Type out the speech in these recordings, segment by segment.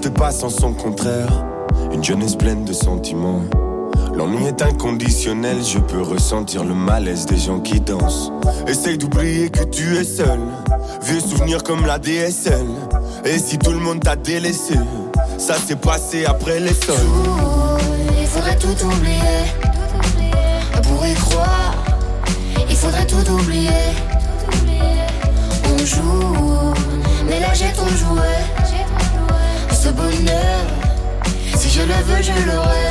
n'existe pas sans son contraire. Une jeunesse pleine de sentiments. L'ennui est inconditionnel, je peux ressentir le malaise des gens qui dansent. Essaye d'oublier que tu es seul. Vieux souvenirs comme la DSL. Et si tout le monde t'a délaissé, ça s'est passé après les sols. Il faudrait tout oublier. Pour y croire, il faudrait tout oublier. On joue, mais là j'ai ton jouet. Ce bonheur, si je le veux, je l'aurai.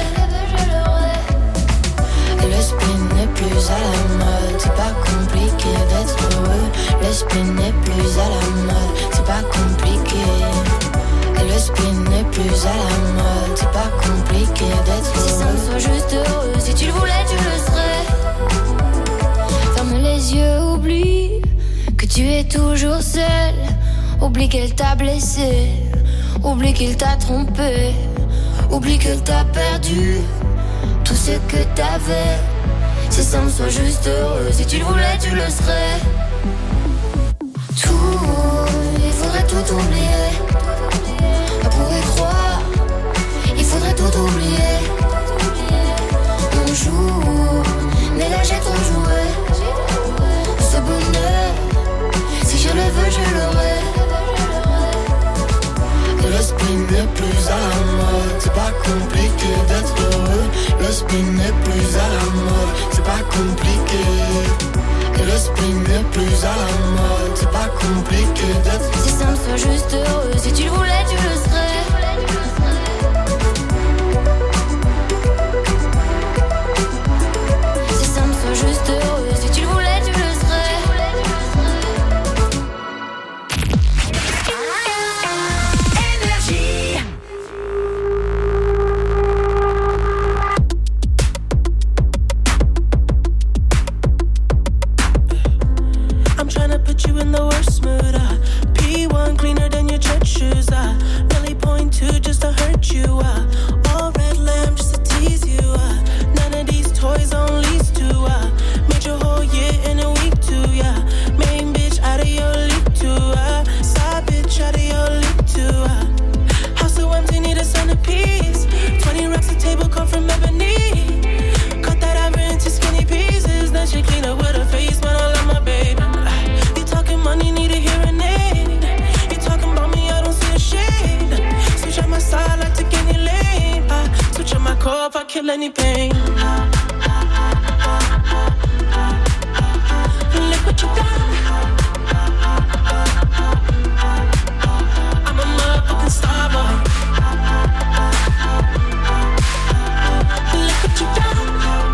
Le spin n'est plus à la mode, c'est pas compliqué d'être heureux. Le spin n'est plus à la mode, c'est pas compliqué. Le spin n'est plus à la mode, c'est pas compliqué d'être heureux. Si ça me soit juste heureux, si tu le voulais, tu le serais. Ferme les yeux, oublie que tu es toujours seul. Oublie qu'elle t'a blessé, oublie qu'il t'a trompé, oublie qu'elle t'a perdu tout ce que t'avais. Si ça me soit juste heureux, si tu le voulais, tu le serais. Tout, il faudrait tout oublier. Pour y croire, il faudrait tout oublier. On joue, mais là j'ai ton jouet. Ce bonheur, si je le veux, je l'aurai. Le spin n'est plus à la mode, c'est pas compliqué d'être heureux. Le spin n'est plus à la mode, c'est pas compliqué. Le spin n'est plus à la mode, c'est pas compliqué d'être heureux. Si ça me soit juste heureux, si tu le voulais, tu le serais. Si ça me soit juste heureux, si tu le voulais, tu le serais. You in the worst mood, P1 cleaner than your church shoes, really point to just to hurt you, all red lamb just to tease you, none of these toys on lease to, made your whole year in a week too, yeah, main bitch out of your league too, side bitch out of your league too, house so empty need a centerpiece, 20 racks a table come from ebony, cut that ever into skinny pieces, then she clean up with her face, but I love my baby. Money need a hearing aid. You talking about me, I don't see a shade. Switch on my side, I take any lane. Switch on my core if I kill any pain. Look what you done. I'm a motherfucking star boy. Look what you done.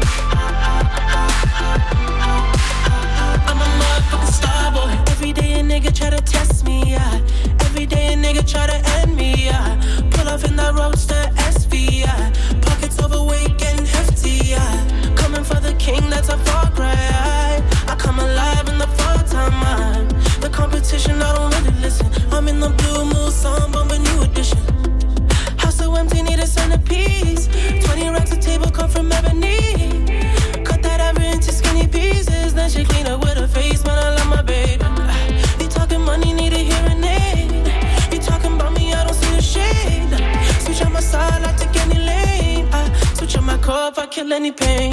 I'm a motherfucking star boy. Every day a nigga try to test me, yeah. Every day a nigga try to end me, yeah. Pull off in that roadster SV, yeah. Pockets overweight, getting hefty, yeah. Coming for the king, that's a far cry. I come alive in the fall time, the competition, I don't really listen. I'm in the blue mood, song, bomb a new edition. House so empty, need a centerpiece. 20 racks a table come from ebony. Cut that ever into skinny pieces. Then she clean up with her face, man, I love my baby. Money need a hearing aid. You talking about me, I don't see a shade. Switch on my side, I take any lane. Switch on my core if I kill any pain.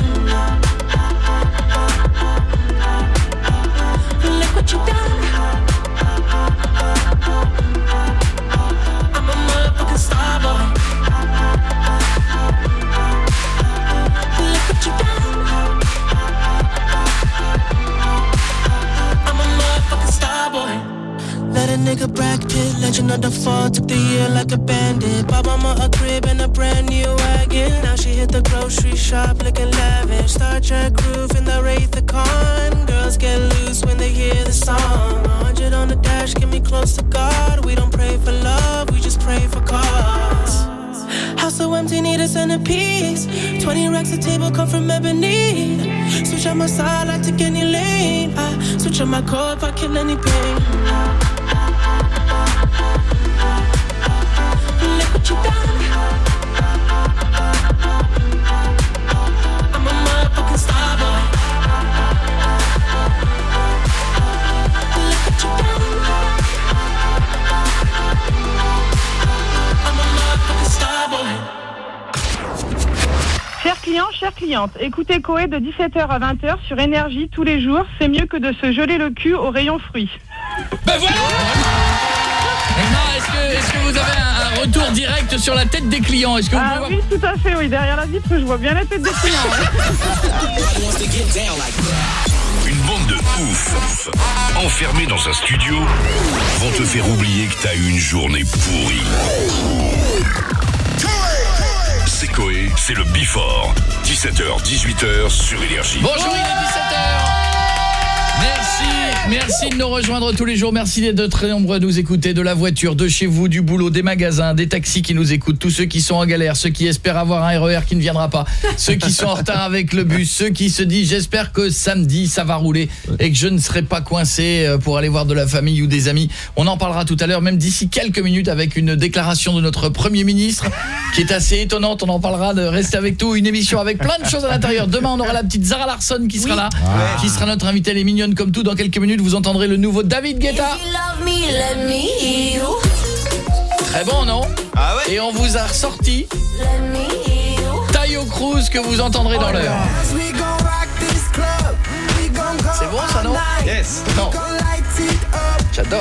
Look what you done. I'm a motherfucking star boy. Look what you done. I'm a motherfucking star boy. Let a nigga bracket, legend of the fall, took the year like a bandit. Bought mama a crib and a brand new wagon. Now she hit the grocery shop looking lavish. Star Trek roof in the Wraith the Con. Girls get loose when they hear the song. 100 on the dash, get me close to God. We don't pray for love, we just pray for cause. House so empty, need a centerpiece. 20 racks a table come from ebony. Switch on my side, I take any lane. Switch on my core if I kill any pain. Look what you done. I'm a motherfucking star boy. Look what you done. I'm a clients, chères clientes, écoutez Coé de 17h à 20h sur Énergie tous les jours. C'est mieux que de se geler le cul au rayon fruits. Ben voilà. Maintenant, est-ce que vous avez un retour direct sur la tête des clients? Est-ce que vous pouvez voir... Oui, tout à fait, oui. Derrière la vitre, je vois bien la tête des clients. Une bande de ouf, enfermés dans un studio, vont te faire oublier que t'as eu une journée pourrie. C'est Coé, c'est le Before. 17h, 18h sur Énergie. Bonjour, il est 17h. Merci de nous rejoindre tous les jours. Merci d'être très nombreux à nous écouter, de la voiture, de chez vous, du boulot, des magasins, des taxis qui nous écoutent, tous ceux qui sont en galère, ceux qui espèrent avoir un RER qui ne viendra pas, ceux qui sont en retard avec le bus, ceux qui se disent j'espère que samedi ça va rouler et que je ne serai pas coincé pour aller voir de la famille ou des amis. On en parlera tout à l'heure, même d'ici quelques minutes, avec une déclaration de notre Premier ministre qui est assez étonnante. On en parlera, de rester avec nous, une émission avec plein de choses à l'intérieur. Demain on aura la petite Zara Larsson qui sera là, qui sera notre invitée. Elle est mignonne comme tout. Dans quelques minutes vous entendrez le nouveau David Guetta. Très bon, non? Ah ouais. Et on vous a ressorti Tayo Cruz que vous entendrez dans l'heure. C'est bon ça, non? Yes. Non. J'adore.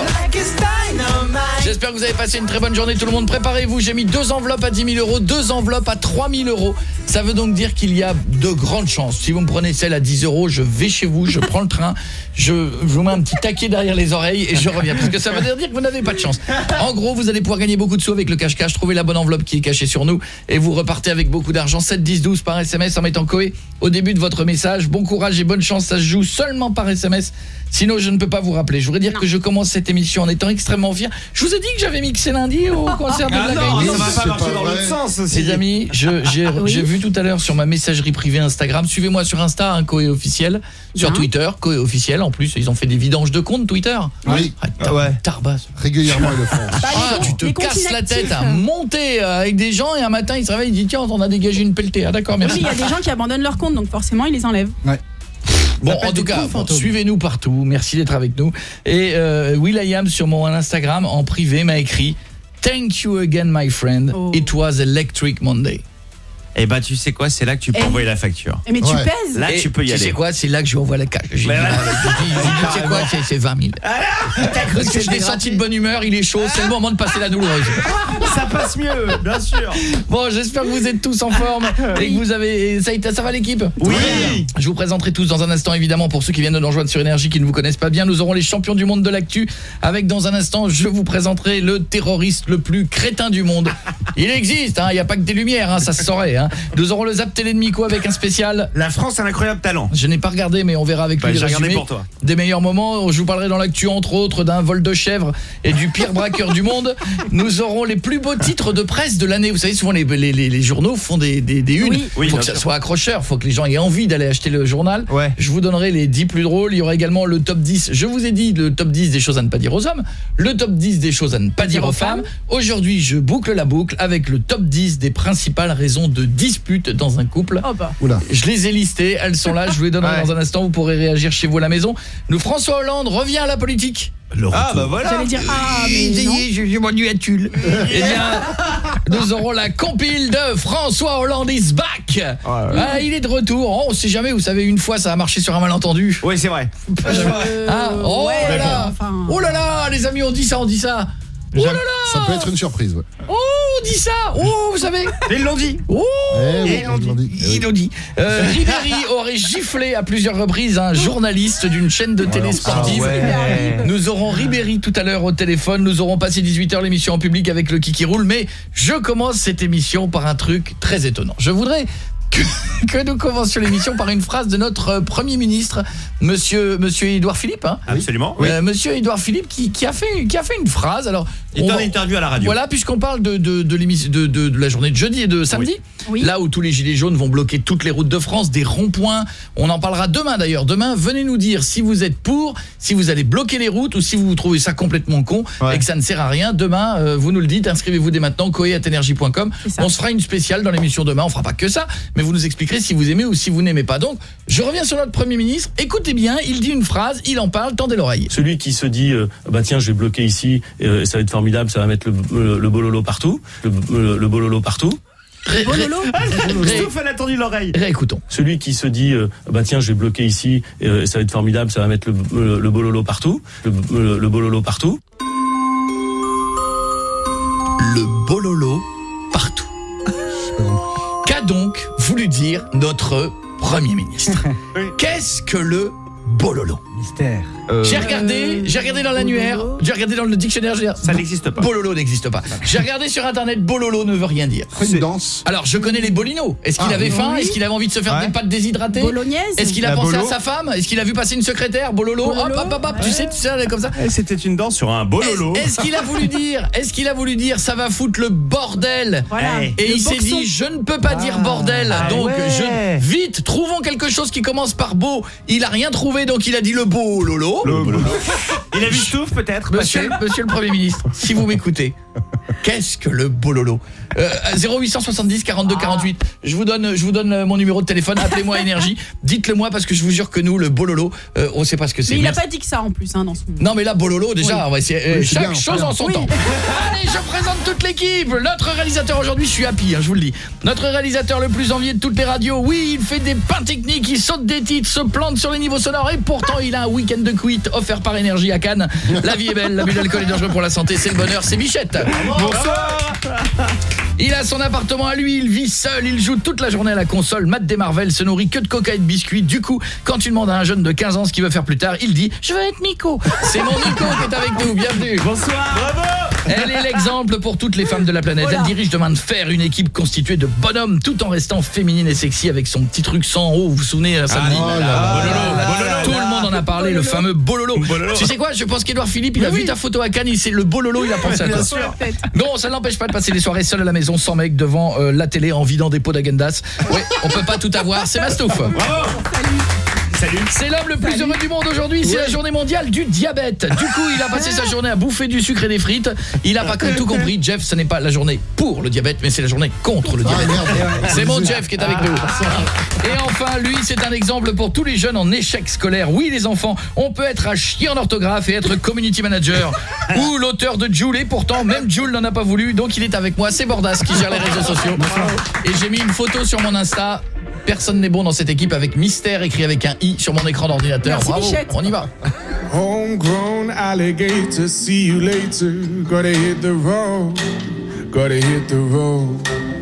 J'espère que vous avez passé une très bonne journée. Tout le monde, préparez-vous. J'ai mis 2 enveloppes à 10 000 €, 2 enveloppes à 3 000 €. Ça veut donc dire qu'il y a de grandes chances. Si vous me prenez celle à 10 €, je vais chez vous, je prends le train, je vous mets un petit taquet derrière les oreilles et je reviens. Parce que ça veut dire que vous n'avez pas de chance. En gros, vous allez pouvoir gagner beaucoup de sous avec le cache-cache. Trouvez la bonne enveloppe qui est cachée sur nous et vous repartez avec beaucoup d'argent. 7 10 12 par SMS en mettant Coé au début de votre message. Bon courage et bonne chance. Ça se joue seulement par SMS. Sinon, je ne peux pas vous rappeler. Je voudrais dire que je commence cette émission en étant extrêmement fier. Je vous ai dit que j'avais mixé lundi au concert de Black Eyed Peas. Ça va pas marcher dans l'autre sens aussi. Les amis, j'ai vu tout à l'heure sur ma messagerie privée Instagram. Suivez-moi sur Insta, hein, Coé officiel. Sur Twitter, Coé officiel. En plus, ils ont fait des vidanges de compte Twitter. Oui. Tarbas. Régulièrement, ils le font. Tu te casses la tête à monter avec des gens et un matin, ils se réveillent, ils disent tiens, on a dégagé une pelletée. Ah d'accord, merci. Oui, il y a des gens qui abandonnent leur compte, donc forcément, ils les enlèvent. Ouais. Bon, en tout cas, suivez-nous partout. Merci d'être avec nous. Et will.i.am sur mon Instagram en privé m'a écrit Thank you again my friend. It was Electric Monday. Et bah tu sais quoi, c'est là que tu peux envoyer la facture. Mais tu pèses. Là tu peux y aller. Tu sais quoi, c'est là que je lui envoie la cash. J'ai dit, tu sais quoi, c'est 20 000. Parce que je l'ai senti de bonne humeur, il est chaud, c'est le moment de passer la douloureuse. Ça passe mieux, bien sûr. Bon, j'espère que vous êtes tous en forme et que vous avez... Ça va l'équipe? Oui. Je vous présenterai tous dans un instant, évidemment, pour ceux qui viennent de nous rejoindre sur Énergie, qui ne vous connaissent pas bien. Nous aurons les champions du monde de l'actu. Avec, dans un instant, je vous présenterai le terroriste le plus crétin du monde. Il existe, il n'y a pas que des lumières, ça se saurait. Nous aurons le Zap Télé de Miko avec un spécial. La France a un incroyable talent. Je n'ai pas regardé, mais on verra avec lui le résumé pour toi. Des meilleurs moments. Je vous parlerai dans l'actu, entre autres, d'un vol de chèvre et du pire braqueur du monde. Nous aurons les plus beaux titres de presse de l'année. Vous savez, souvent les journaux font des unes. Il faut que ça soit accrocheur, il faut que les gens aient envie d'aller acheter le journal. Je vous donnerai les 10 plus drôles. Il y aura également le top 10. Je vous ai dit le top 10 des choses à ne pas dire aux hommes, le top 10 des choses à ne pas dire aux femmes. Aujourd'hui, je boucle la boucle avec le top 10 des principales raisons de dispute dans un couple. Je les ai listées, elles sont là, je vous les donnerai dans un instant, vous pourrez réagir chez vous à la maison. François Hollande revient à la politique. Voilà. J'allais dire je m'ennuie à Tulle. Eh bien, nous aurons la compile de François Hollande is back. Il est de retour. On sait jamais, vous savez, une fois ça a marché sur un malentendu. Oui, c'est vrai. Oh là là, les amis, on dit ça. Oh là là, ça peut être une surprise. Oh, on dit ça. Oh, vous savez, ils l'ont dit. Oh, ils l'ont dit. Ribéry aurait giflé à plusieurs reprises un journaliste d'une chaîne de télé sportive. Nous aurons Ribéry tout à l'heure au téléphone. Nous aurons passé 18h l'émission en public avec le Kiki Roule. Mais je commence cette émission par un truc très étonnant. Je voudrais que nous commencions l'émission par une phrase de notre Premier ministre, Monsieur Édouard Philippe. Absolument. Monsieur Édouard Philippe qui a fait une phrase. Alors, il est en interview à la radio. Voilà, puisqu'on parle de l'émission de la journée de jeudi et de samedi. Là où tous les gilets jaunes vont bloquer toutes les routes de France, des ronds-points. On en parlera demain d'ailleurs. Demain, venez nous dire si vous êtes pour, si vous allez bloquer les routes ou si vous trouvez ça complètement con et que ça ne sert à rien. Demain, vous nous le dites, inscrivez-vous dès maintenant, coé@energie.com. On se fera une spéciale dans l'émission demain. On fera pas que ça, mais vous nous expliquerez si vous aimez ou si vous n'aimez pas. Donc, je reviens sur notre Premier ministre. Écoutez bien, il dit une phrase, il en parle, tendez l'oreille. Celui qui se dit tiens, je vais bloquer ici, ça va être formidable, ça va mettre le bololo partout, le bololo partout. Bololo. Stouff, elle a tendu l'oreille. Réécoutons. Celui qui se dit bah tiens, je vais bloquer ici, ça va être formidable, ça va mettre le bololo partout, le bololo partout. Le bololo partout. Qu'a donc voulu dire notre Premier ministre? Qu'est-ce que le bololo? Mystère. J'ai regardé dans l'annuaire, j'ai regardé dans le dictionnaire, ça n'existe pas. Bololo n'existe pas. J'ai regardé sur internet, bololo ne veut rien dire. Une danse. Alors je connais les bolinos. Est-ce qu'il avait faim? Est-ce qu'il avait envie de se faire des pâtes déshydratées? Bolognaise. Est-ce qu'il a pensé à sa femme? Est-ce qu'il a vu passer une secrétaire? Bololo, hop, tu sais, comme ça. C'était une danse sur un bololo. Est-ce qu'il a voulu dire ça va foutre le bordel? Voilà. Et il s'est dit je ne peux pas dire bordel. Donc vite, trouvons quelque chose qui commence par beau. Il a rien trouvé, donc il a dit le bololo. Il a vu Stouff peut-être? Monsieur le Premier ministre, si vous m'écoutez, qu'est-ce que le bololo? 0870 42 48. Je vous donne mon numéro de téléphone, appelez-moi Énergie. Dites-le moi parce que je vous jure que nous le bololo, on sait pas ce que c'est. Mais il a pas dit que ça en plus dans son. Non mais là bololo déjà, on va essayer chaque chose en son temps. Allez, je présente toute l'équipe. Notre réalisateur aujourd'hui, je suis happy, je vous le dis. Notre réalisateur le plus envié de toutes les radios. Oui, il fait des pains techniques, il saute des titres, se plante sur les niveaux sonores et pourtant il a un week-end de quit offert par Énergie à Cannes. La vie est belle, l'abus d'alcool est dangereux pour la santé, c'est le bonheur, c'est Bichette. Bonsoir. Il a son appartement à lui, il vit seul, il joue toute la journée à la console, mate des Marvel, se nourrit que de coca et de biscuits. Du coup, quand tu demandes à un jeune de 15 ans ce qu'il veut faire plus tard, il dit « Je veux être Miko ». C'est mon Miko qui est avec nous, bienvenue. Bonsoir. Bravo. Elle est l'exemple pour toutes les femmes de la planète. Elle dirige de main de fer une équipe constituée de bonhommes tout en restant féminine et sexy avec son petit truc sans haut, vous vous souvenez samedi. Tout le monde en a parlé, le fameux bololo. Tu sais quoi, je pense qu'Édouard Philippe, il a vu ta photo à Cannes, c'est le bololo, il a pensé à toi. Non, ça ne l'empêche pas de passer des soirées seul à la maison sans mec devant la télé en vidant des pots d'agendas. Ouais, on peut pas tout avoir, c'est Mastouf. Bravo. Salut. C'est l'homme le plus heureux du monde aujourd'hui, c'est la journée mondiale du diabète. Du coup, il a passé sa journée à bouffer du sucre et des frites. Il a pas tout compris. Jeff, ce n'est pas la journée pour le diabète, mais c'est la journée contre le diabète. C'est mon Jeff qui est avec nous. Et enfin, lui, c'est un exemple pour tous les jeunes en échec scolaire. Oui, les enfants, on peut être à chier en orthographe et être community manager ou l'auteur de Joule. Et pourtant, même Joule n'en a pas voulu. Donc, il est avec moi. C'est Bordas qui gère les réseaux sociaux. Et j'ai mis une photo sur mon Insta. Personne n'est bon dans cette équipe avec Mystère écrit avec un I sur mon écran d'ordinateur. Merci, bravo, Bichette. on y va. Homegrown alligator, see you later. Gotta hit the road, gotta hit the road.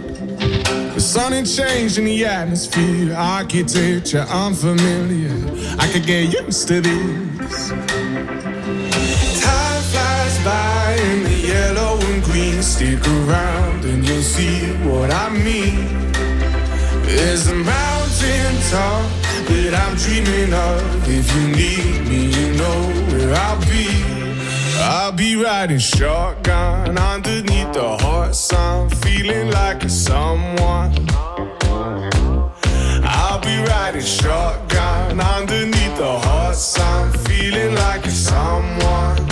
The sun ain't changed in the atmosphere, architecture unfamiliar. I could get used to this. Time flies by in the yellow and green. Stick around and you'll see what I mean. There's a mountain top that I'm dreaming of. If you need me, you know where I'll be. I'll be riding shotgun underneath the hot sun, feeling like a someone. I'll be riding shotgun underneath the hot sun, feeling like a someone.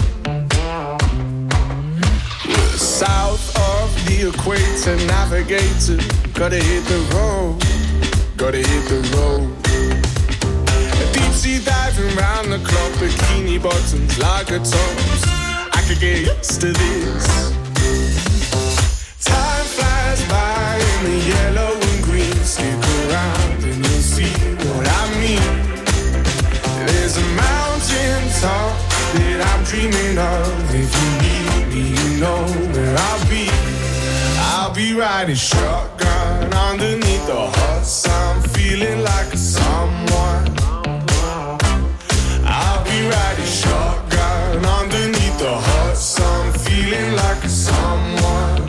We're south of the equator, navigator, gotta hit the road, gotta hit the road. Deep sea diving round the clock, bikini bottoms, lager tops. I could get used to this. Time flies by in the yellow and green. Stick around and you'll see what I mean. There's a mountain top that I'm dreaming of. If you need me, you know where I'll be. I'll be riding shotgun underneath the hot sun, feeling like a someone. I'll be riding shotgun underneath the hot sun, feeling like a someone.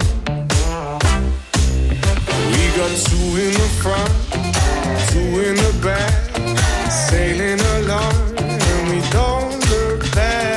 We got two in the front, two in the back, sailing along, and we don't look back.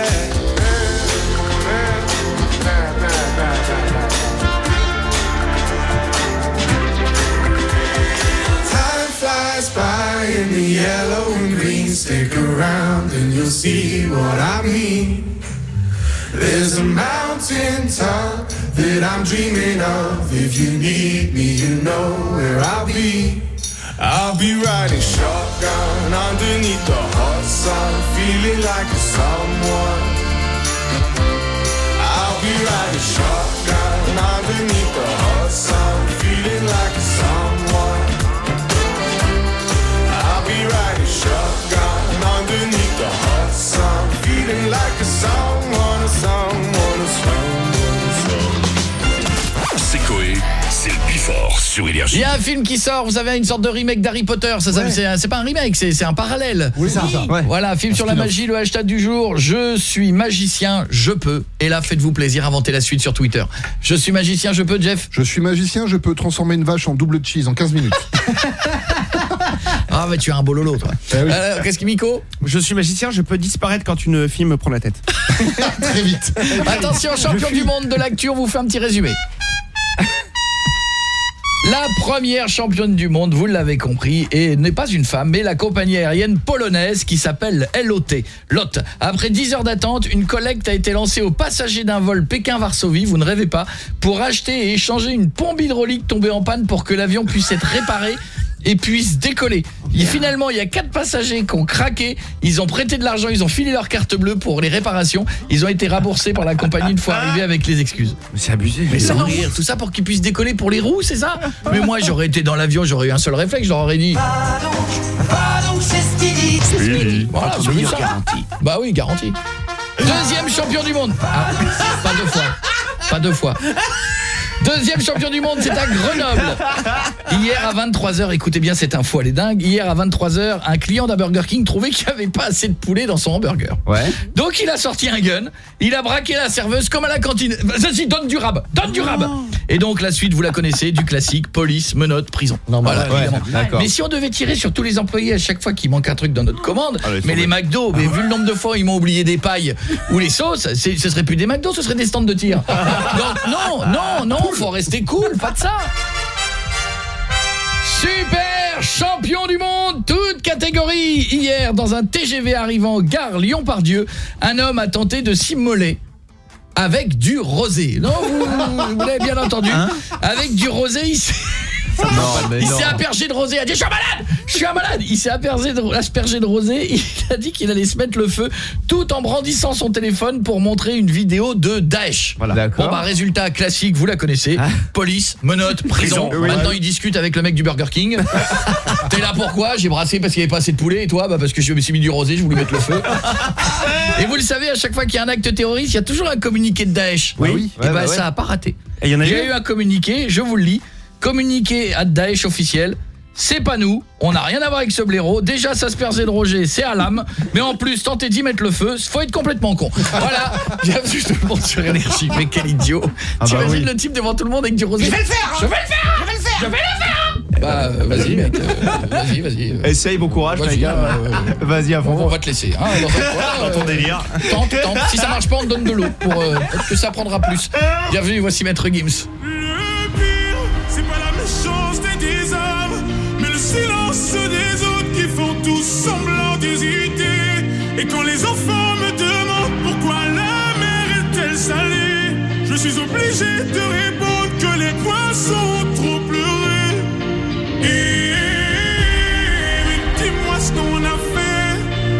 Flies by in the yellow and green. Stick around and you'll see what I mean. There's a mountain top that I'm dreaming of. If you need me, you know where I'll be. I'll be riding shotgun underneath the hot sun, feeling like a someone. I'll be riding shotgun underneath the hot sun, feeling like a sur Il Énergie. y a un film qui sort, vous savez, une sorte de remake d'Harry Potter. C'est pas un remake, c'est un parallèle. Oui, c'est ça. Ouais. Voilà, film sur la magie, le hashtag du jour. Je suis magicien, je peux. Et là, faites-vous plaisir, inventez la suite sur Twitter. Je suis magicien, je peux, Jeff. Je suis magicien, je peux transformer une vache en double cheese en 15 minutes. Ah, mais tu as un beau lolo, toi. Oui. Qu'est-ce que Miko? Je suis magicien, je peux disparaître quand une fille me prend la tête. Très vite. Attention, champion du monde de l'actu, on vous fait un petit résumé. La première championne du monde, vous l'avez compris, et n'est pas une femme, mais la compagnie aérienne polonaise qui s'appelle LOT. Après 10 heures d'attente, une collecte a été lancée aux passagers d'un vol Pékin-Varsovie, vous ne rêvez pas, pour acheter et échanger une pompe hydraulique tombée en panne pour que l'avion puisse être réparé et puisse décoller. Et finalement, il y a 4 passagers qui ont craqué, ils ont prêté de l'argent, ils ont filé leur carte bleue pour les réparations, ils ont été remboursés par la compagnie une fois arrivés avec les excuses. Mais c'est abusé. Mais sans rire, tout ça pour qu'ils puissent décoller pour les roues, c'est ça? Mais moi, j'aurais été dans l'avion, j'aurais eu un seul réflexe, je leur aurais dit... Pardon, c'est Speedy. Voilà, c'est vu ça. Bah oui, garanti. Deuxième champion du monde. Ah, pas deux fois. Deuxième champion du monde, c'est à Grenoble. Hier à 23h, écoutez bien cette info, elle est dingue. Hier à 23h, un client d'un Burger King trouvait qu'il n'y avait pas assez de poulet dans son hamburger. Ouais. Donc il a sorti un gun, il a braqué la serveuse comme à la cantine. Vas-y, donne du rab. Et donc la suite, vous la connaissez, du classique, police, menottes, prison. Voilà, évidemment. D'accord. Mais si on devait tirer sur tous les employés à chaque fois qu'il manque un truc dans notre commande, mais les McDo, mais vu le nombre de fois ils m'ont oublié des pailles ou les sauces, ce serait plus des McDo, ce serait des stands de tir. Donc non, faut rester cool, pas de ça. Super champion du monde, toute catégorie. Hier, dans un TGV arrivant gare Lyon-Pardieu, un homme a tenté de s'immoler avec du rosé. Non, vous l'avez bien entendu. Avec du rosé, il s'est aspergé de rosé. Il a dit je suis un malade. Il s'est aspergé de rosé. Il a dit qu'il allait se mettre le feu tout en brandissant son téléphone pour montrer une vidéo de Daesh. Voilà. Bon bah résultat classique, vous la connaissez. Police, menottes, prison. Maintenant il discute avec le mec du Burger King. T'es là pourquoi? J'ai brassé parce qu'il n'y avait pas assez de poulet. Et toi? Bah parce que je me suis mis du rosé, je voulais mettre le feu. Et vous le savez, à chaque fois qu'il y a un acte terroriste, il y a toujours un communiqué de Daesh. Oui. Et bah ça a pas raté. Et il y en a eu un communiqué, je vous le lis. Communiqué à Daesh officiel. C'est pas nous, on n'a rien à voir avec ce blaireau. Déjà s'asperger de Roger, c'est à l'âme. Mais en plus, tenter d'y mettre le feu, faut être complètement con. Voilà, bienvenue tout le monde sur Énergie. Mais quel idiot. T'imagines le type devant tout le monde avec du rosé? Je vais le faire. Bah vas-y mec, vas-y. Essaye, bon courage Vas-y, mec. Vas-y à fond. On va te laisser dans ton délire. Tente. Si ça marche pas, on te donne de l'eau pour peut-être que ça prendra plus. Bienvenue, voici Maître Gims. Le pire, c'est pas la méchanceté des hommes, mais le silence des autres qui font tous semblant d'hésiter. Et quand les enfants me demandent pourquoi la mer est-elle salée, je suis obligé de répondre que les poissons ont trop pleuré. Mais dis-moi ce qu'on a fait.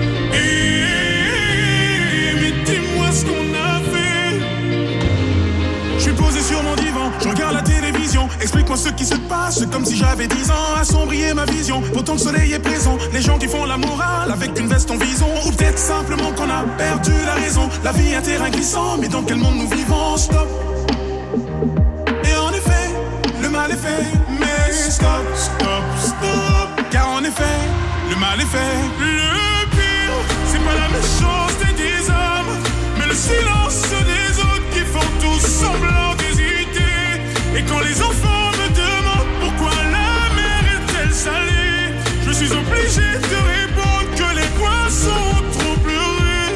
Mais dis-moi ce qu'on a fait. Je suis posé sur mon divan, je regarde la télévision. Explique-moi ce qui se passe, comme si j'avais 10 ans. Assombrir ma vision, pourtant le soleil est présent. Les gens qui font la morale avec une veste en vison. Ou peut-être simplement qu'on a perdu la raison. La vie est un terrain glissant, mais dans quel monde nous vivons? Stop. Et en effet, le mal est fait. Mais stop. Car en effet, le mal est fait. Le pire, c'est pas la méchanceté des hommes, mais le silence des autres qui font tous semblant d'hésiter. Et quand les enfants me demandent pourquoi la mer est-elle salée, je suis obligé de répondre que les poissons ont trop pleuré.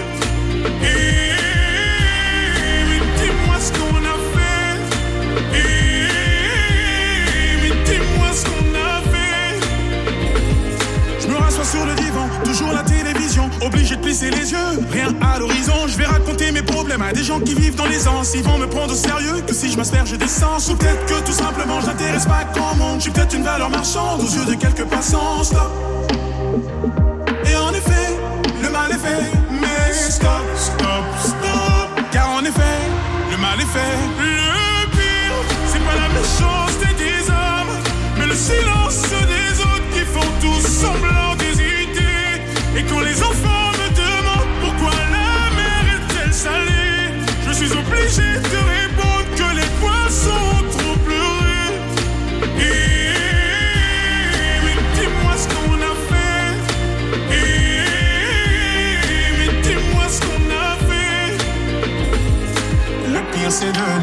Mais dis-moi ce qu'on a fait. Mais dis-moi ce qu'on a fait. Je me rassois sur le divan, toujours la télévision, obligé de plisser les yeux, rien à l'horizon. Je vais raconter mes problèmes à des gens qui vivent dans l'aisance. Ils vont me prendre au sérieux que si je m'asperge d'essence. Ou peut-être que tout simplement je n'intéresse pas grand monde. Je suis peut-être une valeur marchande aux yeux de quelques passants. Stop. Et en effet, le mal est fait. Mais stop. Car en effet, le mal est fait. Le pire, c'est pas la méchanceté des hommes, mais le silence des autres qui font tous semblant d'hésiter. Et quand les enfants me demandent pourquoi la mer est-elle salée, je suis obligé de répondre que les poissons ont trop pleuré.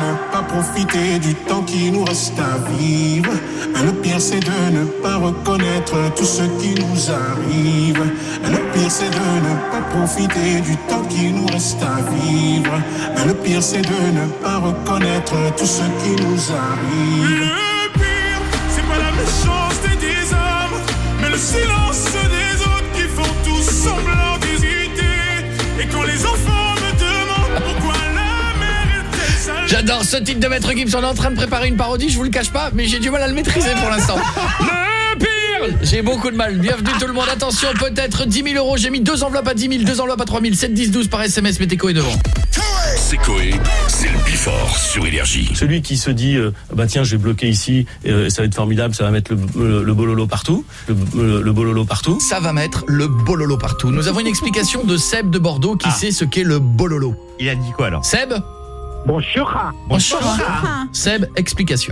ne pas profiter du temps qui nous reste à vivre. Le pire c'est de ne pas reconnaître tout ce qui nous arrive. Le pire c'est de ne pas profiter du temps qui nous reste à vivre. Le pire c'est de ne pas reconnaître tout ce qui nous arrive. Le pire, c'est pas la méchanceté des hommes, mais le silence des autres qui font tous semblant d'hésiter. Et quand les enfants me demandent pourquoi la mer était sale. J'adore ce titre de Maître Gims. On est en train de préparer une parodie, je vous le cache pas, mais j'ai du mal à le maîtriser pour l'instant. Le pire, j'ai beaucoup de mal. Bienvenue tout le monde, attention, peut-être 10 000 euros. J'ai mis 2 enveloppes à 10 000, 2 enveloppes à 3 000, 7, 10, 12 par SMS, mettez Coé devant. C'est Coé, c'est le Before sur Énergie. Celui qui se dit bah tiens, je vais bloquer ici, ça va être formidable, ça va mettre le bololo partout, le bololo partout. Ça va mettre le bololo partout. Nous avons une explication de Seb de Bordeaux qui sait ce qu'est le bololo. Il a dit quoi alors? Seb? Bonjour. Bonjour. Seb, explication.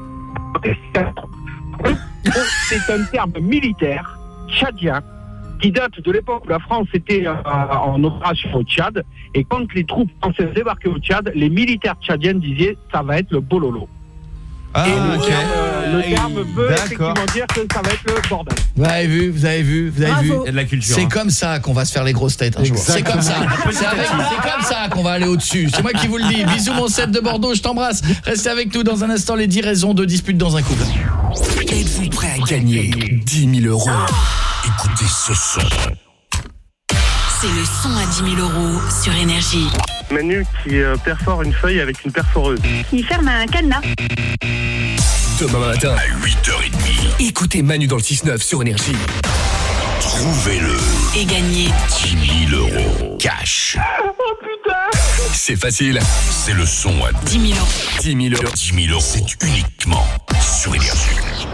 C'est un terme militaire tchadien qui date de l'époque où la France était en opération au Tchad, et quand les troupes françaises débarquaient au Tchad, les militaires tchadiens disaient ça va être le bololo. Ah, et ok. le terme veut effectivement dire que ça va être le bordel. Vous avez vu. Il y a de la culture. C'est comme ça qu'on va se faire les grosses têtes un jour. C'est comme ça. C'est comme ça qu'on va aller au-dessus. C'est moi qui vous le dis. Bisous mon Seb de Bordeaux, je t'embrasse. Restez avec nous dans un instant, les 10 raisons de dispute dans un couple. Êtes-vous prêt à gagner 10 000 euros? Écoutez ce son. C'est le son à 10 000 euros sur Énergie. Manu qui perfore une feuille avec une perforeuse. Il ferme un cadenas. Demain matin à 8h30. Écoutez Manu dans le 6-9 sur Énergie. Trouvez-le. Et gagnez 10 000 euros cash. Oh putain! C'est facile. C'est le son à 10 000 euros. 10 000 euros. 10 000 euros. C'est uniquement sur Énergie.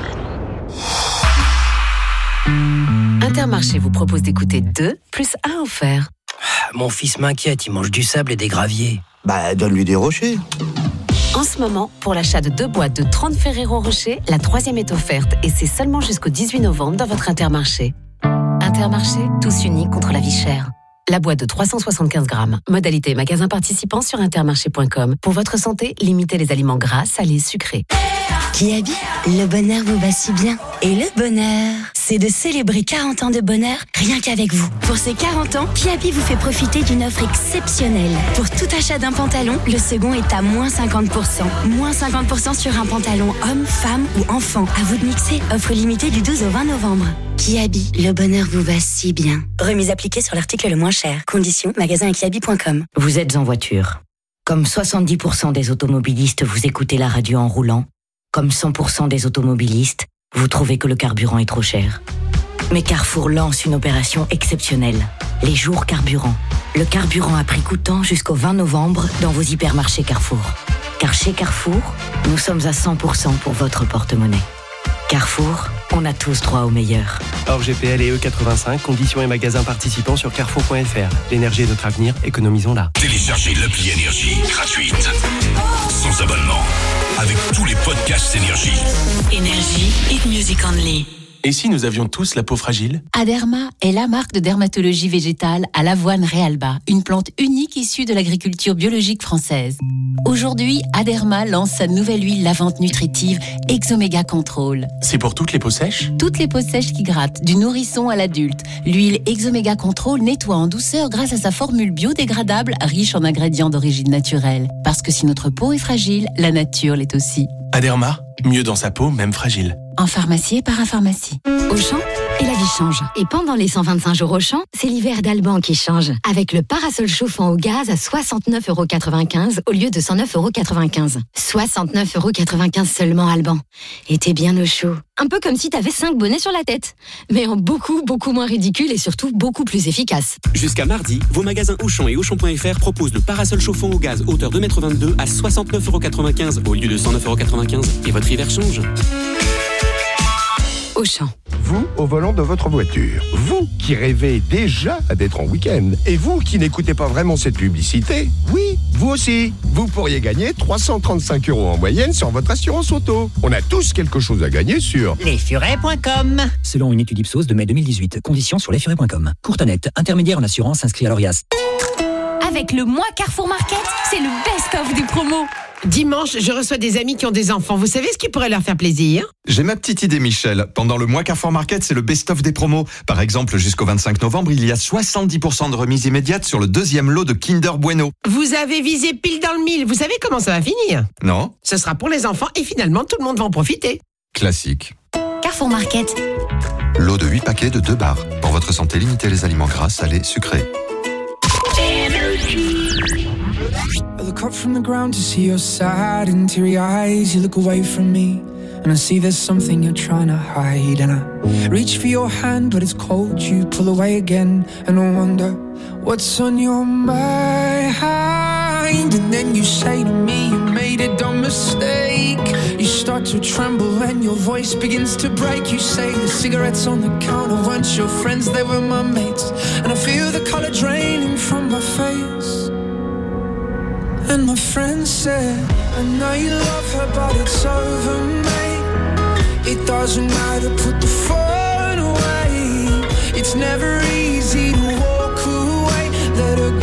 Intermarché vous propose d'écouter 2 plus 1 offert. Mon fils m'inquiète, il mange du sable et des graviers. Bah, donne-lui des rochers. En ce moment, pour l'achat de 2 boîtes de 30 Ferrero Rocher, la 3e est offerte et c'est seulement jusqu'au 18 novembre dans votre Intermarché. Intermarché, tous unis contre la vie chère. La boîte de 375 grammes. Modalité magasin participant sur intermarché.com. Pour votre santé, limitez les aliments gras, salés, sucrés. Kiabi, le bonheur vous va si bien. Et le bonheur, c'est de célébrer 40 ans de bonheur rien qu'avec vous. Pour ces 40 ans, Kiabi vous fait profiter d'une offre exceptionnelle. Pour tout achat d'un pantalon, le second est à moins 50%. Moins 50% sur un pantalon homme, femme ou enfant. À vous de mixer. Offre limitée du 12 au 20 novembre. Kiabi, le bonheur vous va si bien. Remise appliquée sur l'article le moins cher. Conditions, magasin kiabi.com. Vous êtes en voiture. Comme 70% des automobilistes, vous écoutez la radio en roulant. Comme 100% des automobilistes, vous trouvez que le carburant est trop cher. Mais Carrefour lance une opération exceptionnelle. Les jours carburant. Le carburant à prix coûtant jusqu'au 20 novembre dans vos hypermarchés Carrefour. Car chez Carrefour, nous sommes à 100% pour votre porte-monnaie. Carrefour, on a tous droit au meilleur. Hors GPL et E85, conditions et magasins participants sur carrefour.fr. L'énergie est notre avenir, économisons-la. Téléchargez l'appli Énergie gratuite. Sans abonnement. Avec tous les podcasts Énergie. Énergie, hit music only. Et si nous avions tous la peau fragile? Aderma est la marque de dermatologie végétale à l'avoine Realba, une plante unique issue de l'agriculture biologique française. Aujourd'hui, Aderma lance sa nouvelle huile lavante nutritive Exomega Control. C'est pour toutes les peaux sèches? Toutes les peaux sèches qui grattent, du nourrisson à l'adulte. L'huile Exomega Control nettoie en douceur grâce à sa formule biodégradable riche en ingrédients d'origine naturelle. Parce que si notre peau est fragile, la nature l'est aussi. Aderma, mieux dans sa peau, même fragile. En pharmacie et parapharmacie. Auchan, et la vie change. Et pendant les 125 jours Auchan, c'est l'hiver d'Alban qui change. Avec le parasol chauffant au gaz à 69,95 € au lieu de 109,95 €. 69,95 € seulement Alban. Et t'es bien au chaud. Un peu comme si t'avais 5 bonnets sur la tête. Mais en beaucoup, beaucoup moins ridicule et surtout beaucoup plus efficace. Jusqu'à mardi, vos magasins Auchan et Auchan.fr proposent le parasol chauffant au gaz hauteur 2,22 m à 69,95 € au lieu de 109,95 €. Et votre hiver change. Auchan. Vous, au volant de votre voiture. Vous, qui rêvez déjà d'être en week-end. Et vous, qui n'écoutez pas vraiment cette publicité. Oui, vous aussi. Vous pourriez gagner 335 € en moyenne sur votre assurance auto. On a tous quelque chose à gagner sur lesfurets.com. Selon une étude Ipsos de mai 2018. Conditions sur lesfurets.com. Courtonnet, intermédiaire en assurance inscrit à l'ORIAS. Avec le mois Carrefour Market, c'est le best-of des promos. Dimanche, je reçois des amis qui ont des enfants. Vous savez ce qui pourrait leur faire plaisir? J'ai ma petite idée, Michel. Pendant le mois Carrefour Market, c'est le best-of des promos. Par exemple, jusqu'au 25 novembre, il y a 70% de remise immédiate sur le 2e lot de Kinder Bueno. Vous avez visé pile dans le mille. Vous savez comment ça va finir? Non? Ce sera pour les enfants et finalement, tout le monde va en profiter. Classique. Carrefour Market. Lot de 8 paquets de 2 barres. Pour votre santé, limitez les aliments gras, salés, sucrés. I look up from the ground to see your sad and teary eyes. You look away from me and I see there's something you're trying to hide. And I reach for your hand but it's cold. You pull away again and I wonder what's on your mind. And then you say to me you made a dumb mistake. You start to tremble and your voice begins to break. You say the cigarettes on the counter weren't your friends, they were my mates. And I feel the color draining from my face. And my friend said, I know you love her, but it's over, mate. It doesn't matter, put the phone away. It's never easy to walk away. Let her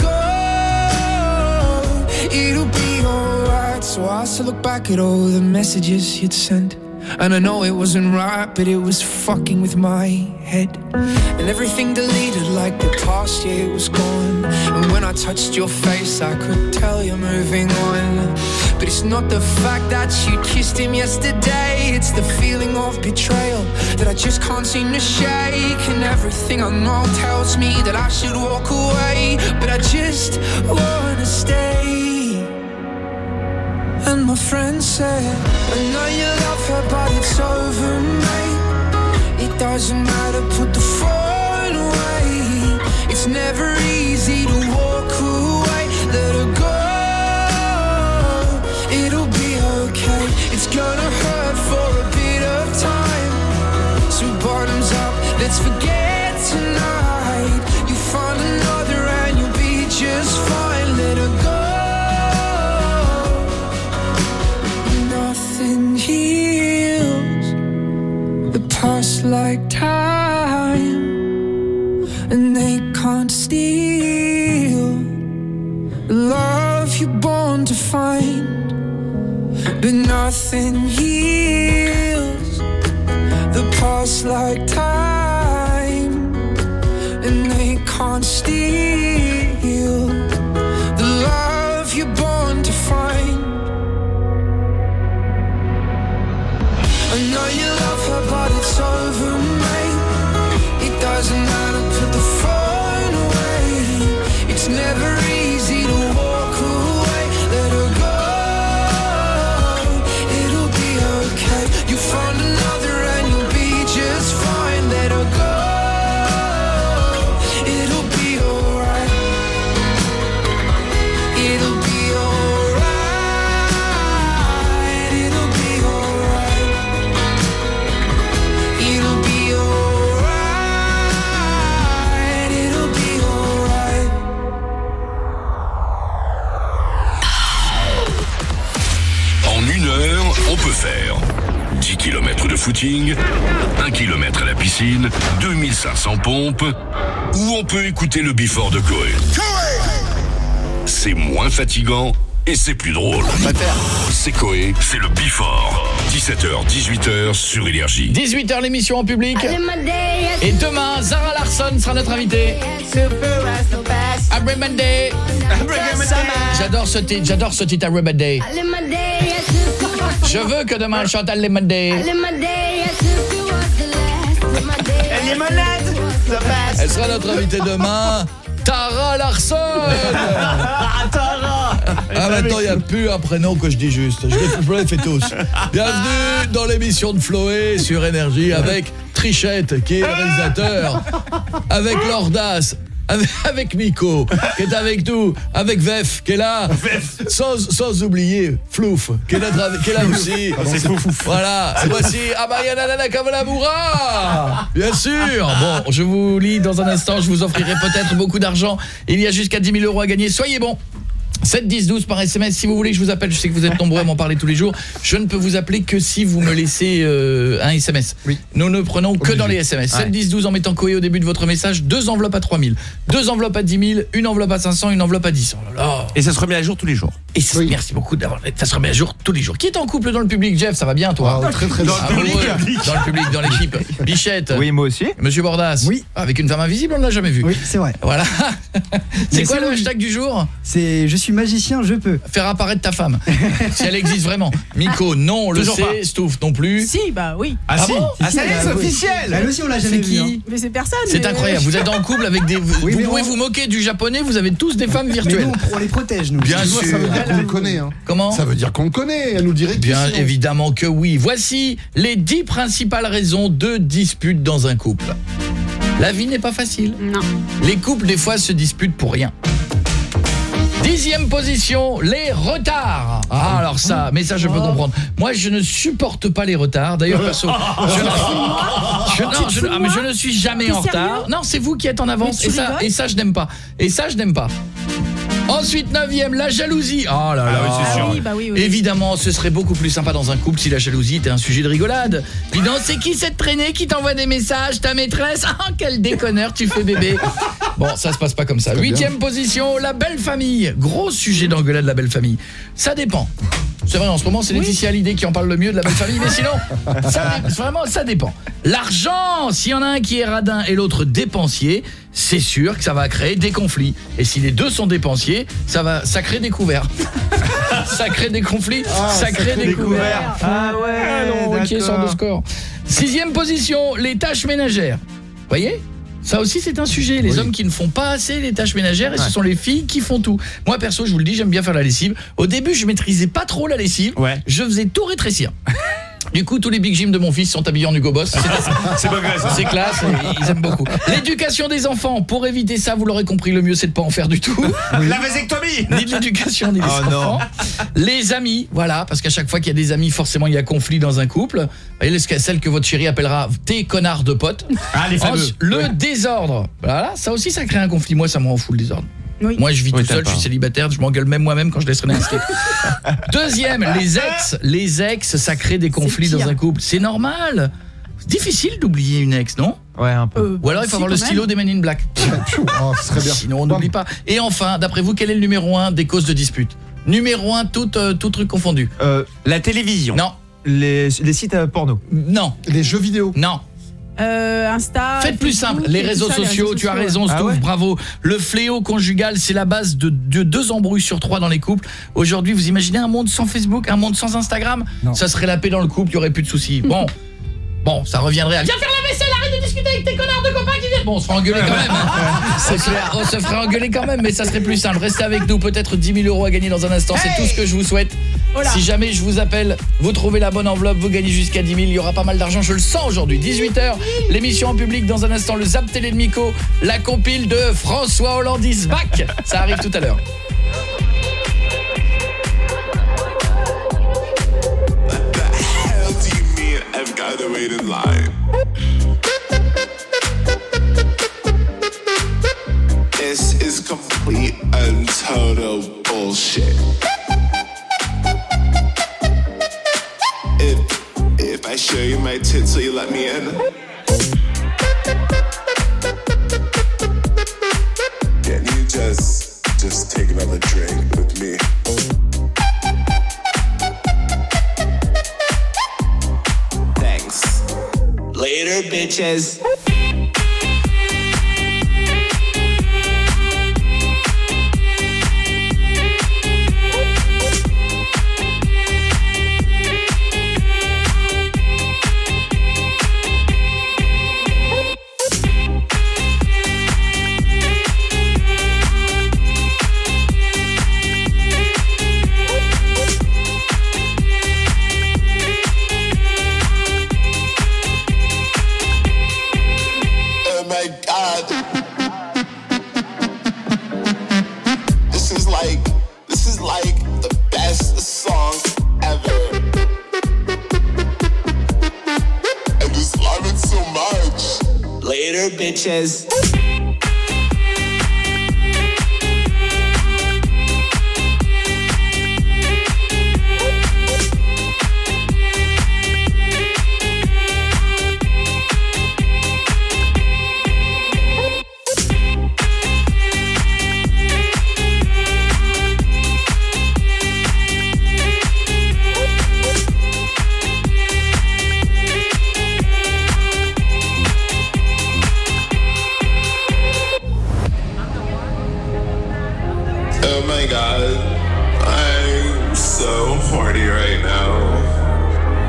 go, it'll be alright. So I still look back at all the messages you'd sent. And I know it wasn't right, but it was fucking with my head. And everything deleted like the past year was gone. And when I touched your face, I could tell you're moving on. But it's not the fact that you kissed him yesterday. It's the feeling of betrayal that I just can't seem to shake. And everything I know tells me that I should walk away, but I just wanna stay. And my friend said, I know you love her, but it's over, mate. It doesn't matter, put the phone away. It's never easy to walk away. Let her go, it'll be okay. It's gonna hurt for a bit of time. So bottoms up, let's forget tonight. You find another and you'll be just fine. Let her go. Nothing heals the past like time, and they can't steal the love you're born to find. But nothing heals the past like time, and they can't steal the love you're born to find. I know you love her, but it's over, mate. It doesn't matter, put the phone away. It's never easy to walk away. Let her go, it'll be okay. You find another and you'll be just fine. Let her go, it'll be alright. It'll be alright. It'll be alright. It'll be alright, it'll be alright. En 1 heure, on peut faire 10 km de footing, 1 km à la piscine, 2500 pompes, ou on peut écouter le Before de Koé. C'est moins fatigant et c'est plus drôle. C'est Koé, c'est le Before. 17h, 18h sur Énergie. 18h, l'émission en public. Et demain, Zara Larsson sera notre invitée. Every Monday. J'adore ce titre, Every Monday. Je veux que demain elle chante Every Monday. Elle sera notre invitée demain. Tara Larsson. Tara. Ah maintenant il n'y a plus un prénom que je dis juste. Je les fais tous. Bienvenue dans l'émission de Floé sur Énergie avec Trichette qui est le réalisateur, avec Lordas, avec Miko qui est avec nous, avec Vef qui est là, sans oublier Flouf qui est là aussi. C'est Flouf. Voilà, et voici Abayana Kavalamoura. Bien sûr. Bon, je vous lis dans un instant, je vous offrirai peut-être beaucoup d'argent. Il y a jusqu'à 10 000 € à gagner. Soyez bons. 7 10 12 par SMS. Si vous voulez que je vous appelle, je sais que vous êtes nombreux à m'en parler tous les jours. Je ne peux vous appeler que si vous me laissez un SMS. Oui. Nous ne prenons que dans les SMS. 7 10 12 en mettant Coé au début de votre message. 2 enveloppes à 3000, 2 enveloppes à 10 000, une enveloppe à 500, une enveloppe à 10. Oh là là. Et ça se remet à jour tous les jours. Et merci beaucoup d'avoir. Ça se remet à jour tous les jours. Qui est en couple dans le public, Jeff? Ça va bien, toi? Très très bien. Dans le public, dans l'équipe. Bichette. Oui, moi aussi. Monsieur Bordas. Oui. Avec une femme invisible, on ne l'a jamais vu. Oui, c'est vrai. Voilà. C'est quoi le hashtag du jour? C'est je suis magicien, je peux. Faire apparaître ta femme. Si elle existe vraiment. Miko, non, on le sait. Stouff non plus. Si, bah oui. Ah si. Bon Ah ça y est, c'est officiel. Elle aussi, on l'a jamais vu. Hein. Mais c'est personne. C'est incroyable. Vous êtes en couple avec des. Vous pouvez vous moquer du japonais. Vous avez tous des femmes virtuelles. Mais nous, on les protège, nous. Bien sûr. Ça veut dire qu'on le connaît. Hein. Comment? Ça veut dire qu'on le connaît. Elle nous dirait. Bien évidemment que oui. Voici les 10 principales raisons de dispute dans un couple. La vie n'est pas facile. Non. Les couples, des fois, se disputent pour rien. 10e position, les retards. Ah, alors ça, mais ça je peux comprendre. Moi, je ne supporte pas les retards. D'ailleurs, perso, je ne suis jamais en retard. Non, c'est vous qui êtes en avance. Et ça, je n'aime pas. Ensuite, 9e, la jalousie. Oh là là, oui, c'est sûr. Oui. Évidemment, ce serait beaucoup plus sympa dans un couple si la jalousie était un sujet de rigolade. Dis donc, c'est qui cette traînée qui t'envoie des messages, ta maîtresse? Ah, quel déconneur tu fais, bébé. Bon, ça se passe pas comme ça. 8e position, la belle famille. Gros sujet d'engueulade, la belle famille. Ça dépend. C'est vrai, en ce moment, c'est Laetitia Hallyday qui en parle le mieux de la belle famille, mais sinon, ça dépend. L'argent, s'il y en a un qui est radin et l'autre dépensier, c'est sûr que ça va créer des conflits. Et si les deux sont dépensiers, ça crée des couverts. Ça crée des conflits, ça crée des couverts. Ah ouais, ok, sort de score. 6e position, les tâches ménagères. Voyez ? Ça aussi c'est un sujet, les hommes qui ne font pas assez les tâches ménagères et ce sont les filles qui font tout. Moi perso, je vous le dis, j'aime bien faire la lessive. Au début, je maîtrisais pas trop la lessive. Je faisais tout rétrécir. Du coup, tous les big gym de mon fils sont habillés en Hugo Boss. C'est pas grave, c'est classe, ils aiment beaucoup. L'éducation des enfants, pour éviter ça, vous l'aurez compris, le mieux c'est de pas en faire du tout. La vasectomie. Ni de l'éducation, ni des enfants. Non. Les amis, voilà, parce qu'à chaque fois qu'il y a des amis, forcément il y a conflit dans un couple. Voyez, celle que votre chérie appellera tes connards de potes. Ah, les fameux. Le désordre. Voilà, ça aussi ça crée un conflit. Moi, ça me rend fou le désordre. Oui. Moi je vis tout seul, je suis célibataire, je m'engueule même moi-même quand je laisse René inscrire. Deuxième, les ex, ça crée des conflits dans un couple. C'est normal. C'est difficile d'oublier une ex, non? Ouais, un peu. Ou alors il faut avoir le stylo des Men in Black. Très bien. Sinon on n'oublie pas. Et enfin, d'après vous, quel est le numéro 1 des causes de dispute? Numéro 1, tout truc confondu. La télévision. Non. Les sites porno. Non. Les jeux vidéo. Non. Insta. Faites plus simple, les réseaux sociaux, tu as raison, Stouff, bravo. Le fléau conjugal, c'est la base de 2 embrouilles sur 3 dans les couples. Aujourd'hui, vous imaginez un monde sans Facebook, un monde sans Instagram? Non. Ça serait la paix dans le couple, il n'y aurait plus de soucis. Bon, ça reviendrait à viens faire la vaisselle, arrête de discuter avec tes connards de copains qui viennent. Bon, on se fera engueuler quand même. C'est clair. On se fera engueuler quand même, mais ça serait plus simple. Restez avec nous, peut-être 10 000 € à gagner dans un instant. C'est tout ce que je vous souhaite. Si jamais je vous appelle, vous trouvez la bonne enveloppe, vous gagnez jusqu'à 10 000. Il y aura pas mal d'argent, je le sens aujourd'hui. 18h, l'émission en public dans un instant, le Zap Télé de Miko, la compile de François Hollande is back. Ça arrive tout à l'heure. I've got to wait in line. This is complete and total bullshit. If I show you my tits, will you let me in? Can you just take another drink with me? Later, bitches. Bitches.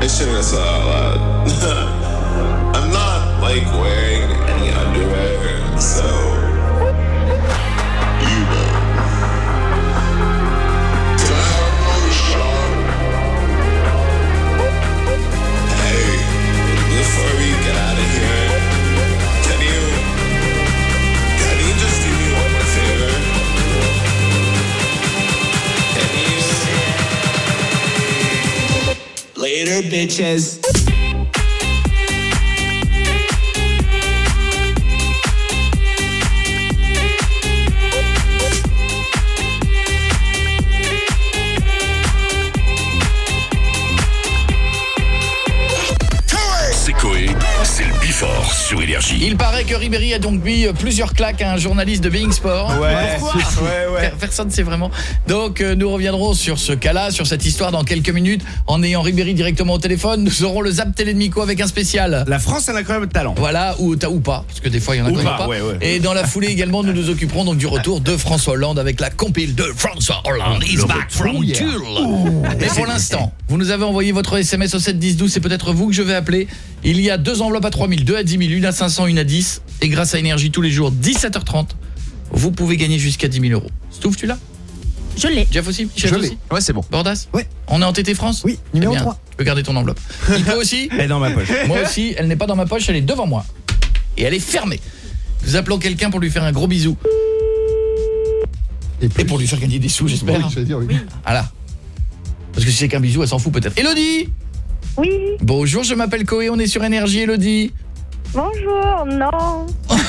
I shouldn't have said that out loud. I'm not like wearing any underwear, so you know. Can I have another shot? Hey, before we get out of here, can you just do me one more favor? Can you? Later, bitches. C'est Coé, c'est le Before sur Énergie. Il paraît que Ribéry a donc mis plusieurs claques à un journaliste de Being Sport. Ouais, pourquoi Personne ne sait vraiment. Donc nous reviendrons sur ce cas-là, sur cette histoire dans quelques minutes. En ayant Ribéry directement au téléphone, nous aurons le Zap Télé de Miko avec un spécial. La France a un incroyable talent. Voilà, ou pas, parce que des fois il y en a Ou qui pas, pas. ouais. Et dans la foulée également, nous nous occuperons donc du retour de François Hollande avec la compile de François Hollande. He's back from Tulle. Mais pour l'instant, vous nous avez envoyé votre SMS au 7 10 12, c'est peut-être vous que je vais appeler. Il y a 2 enveloppes à 3 000, 2 à 10 000, une à 500, une à 10. Et grâce à Énergie, tous les jours, 17h30, vous pouvez gagner jusqu'à 10 000 euros. Stouff, tu l'as? Je l'ai. Jeff aussi? Michel Je l'ai. aussi? Ouais, c'est bon. Bordas? Ouais. On est en TT France? Oui, C'est numéro bien. 3. Tu peux garder ton enveloppe. Nico aussi? Elle est dans ma poche. Moi aussi, elle n'est pas dans ma poche, elle est devant moi. Et elle est fermée. Nous appelons quelqu'un pour lui faire un gros bisou. Et pour lui faire gagner des sous, j'espère. Oui, je vais dire oui. Voilà. Parce que si c'est qu'un bisou, elle s'en fout peut-être. Elodie? Oui. Bonjour, je m'appelle Coé, on est sur Énergie, Elodie. Bonjour, non.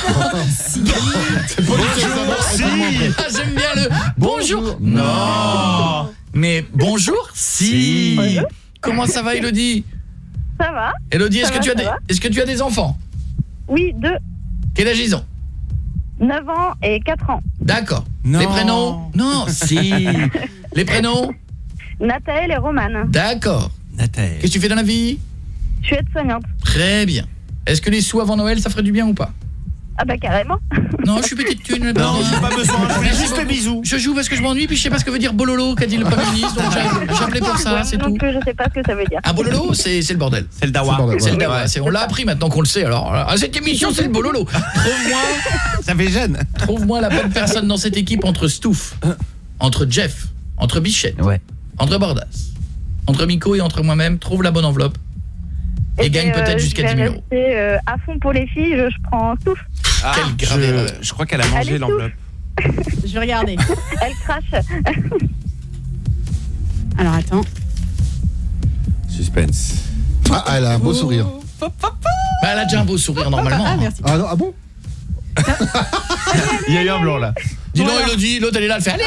J'aime bien le bonjour. Non. Mais bonjour, si. Bonjour. Comment ça va, Elodie? Ça va? Elodie, est-ce Ça que, va, ça va. est-ce que tu as des enfants? Oui, 2. Quel âge ils ont? 9 ans et 4 ans. D'accord. Non. Les prénoms? Non, si. Les prénoms? Nathalie et Romane. D'accord. Nathalie. Qu'est-ce que tu fais dans la vie? Je suis aide-soignante. Très bien. Est-ce que les sous avant Noël, ça ferait du bien ou pas? Ah bah carrément. Non, je suis petite thune. Non, j'ai pas besoin, je voulais Merci juste le beaucoup. bisou. Je joue parce que je m'ennuie, puis je sais pas ce que veut dire bololo, qu'a dit le Premier ministre, donc j'ai appelé pour ça, c'est non tout. plus, je sais pas ce que ça veut dire. Un bololo, c'est le bordel. C'est le dawa. C'est le dawa, on l'a appris maintenant qu'on le sait. Alors, à cette émission, c'est le bololo. Trouve-moi, Ça fait jeune. trouve-moi la bonne personne dans cette équipe entre Stouff, entre Jeff, entre Bichette, entre Bordas, entre Miko et entre moi-même. Trouve la bonne enveloppe et gagne peut-être jusqu'à 10 000 euros. Je vais rester à fond pour les filles, je prends tout. Quelle grave erreur. Je crois qu'elle a mangé Allez, l'enveloppe. Je vais regarder. Elle crache. Alors attends. Suspense. Ah, elle a un beau sourire. Bah, elle a déjà un beau sourire normalement. Ah, merci. Ah non, ah bon? Il y a eu un blanc là. Dis donc, Elodie, l'autre elle est là, elle fait allez,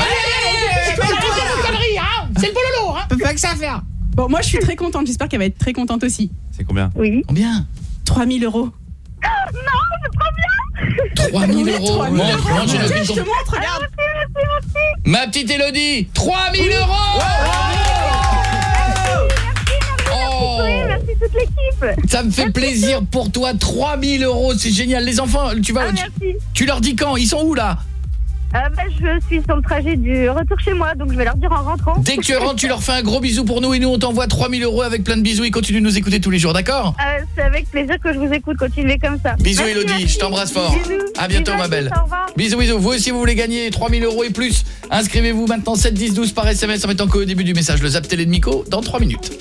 c'est le bololo, hein. Peut pas que ça faire. Bon, moi je suis très contente, j'espère qu'elle va être très contente aussi. C'est combien? Oui. Combien? 3 000 euros. Non, c'est trop bien. 3 000 euros. 3 000 Montre, euros. montre, j'ai Je te montre, regarde. Ma petite Elodie, 3 000 euros. Oh, Oui, merci toute l'équipe. ça me fait plaisir pour toi, 3 000 euros, c'est génial. Les enfants, tu vas, Ah, merci. tu leur dis quand? Ils sont où là? Bah, je suis sur le trajet du retour chez moi, donc je vais leur dire en rentrant. Dès que tu rentres, tu leur fais un gros bisou pour nous et nous on t'envoie 3 000 euros avec plein de bisous. Ils continuent de nous écouter tous les jours, d'accord? C'est avec plaisir que je vous écoute, continuez comme ça. Bisous Merci, Elodie, merci. je t'embrasse fort. Bisous. À bientôt Bisous à ma belle. tous, au revoir. Bisous, bisous. Vous aussi vous voulez gagner 3 000 euros et plus. Inscrivez-vous maintenant 7 10 12 par SMS en mettant qu'au début du message le Zap Télé de Miko dans 3 minutes.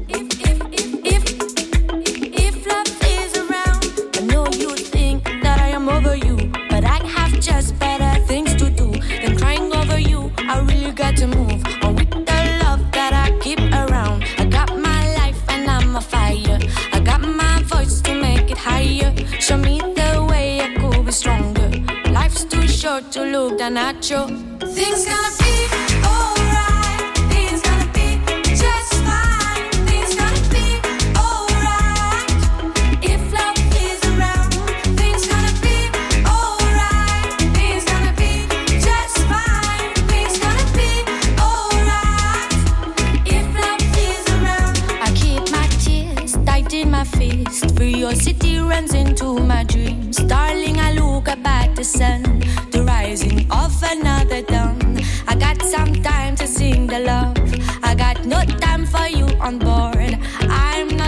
If love is around, I know you think that I am over you, but I have just better things to do than crying over you. I really got to move on with the love that I keep around. I got my life and I'm a fire. I got my voice to make it higher. Show me the way I could be stronger. Life's too short to look down at you. Things gonna be alright. Things gonna be just fine. Things gonna be alright. If love is around, things gonna be alright. Things gonna be just fine. Things gonna be alright. If love is around, I keep my tears tight in my fist. Curiosity runs into my dreams. Darling, I look up at the sun, the rising of another dawn. I got some time to sing the love. I got no time for you on board. I'm not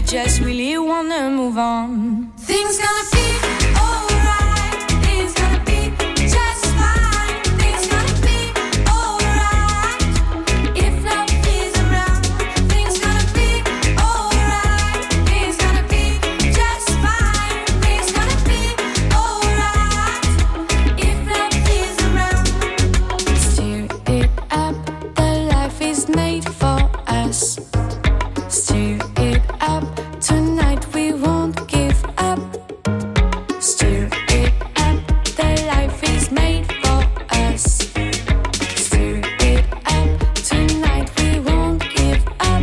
just really wanna move on. Things gonna be alright. Things gonna be just fine. Things gonna be alright. If love is around, things gonna be alright. Things gonna be just fine. Things gonna be alright. If love is around, steer it up. The life is made for us. Steer it up. Tonight we won't give up. Steer it up. The life is made for us. Steer it up. Tonight we won't give up.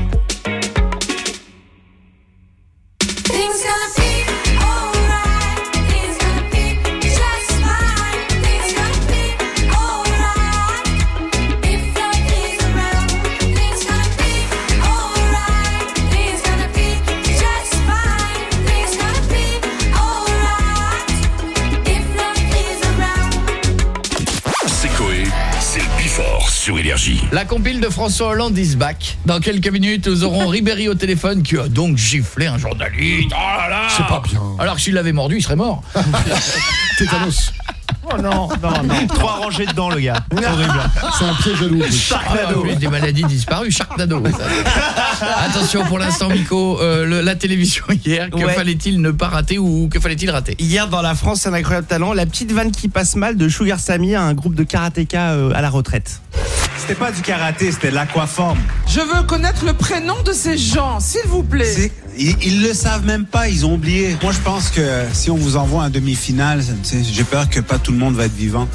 Things gonna be alright. Things gonna be just fine. Things gonna be alright. If love is around, things gonna be alright. Things gonna be just fine. Things gonna be alright. If love is around. C'est Coé, c'est le Bifort sur Énergie. La compile de François Hollande is back. Dans quelques minutes, nous aurons Ribéry au téléphone qui a donc giflé un journaliste. Oh là là. C'est pas bien. Alors que s'il l'avait mordu, il serait mort. Tétanos. Oh non. 3 rangées dedans, le gars. Horrible. C'est un piège à loup. Sharknado. Des maladies disparues, Sharknado. Attention pour l'instant, Miko, la télévision hier, que fallait-il ne pas rater ou que fallait-il rater? Hier, dans La France, c'est un incroyable talent. La petite vanne qui passe mal de Sugar Sammy à un groupe de karatéka à la retraite. C'était pas du karaté, c'était de l'aquaforme. Je veux connaître le prénom de ces gens, s'il vous plaît. Ils le savent même pas, ils ont oublié. Moi, je pense que si on vous envoie en demi-finale, j'ai peur que pas tout le monde va être vivant.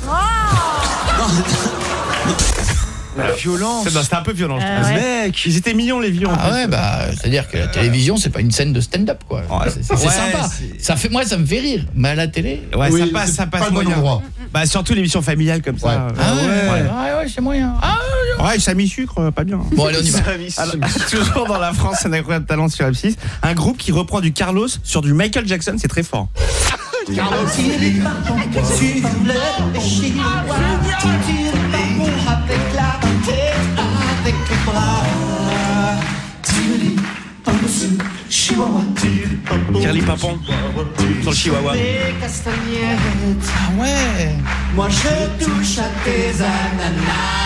La violence. C'était un peu violent. Ouais. Mec, ils étaient mignons les vieux. Ah ouais, bah c'est-à-dire que la télévision, c'est pas une scène de stand-up quoi. C'est sympa. Ça me fait rire, mais à la télé, ouais, ça passe pas moyen. Bah surtout l'émission familiale comme ça. Ouais, c'est moyen. Ouais, Samy Sucre, pas bien. Bon, allez, on y va. Alors, toujours dans La France, c'est un incroyable talent sur M6. Un groupe qui reprend du Carlos sur du Michael Jackson, c'est très fort. Carlos, il est pas bon, tu le chinois, tu es pas bon avec la tête, avec les bras. Tireli, Pampousou, Chihuahua, Carly Papon sur le Chihuahua. Des castagnettes. Ah ouais. Moi je touche à tes ananas.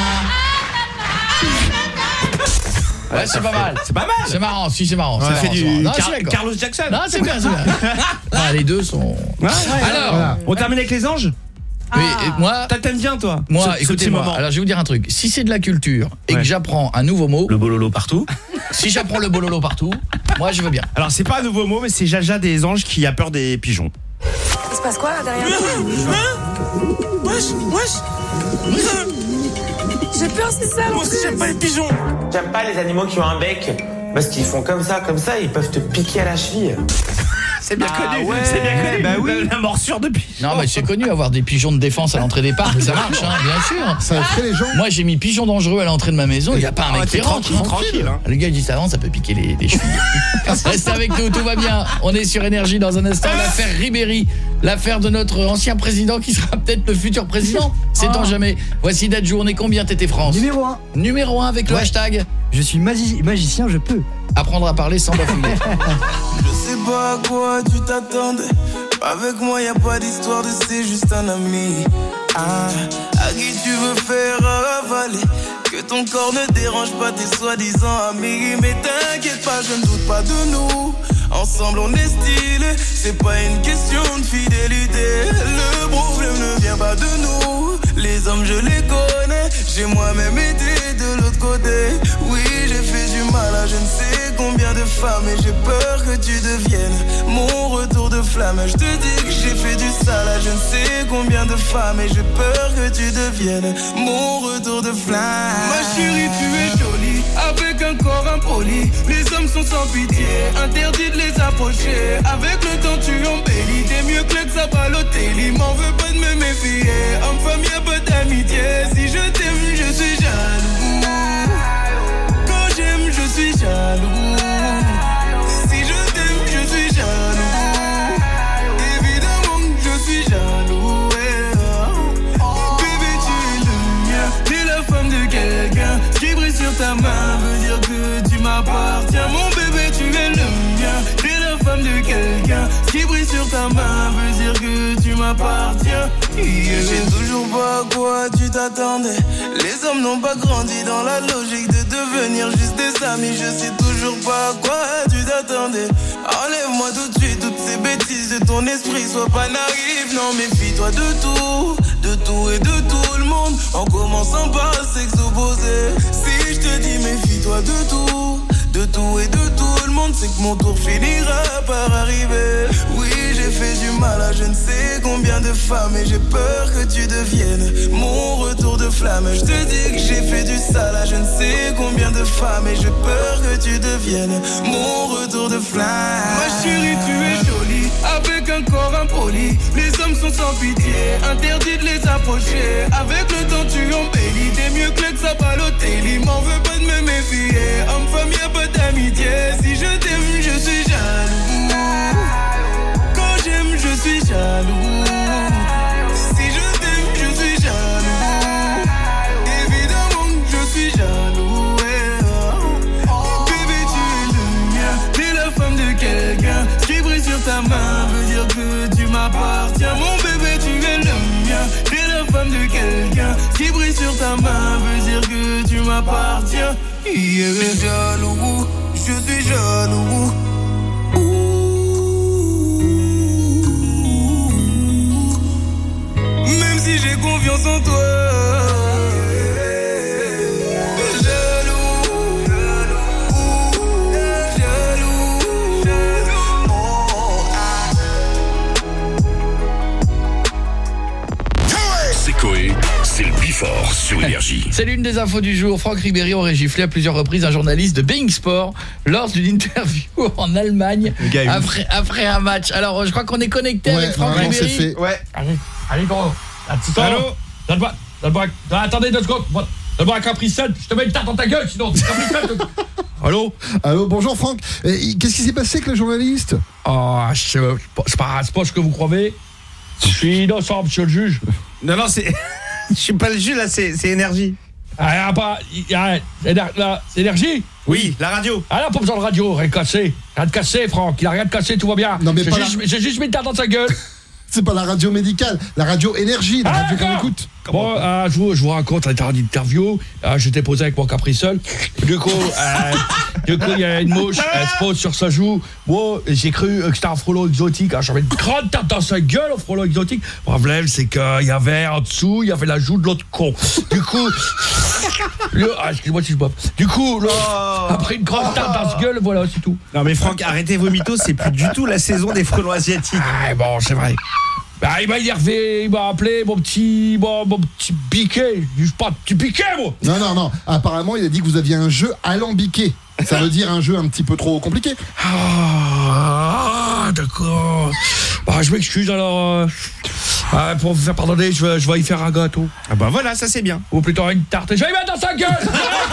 Ouais, c'est pas mal. C'est pas mal. C'est marrant, si c'est marrant. Ouais, c'est fait du marrant. Carlos Jackson. Non, c'est bien. Ah, les deux sont. Alors, voilà. On termine avec les anges. mais moi, t'aimes bien toi. Moi, écoutez-moi. Alors, je vais vous dire un truc. Si c'est de la culture et que j'apprends un nouveau mot, Le bololo partout. si j'apprends le bololo partout, moi je veux bien. Alors c'est pas un nouveau mot, mais c'est Jaja des anges qui a peur des pigeons. Il se passe quoi là derrière? Wesh. J'ai peur, c'est ça. Moi aussi, j'aime pas les pigeons. J'aime pas les animaux qui ont un bec, parce qu'ils font comme ça, ils peuvent te piquer à la cheville. C'est bien connu. Ouais. C'est bien connu. Bah oui. La morsure de pigeon. Non, mais c'est connu, avoir des pigeons de défense à l'entrée des parcs, ça marche, hein, bien sûr. Ça effraie les gens. Moi, j'ai mis pigeon dangereux à l'entrée de ma maison, il n'y a pas un mec qui rentre. Tranquille. Hein. Le gars, il dit ça avant, ça peut piquer les chevilles. Restez avec nous, tout va bien. On est sur Énergie dans un instant. L'affaire Ribéry, l'affaire de notre ancien président qui sera peut-être le futur président. Sait-on jamais. Voici Dadju, on est combien Tété France? Numéro 1. Numéro 1 avec le hashtag. Je suis magicien, je peux. Apprendre à parler sans bafouiller. Je sais pas à quoi tu t'attendais. Avec moi y a pas d'histoire de c'est juste un ami. À qui tu veux faire avaler. Que ton corps ne dérange pas tes soi-disant amis. Mais t'inquiète pas, je ne doute pas de nous. Ensemble on est stylé. C'est pas une question de fidélité. Le problème ne vient pas de nous. Les hommes je les connais. J'ai moi-même été de l'autre côté. Oui, j'ai fait du mal à je ne sais combien de femmes. Et j'ai peur que tu deviennes mon retour de flamme. Je te dis que j'ai fait du sale à je ne sais combien de femmes. Et j'ai peur que tu deviennes mon retour de flamme. Ma chérie, tu es jolie, avec un corps impoli. Les hommes sont sans pitié, interdit de les approcher. Avec le temps tu embellis, t'es mieux que ça Balotelli. M'en veux pas de me méfier, homme-femme y'a pas d'amitié. Si je t'aime, je suis jaloux. Quand j'aime, je suis jaloux. Si je t'aime, je suis jaloux. Évidemment que je suis jaloux. Bébé, tu es le mien, t'es la femme de quelqu'un. Ce qui brille sur ta main veut dire que tu m'appartiens. Mon bébé, tu es le mien. t'es la femme de quelqu'un. Ce qui brille sur ta main veut dire que tu m'appartiens. Je sais toujours pas à quoi tu t'attendais. Les hommes n'ont pas grandi dans la logique de devenir juste des amis. Je sais toujours pas à quoi tu t'attendais. Enlève-moi tout de suite toutes ces bêtises de ton esprit. Sois pas naïf, non méfie-toi de tout et de tout le monde. En commençant par le sexe opposé. Si je te dis méfie-toi de tout et de tout le monde, c'est que mon tour finira par arriver. Oui, j'ai fait du mal à je ne sais combien de femmes et j'ai peur que tu deviennes mon retour de flamme. Je te dis que j'ai fait du sale à je ne sais combien de femmes et j'ai peur que tu deviennes mon retour de flamme. Ma chérie, tu es jolie avec un corps impoli. Les hommes sont sans pitié, interdit de les approcher. Avec le temps tu embellis, t'es mieux que ça Balotelli. M'en veux pas de me méfier, homme-femme y'a pas d'amitié. Si je t'aime, je suis jaloux. Quand j'aime, je suis jaloux. Si je t'aime, je suis jaloux. Évidemment que je suis jaloux. Bébé, tu es le mien, t'es la femme de quelqu'un. Ce qui brille sur ta main veut dire que tu m'appartiens. Mon bébé, tu es le mien, t'es la femme de quelqu'un. Ce qui brille sur ta main veut dire que tu m'appartiens. Je suis jaloux, je suis jaloux. Même si j'ai confiance en toi. C'est Coé, c'est le Bifort sur Énergie. C'est l'une des infos du jour. Franck Ribéry aurait giflé à plusieurs reprises un journaliste de Bein Sport lors d'une interview en Allemagne après un match. Alors, je crois qu'on est connecté avec Franck Ribéry. Ouais. Allez, gros. Allô. Donne-moi. Attendez 2 secondes. Donne-moi un Capri Sun. Je te mets une tarte dans ta gueule, sinon. Allô. Allô, bonjour Franck. Qu'est-ce qui s'est passé avec le journaliste? Oh, c'est pas ce que vous croyez. Je suis innocent, monsieur le juge. Non, c'est... Je suis pas le juge, là, c'est Énergie. C'est Énergie? Oui, la radio. Ah là, pas besoin de radio, rien de cassé. Rien de cassé, Franck. Il a rien de cassé, tout va bien. Non, mais j'ai juste mis une tarte dans sa gueule. C'est pas la radio médicale, la radio Énergie, la radio qu'on écoute. Bon, je vous raconte l'interview. J'étais posé avec mon Capri Sun. Du coup, il y a une mouche, elle se pose sur sa joue. Moi, j'ai cru que c'était un frelon exotique. J'avais une grande tarte dans sa gueule au frelon exotique. Le problème, c'est qu'il y avait en dessous, il y avait la joue de l'autre con. Du coup, excusez-moi si je bois. Du coup, après une grande tarte dans sa gueule, voilà, c'est tout. Non mais Franck, arrêtez vos mythos, c'est plus du tout la saison des frelons asiatiques. Ah bon, c'est vrai. Bah, il m'a énervé, il m'a appelé mon petit biquet. Je suis pas un petit biquet, moi. Non. Apparemment, il a dit que vous aviez un jeu alambiqué. Ça veut dire un jeu un petit peu trop compliqué. Ah, d'accord. Bah, je m'excuse alors. Pour vous faire pardonner, je vais y faire un gâteau. Ah bah voilà, ça c'est bien. Ou plutôt une tarte. Je vais y mettre dans sa gueule.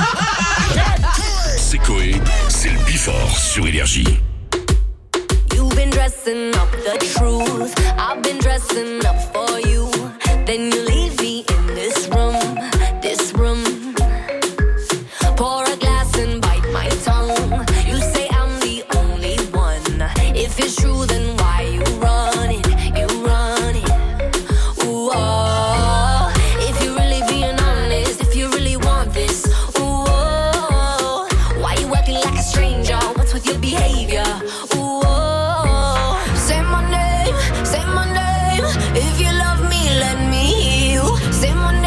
C'est Coé, c'est le Bifort sur Énergie. You've been dressing up the truth. I've been dressing up for you. Then you leave me in this room. Pour a glass and bite my tongue. You say I'm the only one. If it's true, then why you run it? Ooh, oh. If you're really being honest, if you really want this, ooh, oh. Why you acting like a stranger? What's with your behavior? Ooh, oh. Say my name. If you love me, let me hear you. Say my name.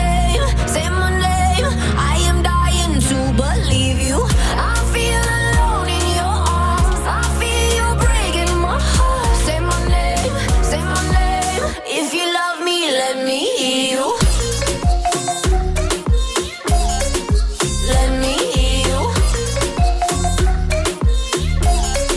I am dying to believe you. I feel alone in your arms. I feel you breaking my heart. Say my name. If you love me, let me hear you. Let me hear you.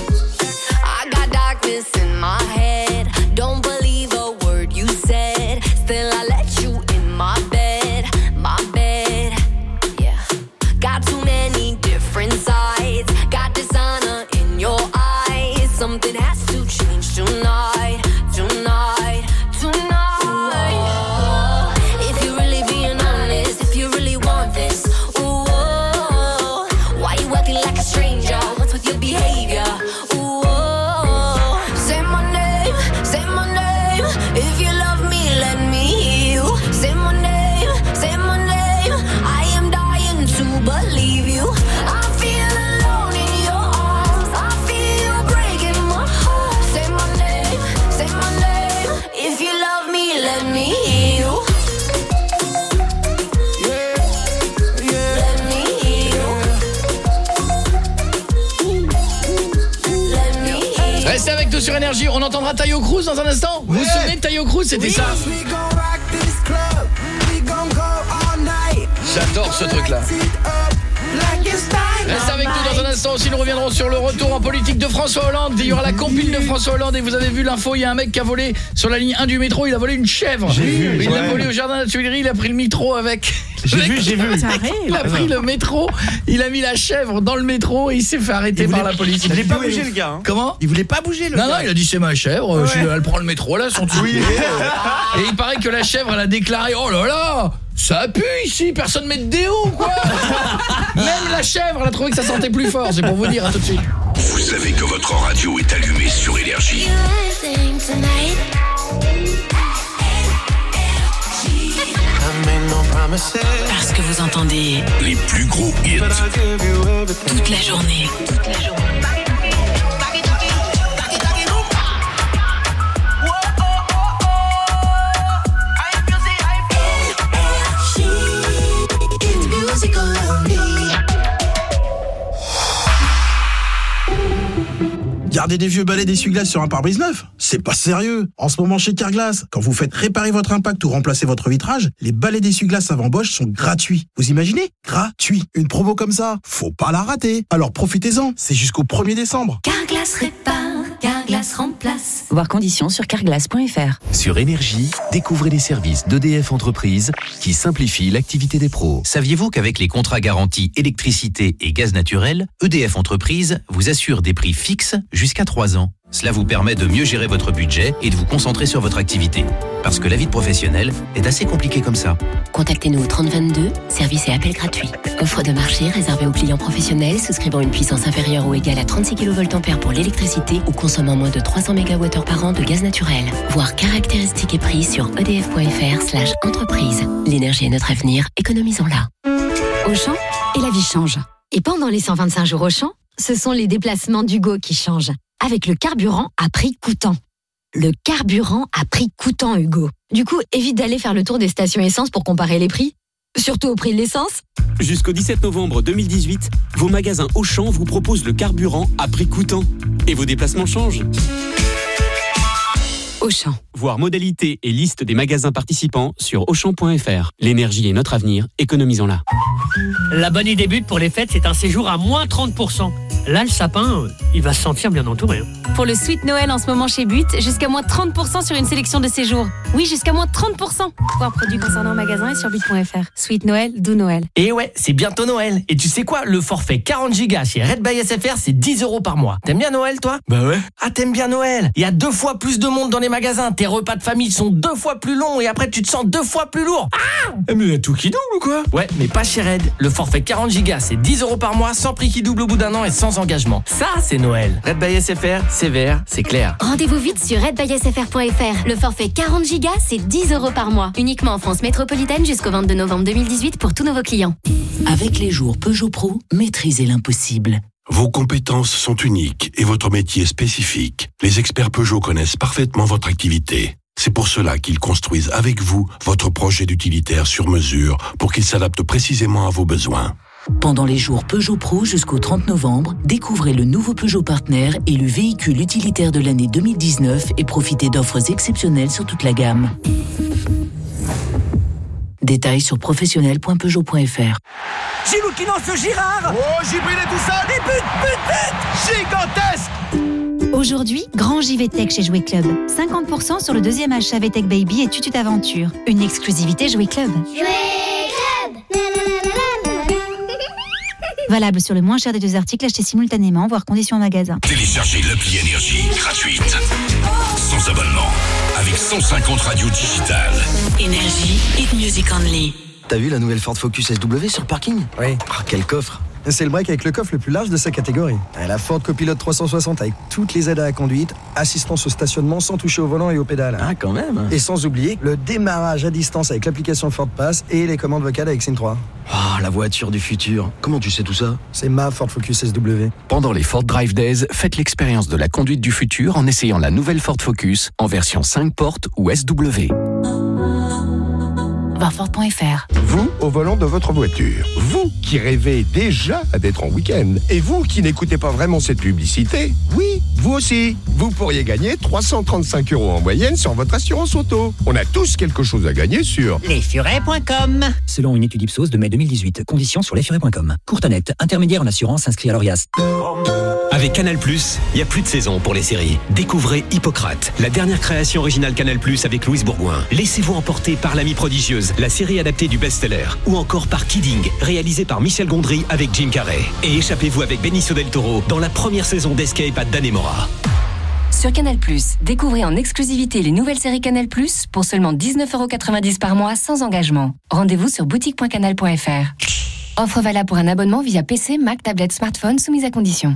2 sur Énergie. On entendra Tayo Cruz dans un instant. Vous vous souvenez de Tayo Cruz? C'était ça. J'adore ce truc-là. Reste avec nous dans un instant aussi, nous reviendrons sur le retour en politique de François Hollande. Il y aura la compile de François Hollande et vous avez vu l'info, il y a un mec qui a volé sur la ligne 1 du métro, il a volé une chèvre. Il l'a volé au jardin de la Tuilerie, il a pris le métro avec. J'ai vu. Il a pris le métro, il a mis la chèvre dans le métro et il s'est fait arrêter par la police. Il voulait pas bouger le gars. Comment? Il voulait pas bouger le gars. Non, il a dit c'est ma chèvre, elle prend le métro là, son truc. Et il paraît que la chèvre elle a déclaré "Oh là là, ça pue ici, personne met de déo ou quoi?" Même la chèvre, elle a trouvé que ça sentait plus fort, c'est pour vous dire, à tout de suite. Vous savez que votre radio est allumée sur Énergie. Parce que vous entendez Les plus gros hits. toute la journée. Garder des vieux balais d'essuie-glace sur un pare-brise neuf, c'est pas sérieux. En ce moment chez Carglass, quand vous faites réparer votre impact ou remplacer votre vitrage, les balais d'essuie-glace avant Bosch sont gratuits. Vous imaginez? Gratuit. Une promo comme ça, faut pas la rater. Alors profitez-en, c'est jusqu'au 1er décembre. Carglass répare, Carglass remplace. Voir conditions sur carglass.fr. Sur Énergie, découvrez les services d'EDF Entreprises qui simplifient l'activité des pros. Saviez-vous qu'avec les contrats garantis électricité et gaz naturel, EDF Entreprises vous assure des prix fixes jusqu'à 3 ans. Cela vous permet de mieux gérer votre budget et de vous concentrer sur votre activité. Parce que la vie de professionnel est assez compliquée comme ça. Contactez-nous au 3022, service et appel gratuit. Offre de marché réservée aux clients professionnels souscrivant une puissance inférieure ou égale à 36 kVA pour l'électricité ou consommant moins de 300 MWh par an de gaz naturel. Voir caractéristiques et prix sur edf.fr/entreprise. L'énergie est notre avenir, économisons-la. Auchan, et la vie change. Et pendant les 125 jours Auchan, ce sont les déplacements d'Hugo qui changent. Avec le carburant à prix coûtant. Le carburant à prix coûtant, Hugo. Du coup, évite d'aller faire le tour des stations essence pour comparer les prix. Surtout au prix de l'essence. Jusqu'au 17 novembre 2018, vos magasins Auchan vous proposent le carburant à prix coûtant. Et vos déplacements changent. Auchan. Voir modalités et liste des magasins participants sur Auchan.fr. L'énergie est notre avenir, économisons-la. La bonne idée but pour les fêtes, c'est un séjour à moins 30%. Là, le sapin, il va se sentir bien entouré. Pour le Sweet Noël en ce moment chez But, jusqu'à moins 30% sur une sélection de séjours. Oui, jusqu'à moins 30%. Voir produits concernant en magasin et sur but.fr. Sweet Noël, doux Noël. Et ouais, c'est bientôt Noël. Et tu sais quoi? Le forfait 40 Go chez Red by SFR, c'est 10 € par mois. T'aimes bien Noël, toi? Bah ouais. Ah, t'aimes bien Noël? Il y a 2 fois plus de monde dans les magasins. Tes repas de famille sont 2 fois plus longs et après tu te sens 2 fois plus lourd. Ah! Mais il y a tout qui double ou quoi? Ouais, mais pas chez Red. Le forfait 40 Go, c'est 10 € par mois, sans prix qui double au bout d'un an et sans engagement. Ça, c'est Noël. Red by SFR, c'est vert, c'est clair. Rendez-vous vite sur redbysfr.fr. Le forfait 40 Go, c'est 10 € par mois. Uniquement en France métropolitaine jusqu'au 22 novembre 2018 pour tous nouveaux clients. Avec les jours Peugeot Pro, maîtrisez l'impossible. Vos compétences sont uniques et votre métier spécifique. Les experts Peugeot connaissent parfaitement votre activité. C'est pour cela qu'ils construisent avec vous votre projet d'utilitaire sur mesure pour qu'il s'adapte précisément à vos besoins. Pendant les jours Peugeot Pro jusqu'au 30 novembre, découvrez le nouveau Peugeot Partner et le véhicule utilitaire de l'année 2019 et profitez d'offres exceptionnelles sur toute la gamme. Détails sur professionnel.peugeot.fr. Gilou qui lance le Girard. Oh, Gibril et tout ça. Et but Gigantesque. Aujourd'hui, grand JVTech chez Jouet Club. 50% sur le deuxième achat VTech Baby et Tutu d'aventure. Une exclusivité Jouet Club. Valable sur le moins cher des 2 articles achetés simultanément, voire conditions en magasin. Téléchargez l'appli Énergie gratuite. Sans abonnement. Avec 150 radios digitales. Énergie, hit music only. T'as vu la nouvelle Ford Focus SW sur le parking? Oui. Oh, quel coffre! C'est le break avec le coffre le plus large de sa catégorie. La Ford Copilot 360 avec toutes les aides à la conduite, assistance au stationnement sans toucher au volant et aux pédales. Ah, quand même! Et sans oublier le démarrage à distance avec l'application Ford Pass et les commandes vocales avec Sin 3. Oh, la voiture du futur. Comment tu sais tout ça? C'est ma Ford Focus SW. Pendant les Ford Drive Days, faites l'expérience de la conduite du futur en essayant la nouvelle Ford Focus en version 5 portes ou SW. Voir Ford.fr. Vous, au volant de votre voiture. Vous, qui rêvez déjà d'être en week-end. Et vous, qui n'écoutez pas vraiment cette publicité. Oui, vous aussi. Vous pourriez gagner 335 € en moyenne sur votre assurance auto. On a tous quelque chose à gagner sur lesfurets.com. Selon une étude Ipsos de mai 2018. Conditions sur lesfurets.com. Courtonnet, intermédiaire en assurance inscrit à l'ORIAS. Avec Canal+, il n'y a plus de saison pour les séries. Découvrez Hippocrate, la dernière création originale Canal+, avec Louise Bourgoin. Laissez-vous emporter par L'Amie prodigieuse, la série adaptée du best-seller. Ou encore par Kidding, réalisé par Michel Gondry avec Jim Carrey. Et échappez-vous avec Benicio del Toro dans la première saison d'Escape à Dannemora. Sur Canal+, découvrez en exclusivité les nouvelles séries Canal+, pour seulement 19,90 € par mois sans engagement. Rendez-vous sur boutique.canal.fr. Offre valable pour un abonnement via PC, Mac, tablette, smartphone, soumise à condition.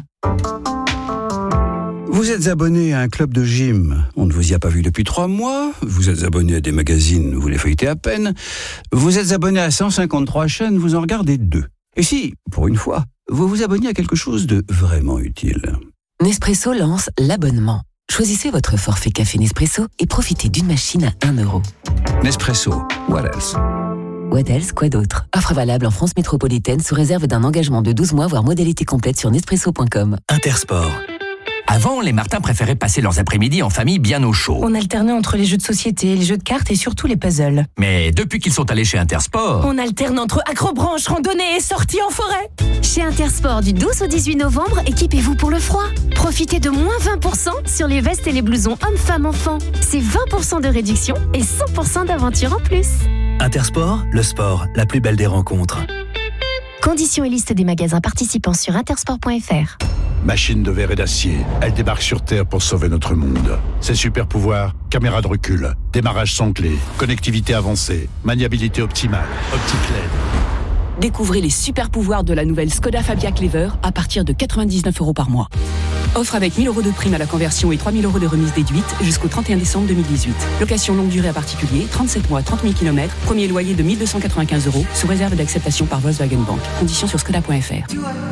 Vous êtes abonné à un club de gym, on ne vous y a pas vu depuis 3 mois. Vous êtes abonné à des magazines, vous les feuilletez à peine. Vous êtes abonné à 153 chaînes, vous en regardez 2. Et si, pour une fois, vous vous abonnez à quelque chose de vraiment utile. Nespresso lance l'abonnement. Choisissez votre forfait café Nespresso et profitez d'une machine à 1 €. Nespresso, what else? What else, quoi d'autre? Offre valable en France métropolitaine sous réserve d'un engagement de 12 mois, voire modalité complète sur Nespresso.com. Intersport. Avant, les Martins préféraient passer leurs après-midi en famille bien au chaud. On alternait entre les jeux de société, les jeux de cartes et surtout les puzzles. Mais depuis qu'ils sont allés chez Intersport... On alterne entre acrobranche, randonnée et sortie en forêt. Chez Intersport, du 12 au 18 novembre, équipez-vous pour le froid. Profitez de moins 20% sur les vestes et les blousons hommes, femmes, enfants. C'est 20% de réduction et 100% d'aventure en plus. Intersport, le sport, la plus belle des rencontres. Conditions et liste des magasins participants sur intersport.fr. Machine de verre et d'acier, elle débarque sur Terre pour sauver notre monde. Ses super pouvoirs, caméra de recul, démarrage sans clé, connectivité avancée, maniabilité optimale, optique LED. Découvrez les super pouvoirs de la nouvelle Skoda Fabia Clever à partir de 99 € par mois. Offre avec 1 000 € de prime à la conversion et 3 000 € de remise déduite jusqu'au 31 décembre 2018. Location longue durée à particulier, 37 mois, 30 000 km, premier loyer de 1 295 € sous réserve d'acceptation par Volkswagen Bank. Conditions sur skoda.fr.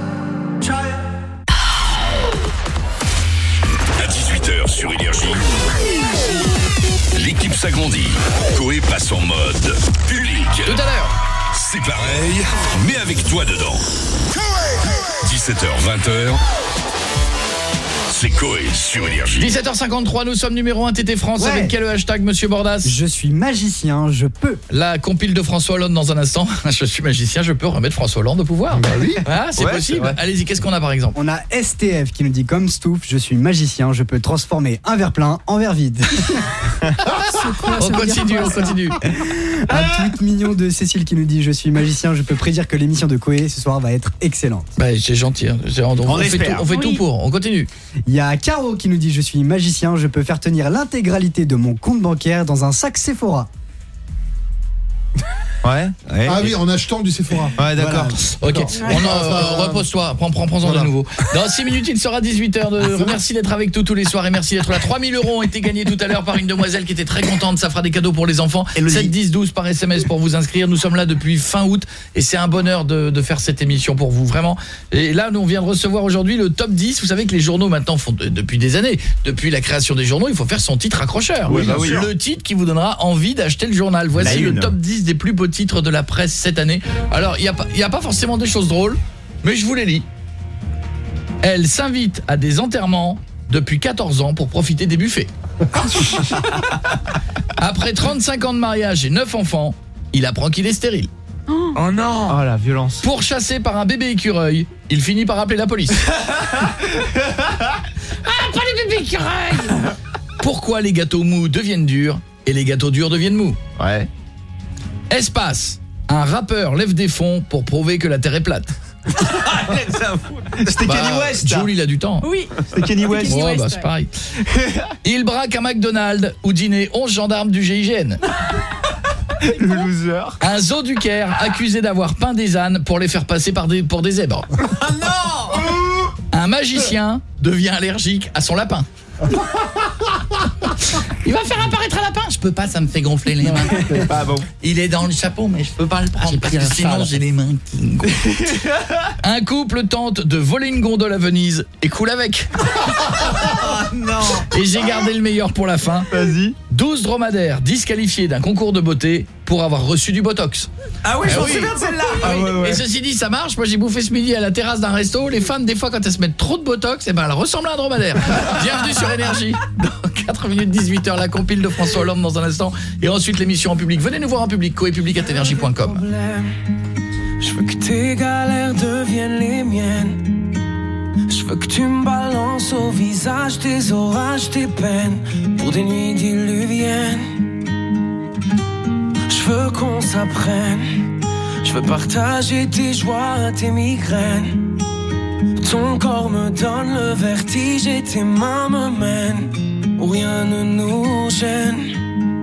À 18h sur Énergie, l'équipe s'agrandit. Coé passe en mode public. Tout à l'heure. C'est pareil, mais avec toi dedans. 17h, 20h. C'est Coé sur Énergie. 17h53, nous sommes numéro 1 TT France. Avec quel hashtag, monsieur Bordas? Je suis magicien, je peux. La compile de François Hollande dans un instant. Je suis magicien, je peux remettre François Hollande au pouvoir. Bah oui. Ah, c'est possible. Allez-y, qu'est-ce qu'on a par exemple? On a STF qui nous dit comme Stouff, je suis magicien, je peux transformer un verre plein en verre vide. On continue. Un tweet mignon de Cécile qui nous dit je suis magicien, je peux prédire que l'émission de Coé ce soir va être excellente. Bah, c'est gentil. Hein. On fait tout pour. On continue. Il y a Caro qui nous dit je suis magicien, je peux faire tenir l'intégralité de mon compte bancaire dans un sac Sephora. Ouais. Ah oui, en achetant du Sephora. Ouais, d'accord. Ok, repose-toi, prends-en de nouveau. Dans 6 minutes, il sera 18h. Merci d'être avec nous tous les soirs et merci d'être là. 3 000 € ont été gagnés tout à l'heure par une demoiselle qui était très contente. Ça fera des cadeaux pour les enfants. 7, 10, 12 par SMS pour vous inscrire. Nous sommes là depuis fin août et c'est un bonheur de faire cette émission pour vous, vraiment. Et là, nous, on vient de recevoir aujourd'hui le top 10. Vous savez que les journaux maintenant font depuis des années. Depuis la création des journaux, il faut faire son titre accrocheur. Oui, le titre qui vous donnera envie d'acheter le journal. Voici le top 10 des plus beaux titres de la presse cette année. Alors, il y a pas forcément des choses drôles, mais je vous les lis. Elle s'invite à des enterrements depuis 14 ans pour profiter des buffets. Après 35 ans de mariage et 9 enfants, il apprend qu'il est stérile. Oh non. Oh la violence. Pourchassé par un bébé écureuil, il finit par appeler la police. Ah, pas les bébés écureuils. Pourquoi les gâteaux mous deviennent durs et les gâteaux durs deviennent mous? Ouais. Espace. Un rappeur lève des fonds pour prouver que la Terre est plate. C'était Kanye West. Jules, il a du temps. Oui. C'était Kanye West. Ouais, bah c'est pareil. Il braque un McDonald's où dîner 11 gendarmes du GIGN. Le loser. Un zoo du Caire accusé d'avoir peint des ânes pour les faire passer pour des zèbres. Oh non. Un magicien devient allergique à son lapin. Il va faire apparaître un lapin. Je peux pas, ça me fait gonfler les mains. C'est pas bon. Il est dans le chapeau, mais je peux pas le prendre parce que sinon j'ai les mains qui gonflent. Un couple tente de voler une gondole à Venise et coule avec. Non. Et j'ai gardé le meilleur pour la fin. Vas-y. 12 dromadaires disqualifiés d'un concours de beauté pour avoir reçu du botox. Ah oui, je m'en souviens de celle-là. Ah oui. Et ceci dit, ça marche. Moi, j'ai bouffé ce midi à la terrasse d'un resto. Les femmes, des fois, quand elles se mettent trop de botox, elles ressemblent à un dromadaire. Bienvenue sur Énergie. Dans 4 minutes 18h, la compile de François Hollande dans un instant. Et ensuite, l'émission en public. Venez nous voir en public. coepublic@energie.com. Je veux que tes galères deviennent les miennes. Je veux que tu me balances au visage tes orages, tes peines pour des nuits diluviennes. Je veux qu'on s'apprenne. Je veux partager tes joies, tes migraines. Ton corps me donne le vertige et tes mains me mènent où rien ne nous gêne.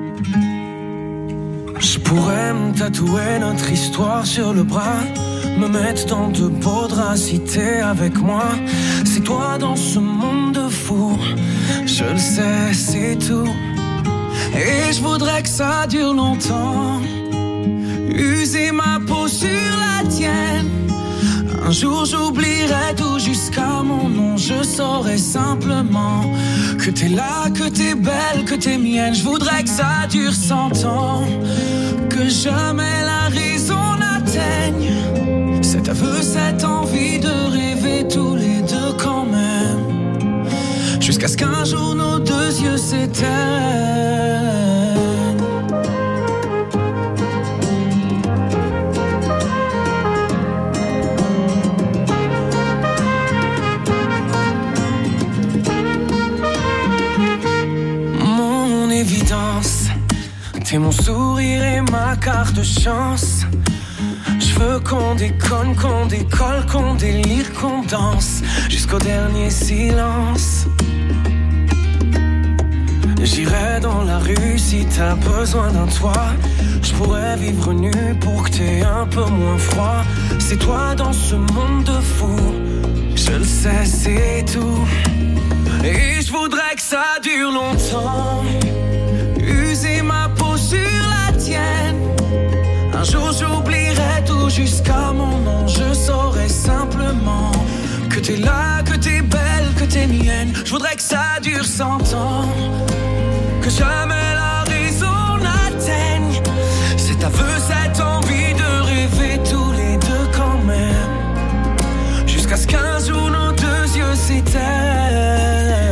Je pourrais me tatouer notre histoire sur le bras, me mettre dans de beaux draps si t'es avec moi. C'est toi dans ce monde de fou, je le sais, c'est tout. Et je voudrais que ça dure longtemps, user ma peau sur la tienne. Un jour j'oublierai tout jusqu'à mon nom. Je saurai simplement que t'es là, que t'es belle, que t'es mienne. Je voudrais que ça dure 100 ans, que jamais la raison n'atteigne cet aveu, cette envie de rêver tous les deux quand même, jusqu'à ce qu'un jour nos deux yeux s'éteignent. Mon évidence, t'es mon sourire et ma carte de chance. Je veux qu'on déconne, qu'on décolle, qu'on délire, qu'on danse jusqu'au dernier silence. J'irai dans la rue si t'as besoin d'un toit. Je pourrais vivre nu pour que t'aies un peu moins froid. C'est toi dans ce monde de fous, je le sais, c'est tout. Et je voudrais que ça dure longtemps, user ma peau sur la tienne. Un jour j'oublierai tout jusqu'à mon nom. Je saurai simplement que t'es là, que t'es belle, que t'es mienne. Je voudrais que ça dure 100 ans, que jamais la raison n'atteigne cet aveu, cette envie de rêver tous les deux quand même, jusqu'à ce qu'un jour nos deux yeux s'éteignent.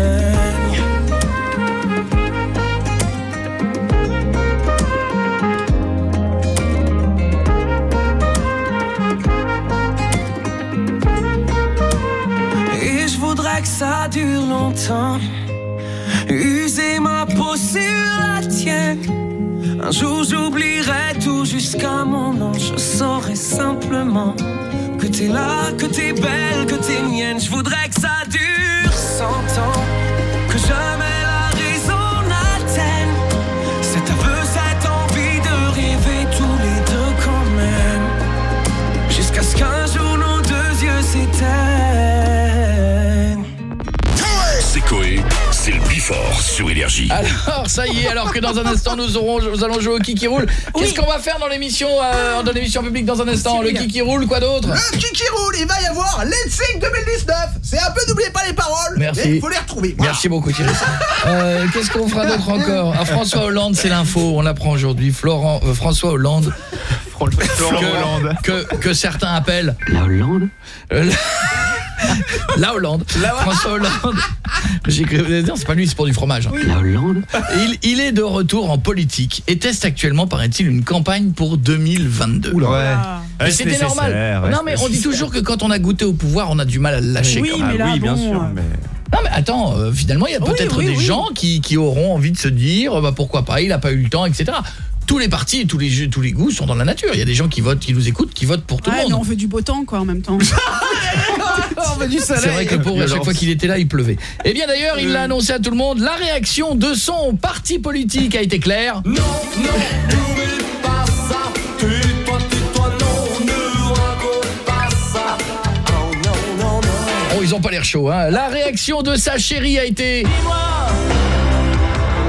Que ça dure longtemps, user ma peau sur la tienne. Un jour j'oublierai tout jusqu'à mon nom. Je saurai simplement que t'es là, que t'es belle, que t'es mienne. Je voudrais que ça dure 100 ans, que jamais la raison n'atteigne cet aveu, cette envie de rêver tous les deux quand même, jusqu'à ce qu'un jour nos deux yeux s'éteignent. C'est Coé, c'est le Bifort sur Énergie. Alors ça y est, alors que dans un instant nous allons jouer au Kiki Roule. Qu'est-ce qu'on va faire dans l'émission publique dans un instant? Le Kiki Roule, quoi d'autre? Le Kiki Roule, il va y avoir Let's Sing 2019. C'est un peu, n'oubliez pas les paroles. Merci. Mais il faut les retrouver. Voilà. Merci beaucoup Thierry. Qu'est-ce qu'on fera d'autre encore? François Hollande, c'est l'info, on l'apprend aujourd'hui. François Hollande. Que certains appellent la Hollande. La Hollande. François Hollande. J'ai cru c'est pas lui, c'est pour du fromage. Oui. La Hollande. Il est de retour en politique et teste actuellement, paraît-il, une campagne pour 2022. Oula. Mais c'était normal. Non mais on dit toujours que quand on a goûté au pouvoir, on a du mal à le lâcher quand même. Mais là, oui, bien sûr, mais... Non mais attends, finalement il y a peut-être des gens qui auront envie de se dire pourquoi pas, il a pas eu le temps, etc. Tous les partis et tous les goûts sont dans la nature. Il y a des gens qui votent, qui nous écoutent, qui votent pour tout le monde. Mais on fait du beau temps quoi en même temps. On fait du soleil. C'est vrai que pour chaque fois qu'il était là, il pleuvait. Et bien d'ailleurs, il l'a annoncé à tout le monde, la réaction de son parti politique a été claire. Non, n'oublie pas ça. Tais-toi, non, ne raconte pas ça. Oh non. Oh, ils ont pas l'air chauds, hein. La réaction de sa chérie a été...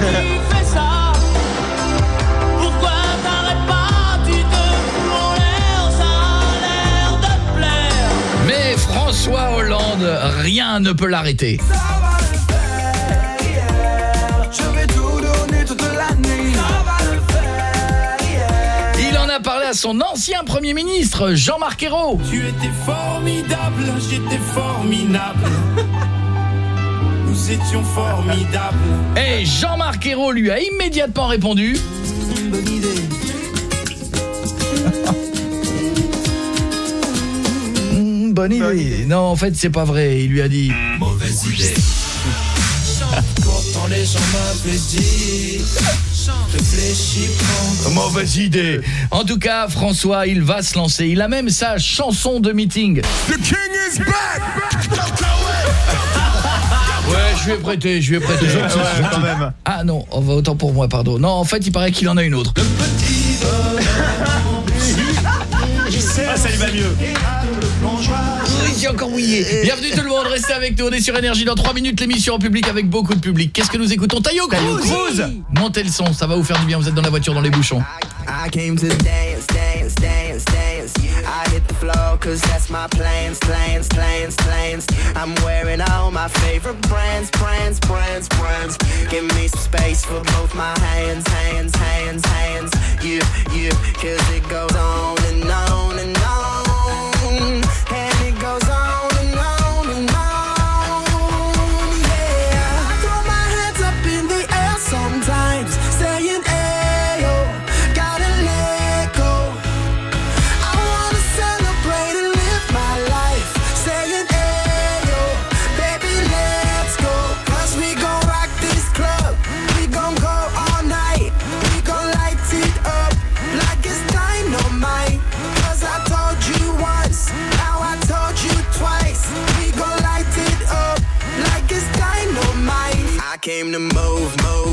fais ça? Pourquoi t'arrêtes pas? Tu te fous en l'air, ça a l'air de te plaire. Mais François Hollande, rien ne peut l'arrêter. Ça va le faire, yeah. Je vais tout donner toute la nuit. Ça va le faire, yeah. Il en a parlé à son ancien Premier ministre, Jean-Marc Ayrault. Tu étais formidable, j'étais formidable. Nous étions formidables. Et Jean-Marc Ayrault lui a immédiatement répondu. Bonne idée. Bonne idée. Non, en fait, c'est pas vrai. Il lui a dit mauvaise idée. Pourtant les gens m'avaient dit. Réfléchis, prends. Mauvaise idée. En tout cas, François, il va se lancer. Il a même sa chanson de meeting. The king is back. Ouais, je lui ai prêté. Ouais, quand même. Ah non, autant pour moi, pardon. Non, en fait, il paraît qu'il en a une autre. Ah, ça lui va mieux. Oui, j'ai encore mouillé. Bienvenue tout le monde, restez avec nous. On est sur Énergie dans 3 minutes, l'émission en public avec beaucoup de public. Qu'est-ce que nous écoutons? Tayo Cruz. Montez le son, ça va vous faire du bien. Vous êtes dans la voiture, dans les bouchons. I came to dance, dance, dance, dance. I hit the floor cause that's my plans. I'm wearing all my favorite brands. Give me some space for both my hands. Yeah, cause it goes on and on and on. And it goes on and on and on. Yeah, I throw my hands up in the air sometimes, saying ayo, gotta let go. I wanna celebrate and live my life, saying ayo, baby let's go. Cause we gon' rock this club, we gon' go all night. We gon' light it up like it's dynamite. Cause I told you once, now I told you twice. We gon' light it up like it's dynamite. I came to move.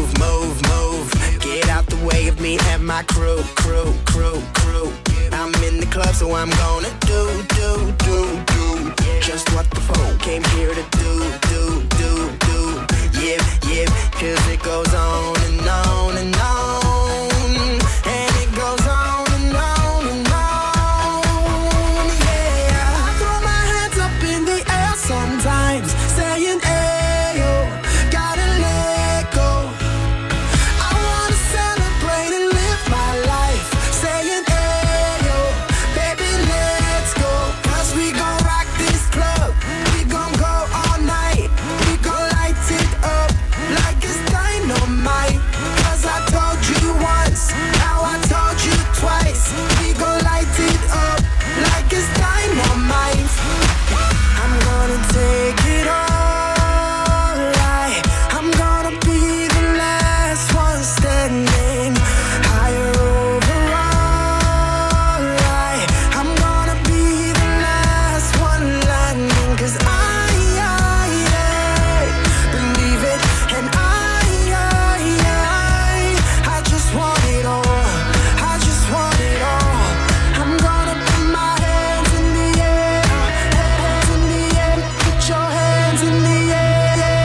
Get out the way of me and my crew. I'm in the club, so I'm gonna do just what the folk came here to do. Yeah, cause it goes on and on and on. And it goes on and on and on. Yeah, I throw my hands up in the air sometimes, saying ayo, gotta let go. I wanna celebrate and live my life, saying ayo, baby let's go. Cause we gon' rock this club, we gon' go all night. We gon' light it up like it's dynamite. Cause I told you once, now I told you twice. We gon' light it up like it's dynamite. I'm gonna take it all right. I'm gonna be the last one standing, higher over all right. I'm gonna be the last one landing. Cause I believe it. And I just want it all. I just want it all. I'm gonna put my hands in the air. Hands in the air. Put your hands in the air.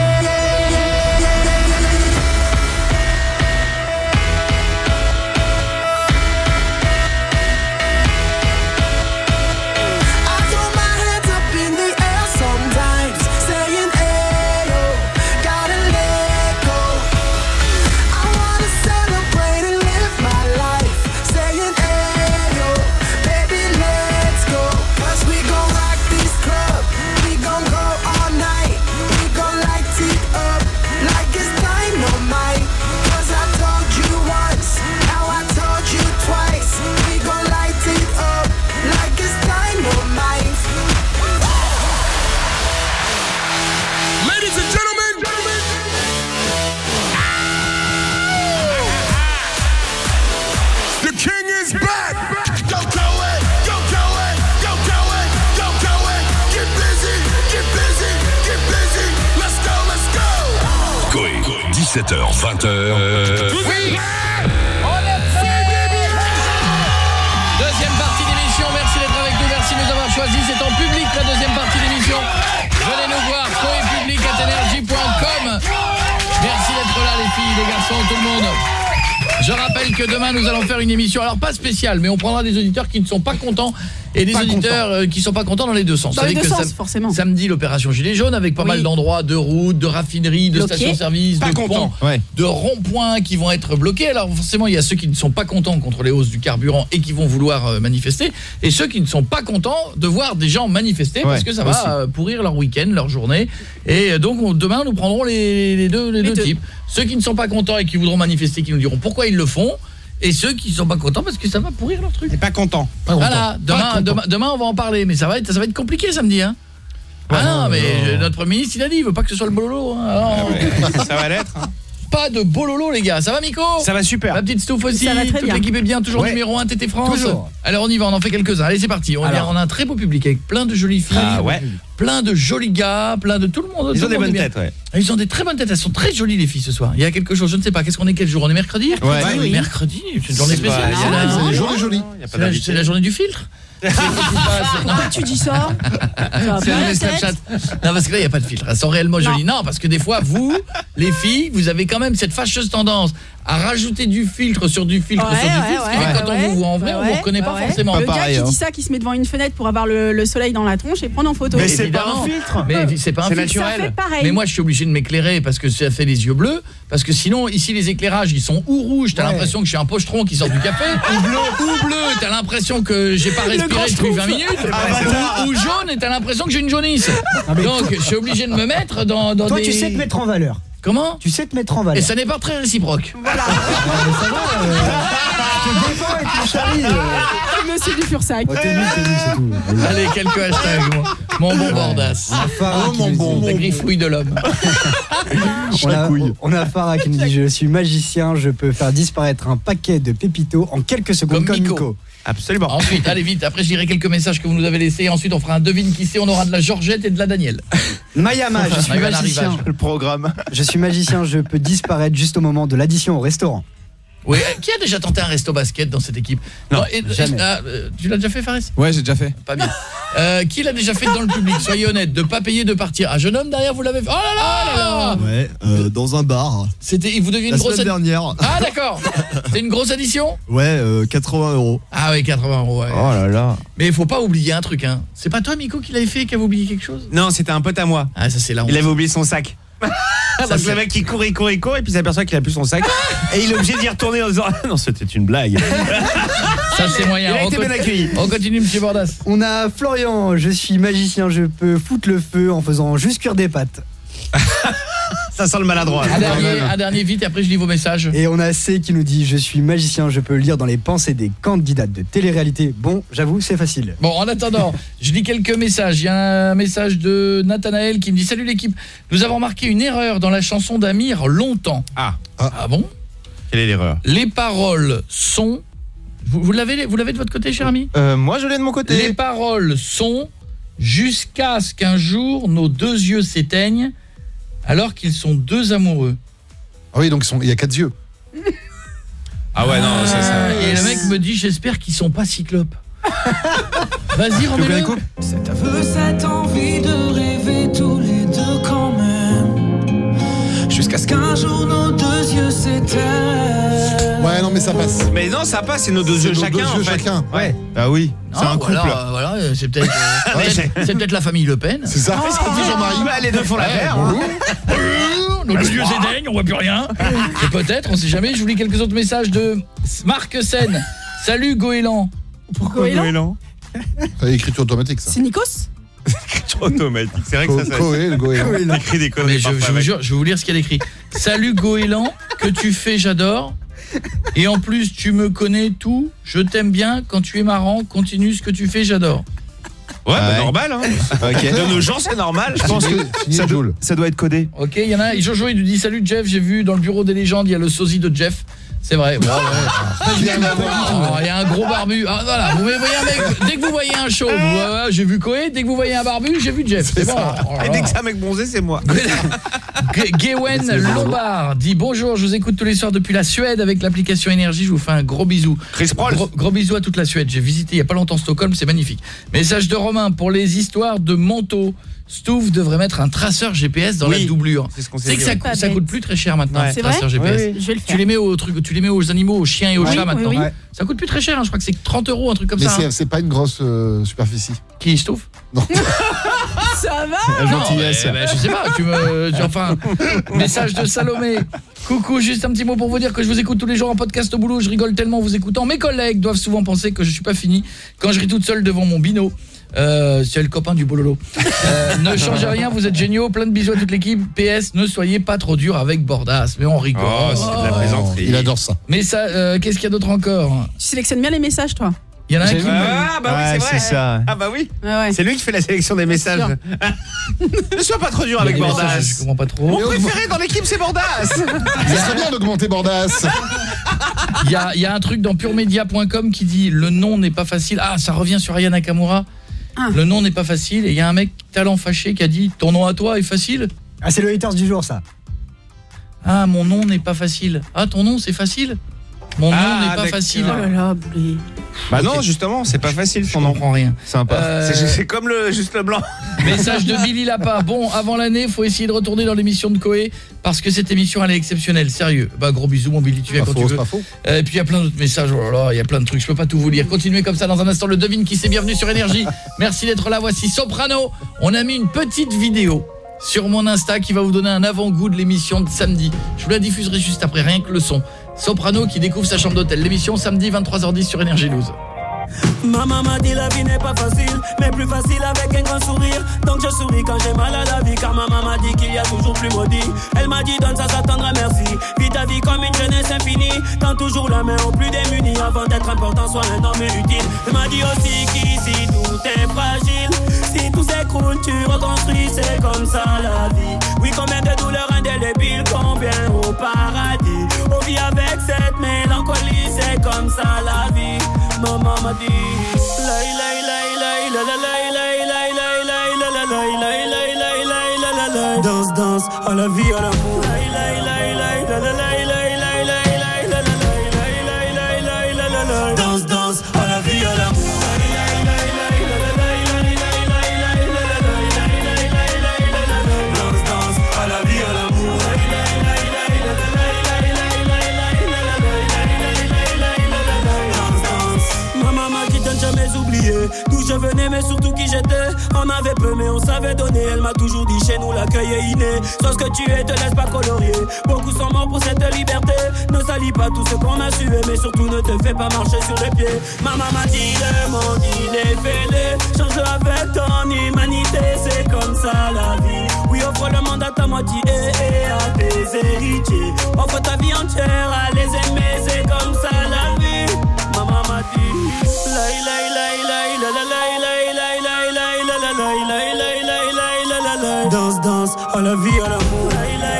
I throw my hands up in the air sometimes, saying ayo, gotta let go. I wanna celebrate and live my life, saying ayo, baby let's go. Cause we gon' rock this club, we gon' go all night. We gon' light it up like it's dynamite. Cause I told you once, now I told you twice. We gon' light it up like it's dynamite. Ladies and gentlemen, the king is back. Go it, go it, go it, go it. Get busy, let's go. Coé, 17h, 20h. Oui, on est prêt. Deuxième partie d'émission, merci d'être avec nous, merci de nous avoir choisis. C'est en public la deuxième partie d'émission. Venez nous voir, coépublic@energie.com. Merci d'être là les filles, les garçons, que demain nous allons faire une émission, alors pas spéciale, mais on prendra des auditeurs qui ne sont pas contents et des auditeurs qui sont pas contents dans les deux sens. Dans les deux sens, forcément. Samedi, l'opération Gilets jaunes avec pas mal d'endroits, de routes, de raffineries, de stations-service, de ponts, de ronds-points qui vont être bloqués. Alors forcément, il y a ceux qui ne sont pas contents contre les hausses du carburant et qui vont vouloir manifester, et ceux qui ne sont pas contents de voir des gens manifester parce que ça va pourrir leur week-end, leur journée. Et donc demain, nous prendrons les deux types. Ceux qui ne sont pas contents et qui voudront manifester, qui nous diront pourquoi ils le font. Et ceux qui sont pas contents parce que ça va pourrir leur truc. Et pas contents. Voilà, demain on va en parler, mais ça va être compliqué samedi, hein. Notre Premier ministre il a dit, il veut pas que ce soit le bololo, hein. Alors, ça va l'être, hein. Pas de bololo les gars, ça va Miko? Ça va super. La petite Stouff aussi, ça va très toute l'équipe est bien, toujours numéro 1 TT France. Toujours. Alors on y va, on en fait quelques-uns. Allez, c'est parti. On a un très beau public avec plein de jolies filles, plein de jolis gars, plein de tout le monde. Ils ont des bonnes têtes, Ils ont des très bonnes têtes, elles sont très jolies les filles ce soir. Il y a quelque chose, je ne sais pas, qu'est-ce qu'on est, quel jour? On est mercredi? Oui. Mercredi, c'est une journée spéciale. C'est une journée jolie. C'est la journée du filtre. Pourquoi tu dis ça? C'est Snapchat. Non, parce que là il y a pas de filtre, elles sont réellement jolies. Non, parce que des fois vous, les filles, vous avez quand même cette fâcheuse tendance à rajouter du filtre sur du filtre sur du filtre, ce qui fait que quand on vous voit en vrai, on vous reconnaît pas forcément. Le gars qui dit ça, qui se met devant une fenêtre pour avoir le soleil dans la tronche et prendre en photo. Mais c'est pas un filtre. Mais c'est pas un filtre, naturel. Ça fait pareil. Mais moi je suis obligé de m'éclairer parce que ça fait les yeux bleus, parce que sinon ici les éclairages ils sont ou rouges, t'as l'impression que je suis un pochetron qui sort du café, ou bleu, t'as l'impression que j'ai pas respiré depuis 20 minutes, ou jaune et t'as l'impression que j'ai une jaunisse. Donc je suis obligé de me mettre dans des... Toi tu sais te mettre en valeur. Comment? Tu sais te mettre en valeur. Et ça n'est pas très réciproque. Voilà. Ça va, je te défends avec le chari. Monsieur Dufursac. T'es nul, c'est tout. Allez, quelques hashtags. Mon bon bordas. La griffouille de l'homme. On a Farah qui nous dit: je suis magicien, je peux faire disparaître un paquet de pépitos en quelques secondes comme Miko. Absolument. Ensuite, allez vite, après je lirai quelques messages que vous nous avez laissés. Ensuite, on fera un devine qui sait, on aura de la Georgette et de la Danielle. Mayama, je suis magicien. Le programme. Je suis magicien, je peux disparaître juste au moment de l'addition au restaurant. Oui, qui a déjà tenté un resto basket dans cette équipe? Non, jamais. Tu l'as déjà fait, Fares? Ouais, j'ai déjà fait. Pas bien. Qui l'a déjà fait dans le public? Soyez honnête, de pas payer, de partir. Un jeune homme derrière, vous l'avez fait? Oh là là! Ouais, dans un bar. C'était, vous deviez une grosse dernière. Ah d'accord. C'était une grosse addition? Ouais, 80 €. Ah oui, 80 €. Ouais. Oh là là. Mais il faut pas oublier un truc, hein. C'est pas toi, Miko, qui l'avait fait et qui avait oublié quelque chose? Non, c'était un pote à moi. Ah, ça c'est la honte. Il avait oublié son sac. Parce que le mec il court et puis il s'aperçoit qu'il a plus son sac et il est obligé d'y retourner en disant ah non, c'était une blague. Ça c'est moyen. Il a été bien accueilli. On continue, monsieur Bordas. On a Florian, je suis magicien, je peux foutre le feu en faisant juste cuire des pâtes. Ça sent le maladroit. Un dernier vite et après je lis vos messages. Et on a C qui nous dit: je suis magicien, je peux lire dans les pensées des candidates de télé-réalité. Bon, j'avoue, c'est facile. Bon, en attendant, je lis quelques messages. Il y a un message de Nathanaël qui me dit: salut l'équipe, nous avons marqué une erreur dans la chanson d'Amir longtemps. Ah bon? Quelle est l'erreur? Les paroles sont... Vous l'avez de votre côté, cher ami? Moi je l'ai de mon côté. Les paroles sont: jusqu'à ce qu'un jour nos deux yeux s'éteignent alors qu'ils sont deux amoureux. Ah oui, donc il y a 4 yeux. Ah ouais, non, ça. Et le mec me dit: j'espère qu'ils sont pas cyclopes. Vas-y, remets-le. Cet aveu, cette envie de rêver tous les deux quand même, jusqu'à ce qu'un jour nos deux yeux s'éteignent. Ouais, non mais ça passe. Mais non, ça passe, c'est nos deux yeux chacun en fait. Ouais. Ah oui, c'est un couple. Voilà, c'est peut-être c'est peut-être la famille Le Pen. C'est ça. Jean-Marie. Les deux font la paire. Nos deux yeux s'éteignent, on voit plus rien. Et peut-être, on sait jamais. Je vous lis quelques autres messages de Marc Sen. Salut Goéland. Pourquoi Goéland? Écriture automatique ça. C'est Nikos? Écriture automatique. C'est vrai que ça Goéland. Écrit des conneries. Mais je vous jure, je vais vous lire ce qu'elle écrit. Salut Goéland, que tu fais, j'adore. Et en plus, tu me connais tout. Je t'aime bien. Quand tu es marrant, continue ce que tu fais, j'adore. Ouais, bah normal hein. Okay. De nos gens, c'est normal. Je pense que ça doit être codé. OK, il y en a. Jojo, il nous dit: salut Jeff, j'ai vu dans le bureau des légendes, il y a le sosie de Jeff. C'est vrai. Ouais. Il y a un gros barbu. Ah, voilà, vous voyez un mec, dès que vous voyez un chauve, j'ai vu Koé, dès que vous voyez un barbu, j'ai vu Jeff. C'est bon. Et dès que c'est un mec bronzé, c'est moi. Gwen Lombard dit: bonjour, je vous écoute tous les soirs depuis la Suède avec l'application Énergie, je vous fais un gros bisou. Chris Prols. Gros bisou à toute la Suède. J'ai visité il y a pas longtemps Stockholm, c'est magnifique. Message de Romain: pour les histoires de manteaux, Stouff devrait mettre un traceur GPS dans la doublure. C'est ce qu'on C'est que ça coûte plus très cher maintenant, C'est traceur vrai GPS. Je vais le faire. Tu les mets aux animaux, aux chiens et aux chats maintenant. oui. Ça coûte plus très cher, je crois que c'est 30 €, un truc comme Mais ça. c'est pas une grosse superficie. Qui, Stouff? Non. Ça va? Non, je sais pas, enfin, message de Salomé. Coucou, juste un petit mot pour vous dire que je vous écoute tous les jours en podcast au boulot, je rigole tellement en vous écoutant. Mes collègues doivent souvent penser que je suis pas fini quand je ris toute seule devant mon bino. C'est le copain du bololo. Ne changez rien, vous êtes géniaux, plein de bisous à toute l'équipe. PS, ne soyez pas trop dur avec Bordas. Mais on rigole. Oh, c'est de la plaisanterie. Il adore ça. Mais ça, qu'est-ce qu'il y a d'autre encore? Tu sélectionnes bien les messages, toi. Il y en a un qui Ah bah oui, c'est vrai. ça. Ah bah oui. Ouais. C'est lui qui fait la sélection des messages. Ne sois pas trop dur avec Bordas. Je comprends pas trop. Mon préféré dans l'équipe, c'est Bordas. Ça serait bien d'augmenter Bordas. Il y a un truc dans puremedia.com qui dit le nom n'est pas facile. Ah, ça revient sur Aya Nakamura. Le nom n'est pas facile et il y a un mec talent fâché qui a dit ton nom à toi est facile. Ah, c'est le haters du jour, ça. Ah, mon nom n'est pas facile. Ah, ton nom c'est facile. Mon nom n'est pas facile. Oh là là, blé. Bah non, justement, c'est pas facile ton nom. Je comprends rien. Sympa. C'est comme le juste le blanc. Message de Billy Lapa. Bon, avant l'année, faut essayer de retourner dans l'émission de Koé parce que cette émission elle est exceptionnelle, sérieux. Bah gros bisous mon Billy, tu viens quand tu veux. Et puis il y a plein d'autres messages. Oh là là, il y a plein de trucs, je peux pas tout vous lire. Continuez comme ça dans un instant le devine qui c'est, bienvenue sur Énergie. Merci d'être là. Voici Soprano. On a mis une petite vidéo sur mon Insta qui va vous donner un avant-goût de l'émission de samedi. Je vous la diffuserai juste après, rien que le son. Soprano qui découvre sa chambre d'hôtel. L'émission samedi 23h10 sur Énergie 12. Maman m'a dit la vie n'est pas facile, mais plus facile avec un grand sourire. Donc je souris quand j'ai mal à la vie, car maman m'a dit qu'il y a toujours plus maudit. Elle m'a dit donne ça t'attendra merci. Vis ta vie comme une jeunesse infinie. Tends toujours la main aux plus démunis. Avant d'être important, sois un homme utile. Elle m'a dit aussi qu'ici tout est fragile. Si tout s'écroule, tu reconstruis, c'est comme ça la vie. Oui, combien de douleurs indélébiles, combien au paradis. On vit avec cette mélancolie, c'est comme ça la vie. Maman m'a dit danse, danse, à la vie, à l'amour. Danse, danse, à la vie, à l'amour. Danse, danse, à la vie, à l'amour. Maman m'a dit de ne jamais oublier d'où je venais mais surtout qui j'étais. On avait peu mais on savait donner. Elle m'a toujours dit chez nous l'accueil est inné. Sois ce que tu es, te laisse pas colorier. Beaucoup sont morts pour cette liberté. Ne salis pas tout ce qu'on a sué, mais surtout ne te fais pas marcher sur les pieds. Maman m'a dit le monde il est fêlé. Change avec ton humanité, c'est comme ça la vie. Oui, offre le monde à ta moitié et à tes héritiers. Offre ta vie entière à les aimer, c'est comme ça la vie. Maman m'a dit danse, danse, à la vie, à l'amour.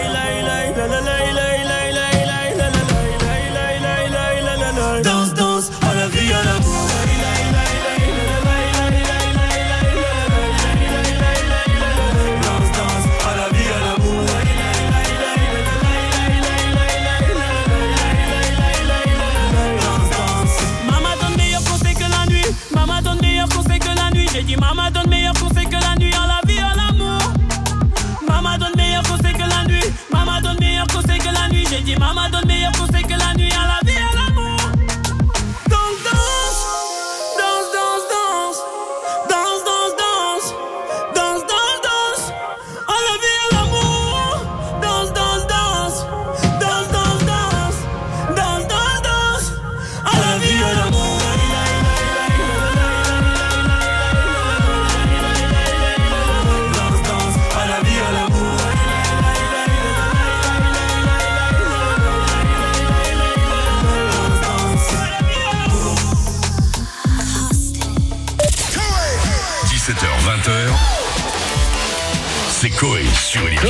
Danse, danse, à la vie, à l'amour. Danse, danse, à la vie, à l'amour. Danse, danse. Maman donne meilleur conseil que la nuit. Maman donne meilleur conseil que la nuit. J'ai dit maman donne meilleur conseil que la nuit. À la vie, à l'amour. Maman donne meilleur conseil que la nuit. Maman donne meilleur conseil que la nuit. J'ai dit maman donne meilleur conseil que la nuit. À la vie, à l'amour. Donc danse, danse, danse, danse. Danse, danse, danse. Danse, danse, danse. À la vie, à l'amour. Danse, danse, danse. Danse, danse, danse. Danse, danse, danse. À la vie, à l'amour. C'est Koé sur Énergie.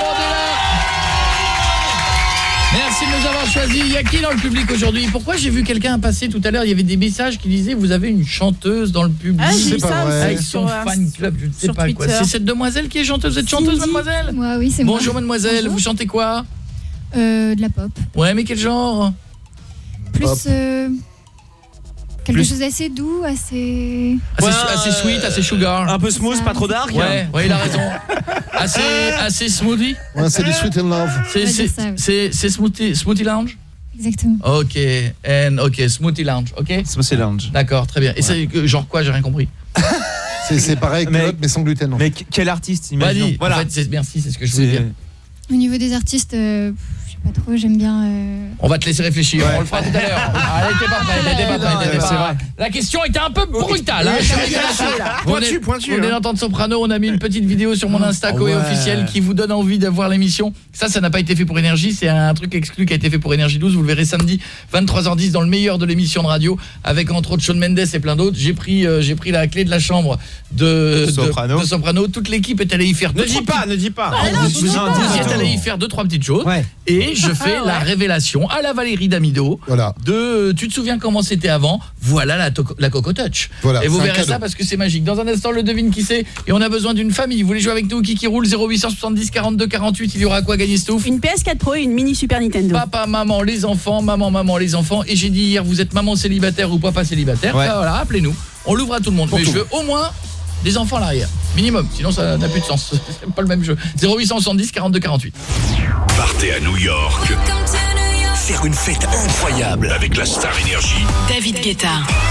Merci de nous avoir choisis. Il y a qui dans le public aujourd'hui? Pourquoi j'ai vu quelqu'un passer tout à l'heure? Il y avait des messages qui disaient vous avez une chanteuse dans le public. Ah, j'ai vu ça aussi avec son fan club, je ne sais pas quoi. C'est cette demoiselle qui est chanteuse. Vous êtes chanteuse, mademoiselle? Ouais, oui, c'est moi. Bonjour mademoiselle. Bonjour. Vous chantez quoi? De la pop. Ouais, mais quel genre? Plus Quelque chose d'assez doux, assez... Assez sweet, assez sugar. Un peu smooth, pas trop dark. Ouais, il a raison. Assez smoothie. Ouais, c'est du sweet and love. C'est smoothie lounge. Exactement. OK, smoothie lounge, OK. Smoothie lounge. D'accord, très bien. Et c'est genre quoi, j'ai rien compris. C'est pareil que l'autre mais sans gluten. Non. Mais quel artiste, imagine. Voilà. En fait, merci, c'est ce que je voulais dire. Au niveau des artistes, je sais pas trop, j'aime bien... On va te laisser réfléchir, on le fera tout à l'heure. Elle était pas prête. La question était un peu brutale. Pointu. Vous venez d'entendre Soprano, on a mis une petite vidéo sur mon Insta Coé officiel qui vous donne envie d'avoir l'émission. Ça n'a pas été fait pour Énergie, c'est un truc exclu qui a été fait pour Énergie 12. Vous le verrez samedi 23h10 dans le meilleur de l'émission de radio avec entre autres Shawn Mendes et plein d'autres. J'ai pris la clé de la chambre de Soprano. Toute l'équipe est allée y faire Ne dis pas. Vous êtes allé y faire 2-3 petites choses et je fais la révélation à la Valérie Damido de tu te souviens comment c'était avant, voilà la Coco Touch. Voilà, et vous verrez ça parce que c'est magique. Dans un instant le devine qui c'est et on a besoin d'une famille. Vous voulez jouer avec nous qui roule 0870 42 48, il y aura quoi gagner ce ouf? Une PS4 Pro et une mini Super Nintendo. Papa, maman, les enfants, maman, les enfants. Et j'ai dit hier, vous êtes maman célibataire ou papa célibataire, voilà, appelez-nous. On l'ouvre à tout le monde. Mais je veux au moins des enfants à l'arrière. Minimum, sinon ça n'a plus de sens. C'est pas le même jeu. 0870 42 48. Partez à New York. Faire une fête incroyable avec la Star Énergie. David Guetta.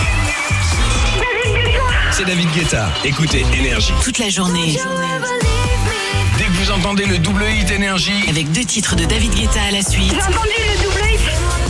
C'est David Guetta. Écoutez Énergie. Toute la journée. Dès que vous entendez le double hit Énergie. Avec 2 titres de David Guetta à la suite. J'ai entendu le double hit.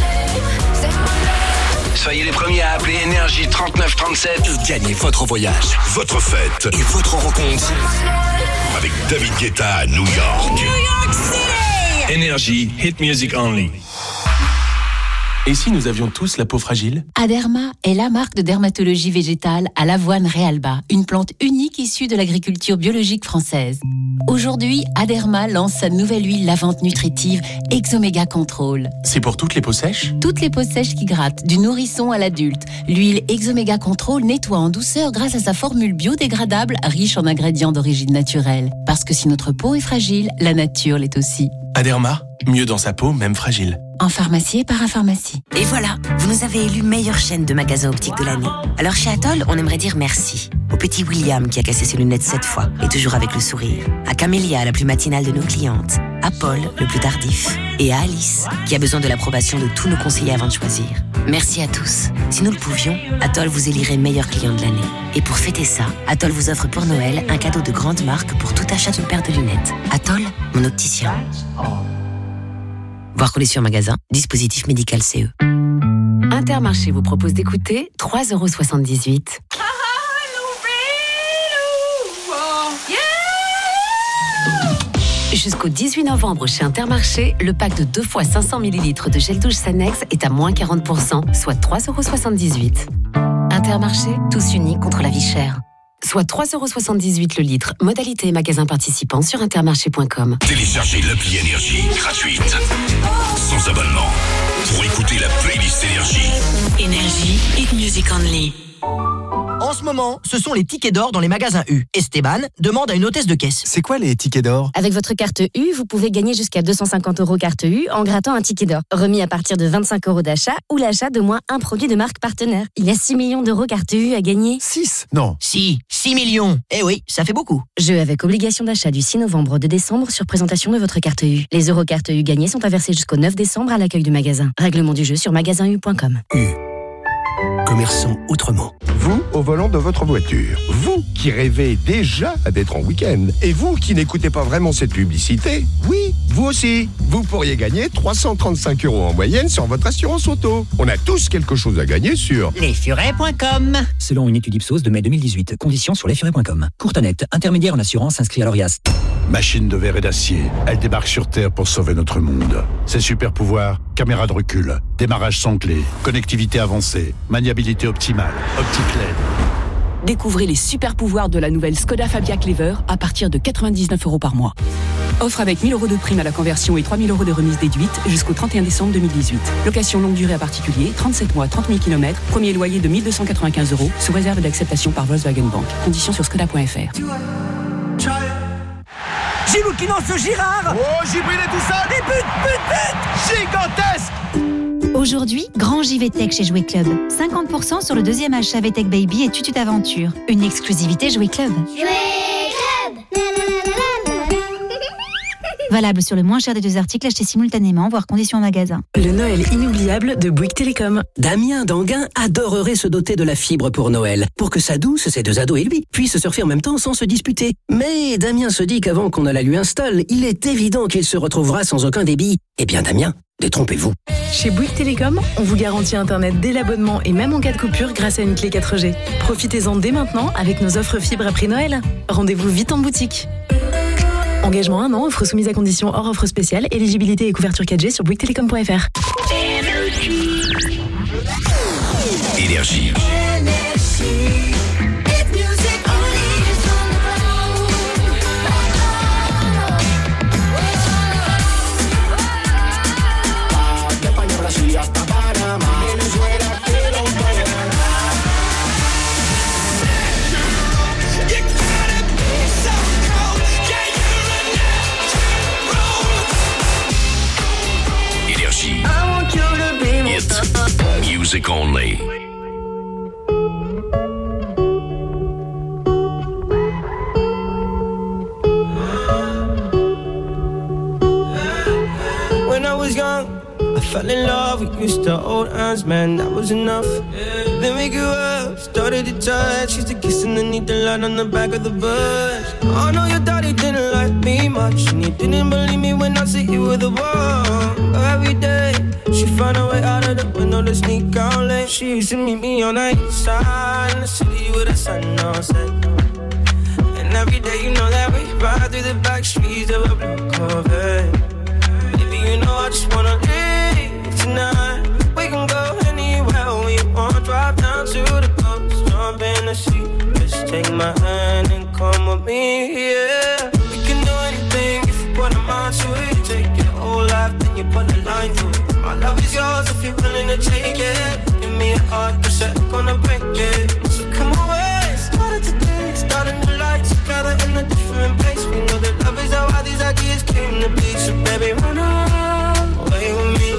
Soyez les premiers à appeler Énergie 3937 et gagnez votre voyage, votre fête et votre rencontre avec David Guetta à New York. New York City. Énergie, hit music only. Et si nous avions tous la peau fragile? Aderma est la marque de dermatologie végétale à l'avoine Realba, une plante unique issue de l'agriculture biologique française. Aujourd'hui, Aderma lance sa nouvelle huile lavante nutritive Exomega Control. C'est pour toutes les peaux sèches? Toutes les peaux sèches qui grattent, du nourrisson à l'adulte. L'huile Exomega Control nettoie en douceur grâce à sa formule biodégradable riche en ingrédients d'origine naturelle. Parce que si notre peau est fragile, la nature l'est aussi. Aderma, mieux dans sa peau, même fragile. En pharmacie et parapharmacie. Et voilà, vous nous avez élu meilleure chaîne de magasins optiques de l'année. Alors chez Atoll, on aimerait dire merci. Au petit William qui a cassé ses lunettes 7 fois et toujours avec le sourire. À Camélia, la plus matinale de nos clientes. À Paul, le plus tardif. Et à Alice, qui a besoin de l'approbation de tous nos conseillers avant de choisir. Merci à tous. Si nous le pouvions, Atoll vous élirait meilleur client de l'année. Et pour fêter ça, Atoll vous offre pour Noël un cadeau de grande marque pour tout achat d'une paire de lunettes. Atoll, mon opticien. Voir conditions magasin, dispositif médical CE. Intermarché vous propose d'écouter 3,78 €. Jusqu'au 18 novembre chez Intermarché, le pack de 2 fois 500 ml de gel douche Sanex est à moins 40%, soit 3,78 €. Intermarché, tous unis contre la vie chère. Soit 3,78 € le litre. Modalité et magasin participants sur intermarché.com. Téléchargez l'appli Énergie gratuite, sans abonnement, pour écouter la playlist Énergie. Énergie, hit music only. En ce moment, ce sont les tickets d'or dans les magasins U. Esteban demande à une hôtesse de caisse. C'est quoi les tickets d'or? Avec votre carte U, vous pouvez gagner jusqu'à 250 € carte U en grattant un ticket d'or. Remis à partir de 25 € d'achat ou l'achat de moins un produit de marque partenaire. Il y a 6 millions d'euros carte U à gagner. 6? Non. Si, 6 millions. Eh oui, ça fait beaucoup. Jeu avec obligation d'achat du 6 novembre au 2 décembre sur présentation de votre carte U. Les euros carte U gagnés sont à verser jusqu'au 9 décembre à l'accueil du magasin. Règlement du jeu sur magasinu.com. Commerçant autrement. Vous, au volant de votre voiture. Vous, qui rêvez déjà d'être en week-end. Et vous, qui n'écoutez pas vraiment cette publicité. Oui, vous aussi. Vous pourriez gagner 335 € en moyenne sur votre assurance auto. On a tous quelque chose à gagner sur lesfurets.com. Selon une étude Ipsos de mai 2018, conditions sur lesfurets.com. Courtanet, intermédiaire en assurance inscrit à l'ORIAS. Machine de verre et d'acier, elle débarque sur Terre pour sauver notre monde. Ses super pouvoirs, caméra de recul, démarrage sans clé, connectivité avancée, maniabilité optimale, optique LED. Découvrez les super pouvoirs de la nouvelle Skoda Fabia Clever à partir de 99 € par mois. Offre avec 1 000 € de prime à la conversion et 3 000 € de remise déduite jusqu'au 31 décembre 2018. Location longue durée à particulier, 37 mois, 30 000 km, premier loyer de 1 295 € sous réserve d'acceptation par Volkswagen Bank. Conditions sur skoda.fr. Giroud qui lance Girard. Oh, Gibril et tout ça. Et but gigantesque. Aujourd'hui, grand JVTech chez Jouet Club. 50% sur le deuxième achat VTech Baby et Tutu Aventure. Une exclusivité Jouet Club. Valable sur le moins cher des 2 articles achetés simultanément, voire conditions en magasin. Le Noël inoubliable de Bouygues Télécom. Damien d'Anguin adorerait se doter de la fibre pour Noël, pour que sa douce, ses 2 ados et lui puissent surfer en même temps sans se disputer. Mais Damien se dit qu'avant qu'on ne la lui installe, il est évident qu'il se retrouvera sans aucun débit. Eh bien Damien, détrompez-vous. Chez Bouygues Télécom, on vous garantit Internet dès l'abonnement et même en cas de coupure grâce à une clé 4G. Profitez-en dès maintenant avec nos offres fibres à prix Noël. Rendez-vous vite en boutique. Engagement 1 an, offre soumise à conditions hors offre spéciale, éligibilité et couverture 4G sur bouyguestelecom.fr. Énergie. Music only. When I was young, I fell in love. We used to hold hands, man, that was enough. Then we grew up, started to touch. Used to kiss underneath the light on the back of the bus. I know your daddy didn't like me much, and he didn't believe me when I said you were the one. Every day, she found a way out of the window to sneak out late. She used to meet me on the east side in the city with the sun on set. And every day, you know that we ride through the back streets of a blue Corvette. Baby, you know I just wanna leave tonight. We can go anywhere we want. Drive down to the coast, jump in the sea. Just take my hand and come with me, yeah. We can do anything if you put a mind to it. Take your whole life, then you put a line through it. My love is yours if you're willing to take it. Give me a heart, cause I'm gonna break it. So come away, started today. Starting the light together in a different place. We know that love is how all these ideas came to be. So baby, run away with me.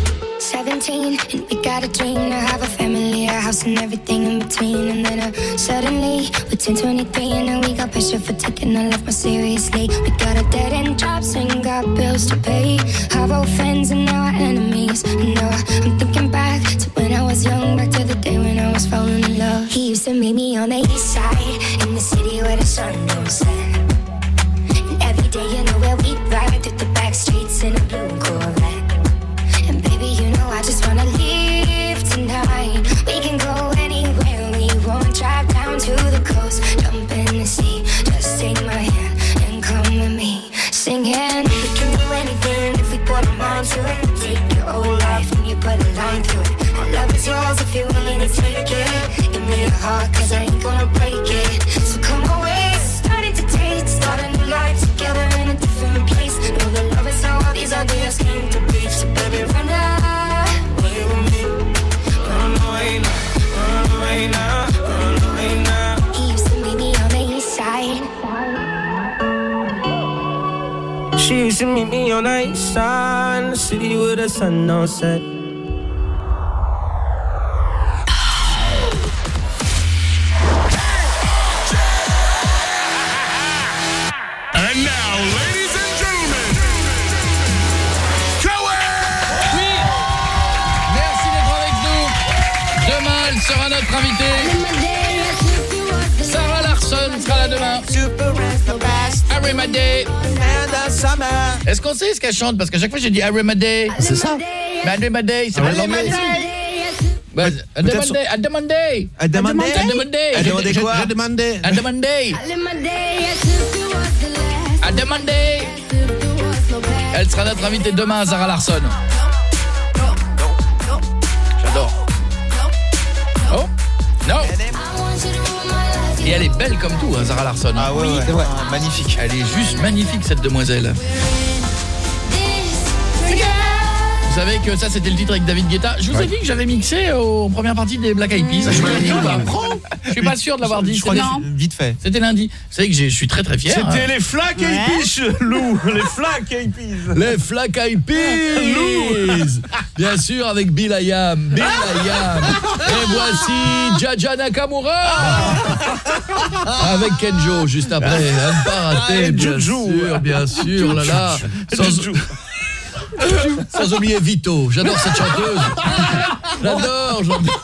17, and we got a dream to have a family, a house and everything in between. And then suddenly, we're 10, 23, and now we got pressure for taking our life more seriously. We got a dead end jobs and got bills to pay. Our old friends and now our enemies. And now I'm thinking back to when I was young, back to the day when I was falling in love. He used to meet me on the east side, in the city where the sun don't set. And every day, you know where we ride through the back streets in a blue Corvette. And baby, you know I just wanna leave tonight. We can go anywhere we want. Drive down to the coast, jump in the sea. Just take my hand and come with me. Singing, we can do anything if we put our mind to it. Take your whole life and you put a line through it. My love is yours if you're willing to take it. Give me a heart, cause I ain't gonna break it. So come away, starting to date. Start a new life together in a different place. Know that love is how all these ideas came to be. So baby, run away with me. Run away now, run away now, run away now. He used to meet me on the east side. She used to meet me on the east side, in the city with the sun on set. And now, ladies and gentlemen, Cohen! Oui! Merci d'être avec nous. Demain, elle sera notre invitée. Sarah Larsson sera là demain. Arimadé. Est-ce qu'on sait ce qu'elle chante? Parce qu'à chaque fois j'ai dit Arimadé. C'est ça? Mais Arimadé, c'est pas l'anglais. A demandé. A demandé quoi? A demandé. Elle sera notre invitée demain à Sarah Larsson. J'adore. Oh non. Et elle est belle comme tout, hein, Sarah Larsson. Ah ouais, oui, c'est vrai. Magnifique. Elle est juste magnifique, cette demoiselle. Vous savez que ça, c'était le titre avec David Guetta. Je vous ai dit que j'avais mixé en première partie des Black Eyed Peas. Je me l'ai dit, Je suis pas sûr de l'avoir dit. Je crois que vite fait. C'était lundi. Vous savez que je suis très très fier. C'était les Flack Eyed Peas, Lou. Les Flack Eyed Peas. Les Flack Eyed Peas. Bien sûr, avec Bill Ayam. Et voici Jaja Nakamura. Avec Kenjo, juste après. Un pas raté, bien sûr, là là. Sans oublier Vito. J'adore cette chanteuse. J'adore.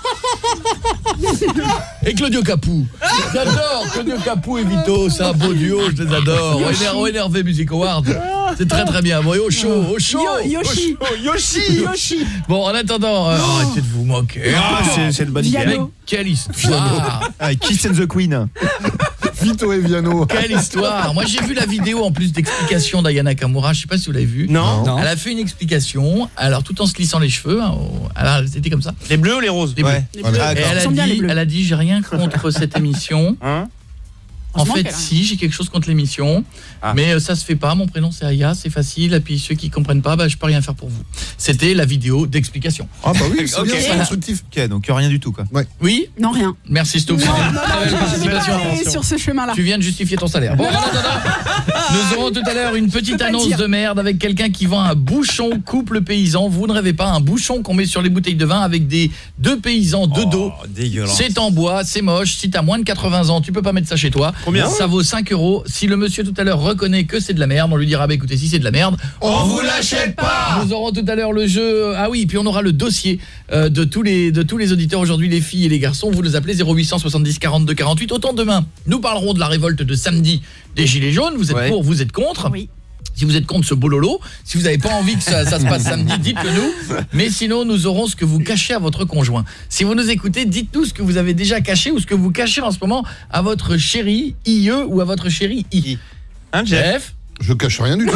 Et Claudio Capou. J'adore Claudio Capou et Vito. C'est un beau duo, je les adore. Au NRV Music Award. C'est très très bien. Bon, Yoshi. Bon, en attendant, arrêtez de vous moquer. C'est une bonne idée. Mais quelle histoire. Kiss and the Queen. Vito et Viano. Quelle histoire. Moi j'ai vu la vidéo en plus d'explication d'Aya Nakamura, je sais pas si vous l'avez vu. Non. Elle a fait une explication, alors tout en se lissant les cheveux, alors c'était comme ça. Les bleus ou les roses? Les bleus. Et elle a dit j'ai rien contre cette émission. En fait, si, j'ai quelque chose contre l'émission, mais ça se fait pas, mon prénom c'est Aya, c'est facile, et puis ceux qui comprennent pas, je peux rien faire pour vous. C'était la vidéo d'explication. Ah bah oui, c'est bien, c'est instructif. Ok, donc rien du tout quoi. Ouais. Oui? Non, rien. Merci Stouff. Sur ce chemin-là. Tu viens de justifier ton salaire. Bon, en attendant, nous aurons tout à l'heure une petite annonce de merde avec quelqu'un qui vend un bouchon couple paysan. Vous ne rêvez pas, un bouchon qu'on met sur les bouteilles de vin avec deux paysans de dos. Dégueulasse. C'est en bois, c'est moche. Si t'as moins de 80 ans, tu peux pas mettre ça chez toi. Combien? Ça vaut 5 €. Si le monsieur tout à l'heure reconnaît que c'est de la merde, on lui dira écoutez, si c'est de la merde, on vous l'achète pas. Nous aurons tout à l'heure le jeu. Ah oui, puis on aura le dossier de tous les auditeurs aujourd'hui, les filles et les garçons. Vous nous appelez 0800 70 42 48. Autant demain, nous parlerons de la révolte de samedi des Gilets jaunes. Vous êtes pour, vous êtes contre? Oui. Si vous êtes contre ce bololo, si vous n'avez pas envie que ça se passe samedi, dites-le nous. Mais sinon, nous aurons ce que vous cachez à votre conjoint. Si vous nous écoutez, dites-nous ce que vous avez déjà caché ou ce que vous cachez en ce moment à votre chéri IE ou à votre chéri I. Hein, Jeff? Je cache rien du tout.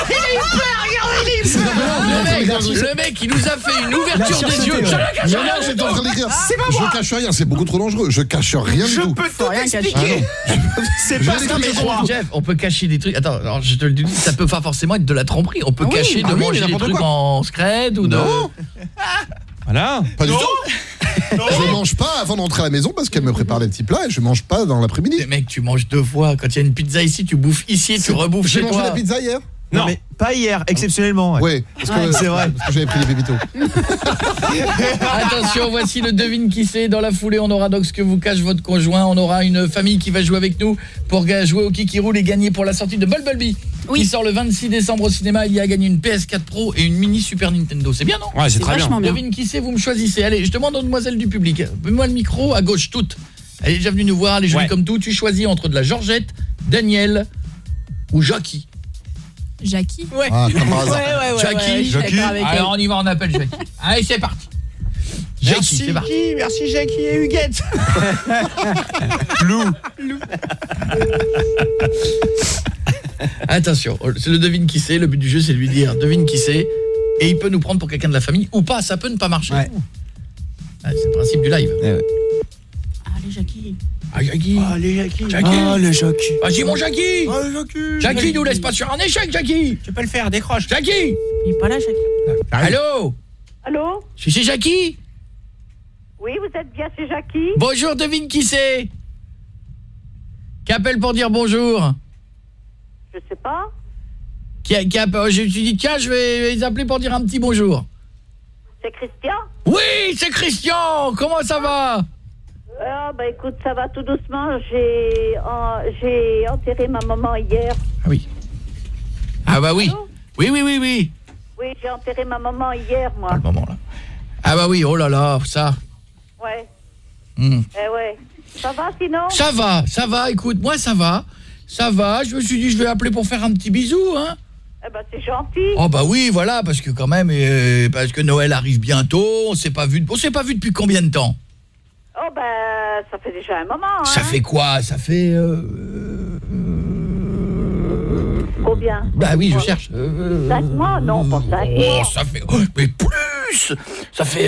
Le mec, il nous a fait une ouverture des yeux. J'étais en train d'écrire. Je cache rien, c'est beaucoup trop dangereux. Je cache rien du tout. Je peux tout expliquer. C'est pas ça, mais Jeff, on peut cacher des trucs. Attends, alors je te le dis, ça peut pas forcément être de la tromperie. On peut cacher de manger des trucs en scred ou de... Voilà. Pas du tout. Je mange pas avant d'entrer à la maison parce qu'elle me prépare des petits plats et je mange pas dans l'après-midi. Mais mec, tu manges 2 fois. Quand il y a une pizza ici, tu bouffes ici et tu rebouffes chez toi. J'ai mangé la pizza hier. Non, mais pas hier, exceptionnellement. Ouais, c'est vrai. Parce que j'avais pris des bébitos. Attention, voici le devine qui c'est. Dans la foulée, on aura donc ce que vous cache votre conjoint. On aura une famille qui va jouer avec nous pour jouer au Kiki Roule et gagner pour la sortie de Bumblebee. Oui. Qui sort le 26 décembre au cinéma. Il y a gagné une PS4 Pro et une mini Super Nintendo. C'est bien, non? Ouais, c'est très bien. Devine qui c'est, vous me choisissez. Allez, je demande aux demoiselles du public. Mets-moi le micro à gauche, toutes. Elle est déjà venue nous voir, elle est jolie comme tout. Tu choisis entre de la Georgette, Daniel ou Jackie. Jackie? Ouais. Ah, comme par hasard. Jackie. Alors on y va, on appelle Jackie. Allez, c'est parti. Jackie, c'est parti. Merci Jackie et Huguette. Lou. Attention, c'est le devine qui c'est. Le but du jeu, c'est de lui dire devine qui c'est. Et il peut nous prendre pour quelqu'un de la famille ou pas. Ça peut ne pas marcher. Ouais. Ah, c'est le principe du live. Allez, Jackie. Ah, Jackie. Allez, Jackie. Jackie. Jackie. Vas-y, mon Jackie. Jackie. Jackie, nous laisse pas sur un échec, Jackie. Tu peux le faire, décroche. Jackie. Il est pas là, Jackie. Allô. Allô? C'est Jackie? Oui, vous êtes bien chez Jackie? Bonjour, devine qui c'est? Qui appelle pour dire bonjour? Je sais pas. Je me suis dit, tiens, je vais les appeler pour dire un petit bonjour. C'est Christian? Oui, c'est Christian. Comment ça va? Bah écoute, ça va tout doucement. J'ai enterré ma maman hier. Ah oui. Ah bah oui. Allô? Oui. Oui, j'ai enterré ma maman hier, moi. Pas le moment, là. Ah bah oui, oh là là, ça. Ouais. Ouais. Ça va sinon? Ça va, écoute, moi ça va. Je me suis dit, je vais appeler pour faire un petit bisou, hein. Eh ben c'est gentil. Oh bah oui, voilà, parce que quand même, parce que Noël arrive bientôt, on s'est pas vu depuis combien de temps? Oh ben, ça fait déjà un moment, hein. Ça fait quoi? Ça fait... Combien? Bah oui, je cherche. 5 mois? Non, pas 5 mois. Oh, ça fait... Oh, mais plus! Ça fait...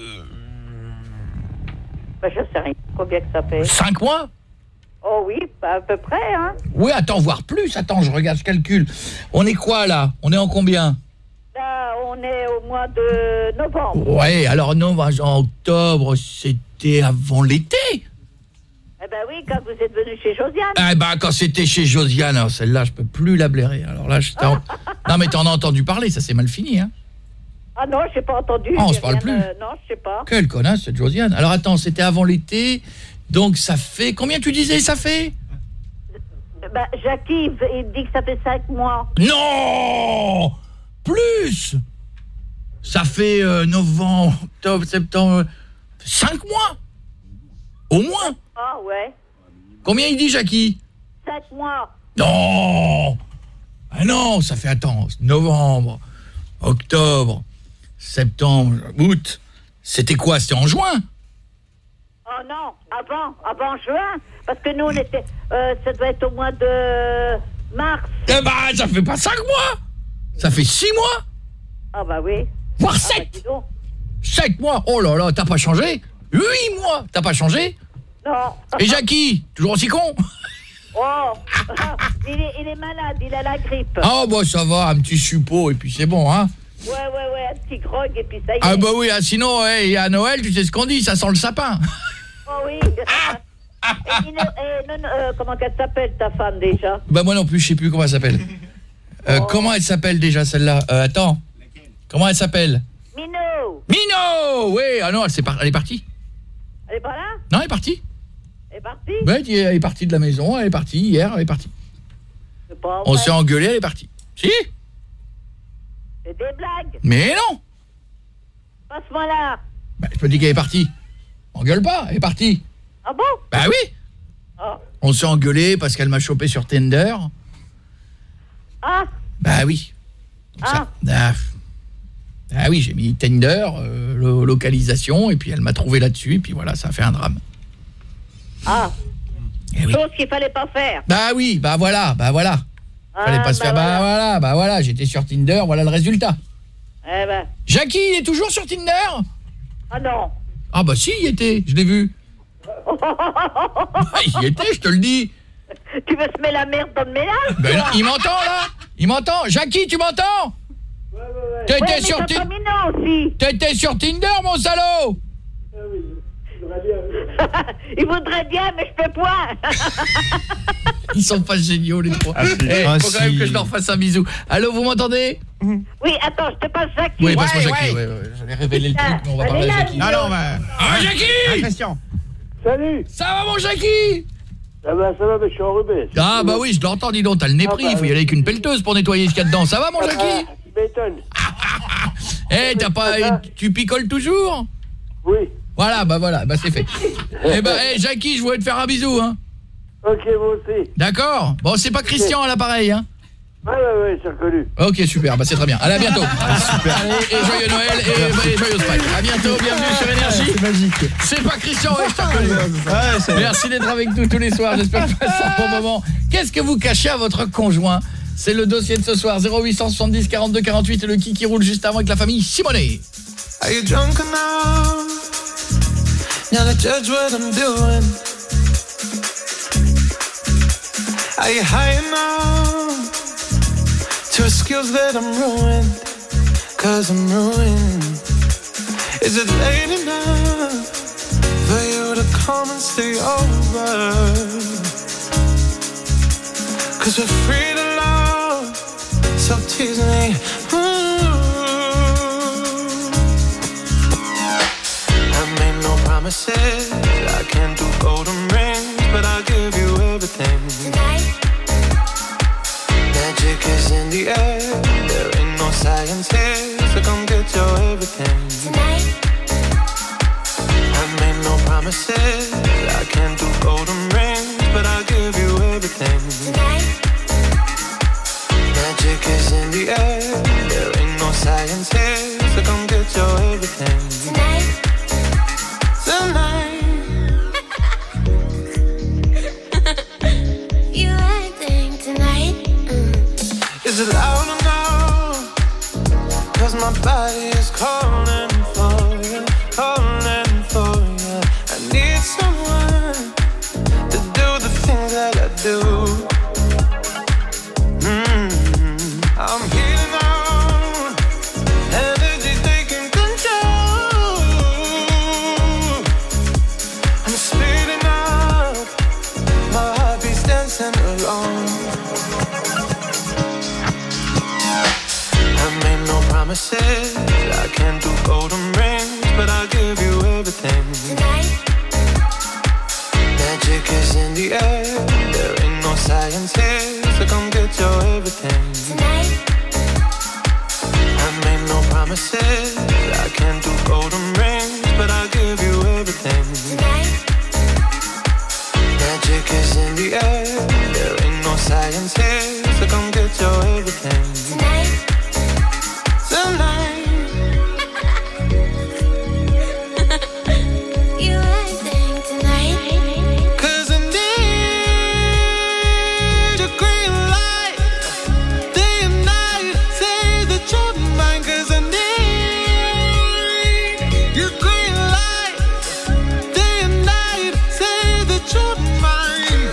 Ben, je sais rien. Combien que ça fait? 5 mois? Oh oui, à peu près, hein. Oui, attends, voire plus. Attends, je regarde, je calcule. On est quoi, là? On est en combien? Là, on est au mois de novembre. Ouais, alors non, en octobre, c'était avant l'été. ben oui, quand vous êtes venu chez Josiane. Ah bah quand c'était chez Josiane, alors celle-là, je peux plus la blairer. Alors là, non mais t'en as entendu parler, ça s'est mal fini, hein. Ah non, j'ai pas entendu. Ah, on se parle plus. Non, je sais pas. Quelle connasse, cette Josiane. Alors attends, c'était avant l'été, donc ça fait... Combien tu disais ça fait? Bah, Jackie, il dit que ça fait 5 mois. Non! Plus! Ça fait novembre, octobre, septembre... 5 mois! Au moins! Ah ouais. Combien il dit, Jackie? 5 mois. Non! Ah non, ça fait, attends, novembre, octobre, septembre, août. C'était quoi? C'était en juin? Oh non, avant juin. Parce que nous, on était... ça doit être au mois de mars. Eh bah, ça fait pas 5 mois! Ça fait 6 mois! Ah bah oui. Voire 7! 7 mois! Oh là là, t'as pas changé? 8 mois! T'as pas changé? Non. Et Jackie? Toujours aussi con? Oh, il est malade, il a la grippe. Ah bah ça va, un petit suppôt et puis c'est bon, hein. Ouais, un petit grog et puis ça y est. Ah bah oui, sinon, à Noël, tu sais ce qu'on dit, ça sent le sapin. Oh oui. Comment qu'elle s'appelle ta femme déjà? Bah moi non plus, je sais plus comment elle s'appelle. Comment elle s'appelle déjà celle-là? Attends. Comment elle s'appelle? Mino. Oui, ah non, elle est partie. Elle est pas là? Non, elle est partie. Elle est partie? Ouais, elle est partie de la maison, elle est partie hier, elle est partie. C'est pas vrai. On s'est engueulé, elle est partie. Si? C'est des blagues. Mais non. Passe-moi là. Bah, je peux dire qu'elle est partie. Engueule pas, elle est partie. Ah bon? Bah oui. Oh. On s'est engueulé parce qu'elle m'a chopé sur Tinder. Ah. Bah oui. Ah oui, j'ai mis Tinder, localisation, et puis elle m'a trouvé là-dessus, et puis voilà, ça a fait un drame. Ah. Eh oui. Chose qu'il fallait pas faire. Bah oui, bah voilà. Fallait pas se faire, bah voilà, j'étais sur Tinder, voilà le résultat. Eh ben. Jackie, il est toujours sur Tinder? Ah non. Ah bah si, il y était, je l'ai vu. Il y était, je te le dis. Tu veux semer la merde dans le ménage? Ben non, il m'entend là? Il m'entend? Jackie, tu m'entends? T'étais sur Tinder? T'étais sur Tinder, mon salaud? Il voudrait bien, mais je peux pas. Ils sont pas géniaux les trois. Faut quand même que je leur fasse un bisou. Allô, vous m'entendez? Oui, attends, je te passe Jackie. Oui, passe-moi Jackie. Ouais. J'allais révéler le truc, mais on va parler à Jackie. Ah, Jackie! Christian. Salut. Ça va, mon Jackie? Ça va, mais je suis enrhumé. Ah bah oui, je l'entends, dis donc, t'as le nez pris, il faut y aller avec une pelleteuse pour nettoyer ce qu'il y a dedans. Ça va, mon Jackie? Tu m'étonnes. T'as pas... Tu picoles toujours? Oui. Voilà, c'est fait. Jackie, je voulais te faire un bisou, hein. Ok, moi aussi. D'accord. Bon, c'est pas Christian à l'appareil, hein. Ouais, c'est reconnu. Ok, super, bah c'est très bien. Allez, à bientôt. Super. Allez, et joyeux Noël et joyeux Pâques. À bientôt, bienvenue sur Énergie. C'est magique. C'est pas Christian, je t'ai reconnu. Merci d'être avec nous tous les soirs, j'espère que vous passez un bon moment. Qu'est-ce que vous cachez à votre conjoint? C'est le dossier de ce soir, 0870 42 48 et le qui roule juste avant avec la famille Simonet. Are you drunk enough now to judge what I'm doing? Are you high enough to excuse that I'm ruined? 'Cause I'm ruined. Is it late enough for you to come and stay over? 'Cause we're free to love, so tease me. I made no promises, I can't do golden rings, but I'll give you everything. Tonight. Magic is in the air, there ain't no science here, so come get your everything. Tonight. I made no promises, I can't do golden rings, but I'll give you everything. Tonight. Magic is in the air, there ain't no science here, so come get your everything. Tonight. Tonight. You acting tonight? Is it loud enough? 'Cause my body is calling for you, calling for you. I need someone to do the things that I do. I'm healing out, energy taking control. I'm speeding up, promises. I can't do golden rings, but I'll give you everything. Magic is in the air. There ain't no science here, so come get your everything. I made no promises. I can't do golden rings, but I'll give you everything. Magic is in the air. There ain't no science here, so come get your everything. Tonight. You everything tonight. 'Cause I need your green light. Day and night, say that you're mine. 'Cause I need your green light. Day and night, say that you're mine.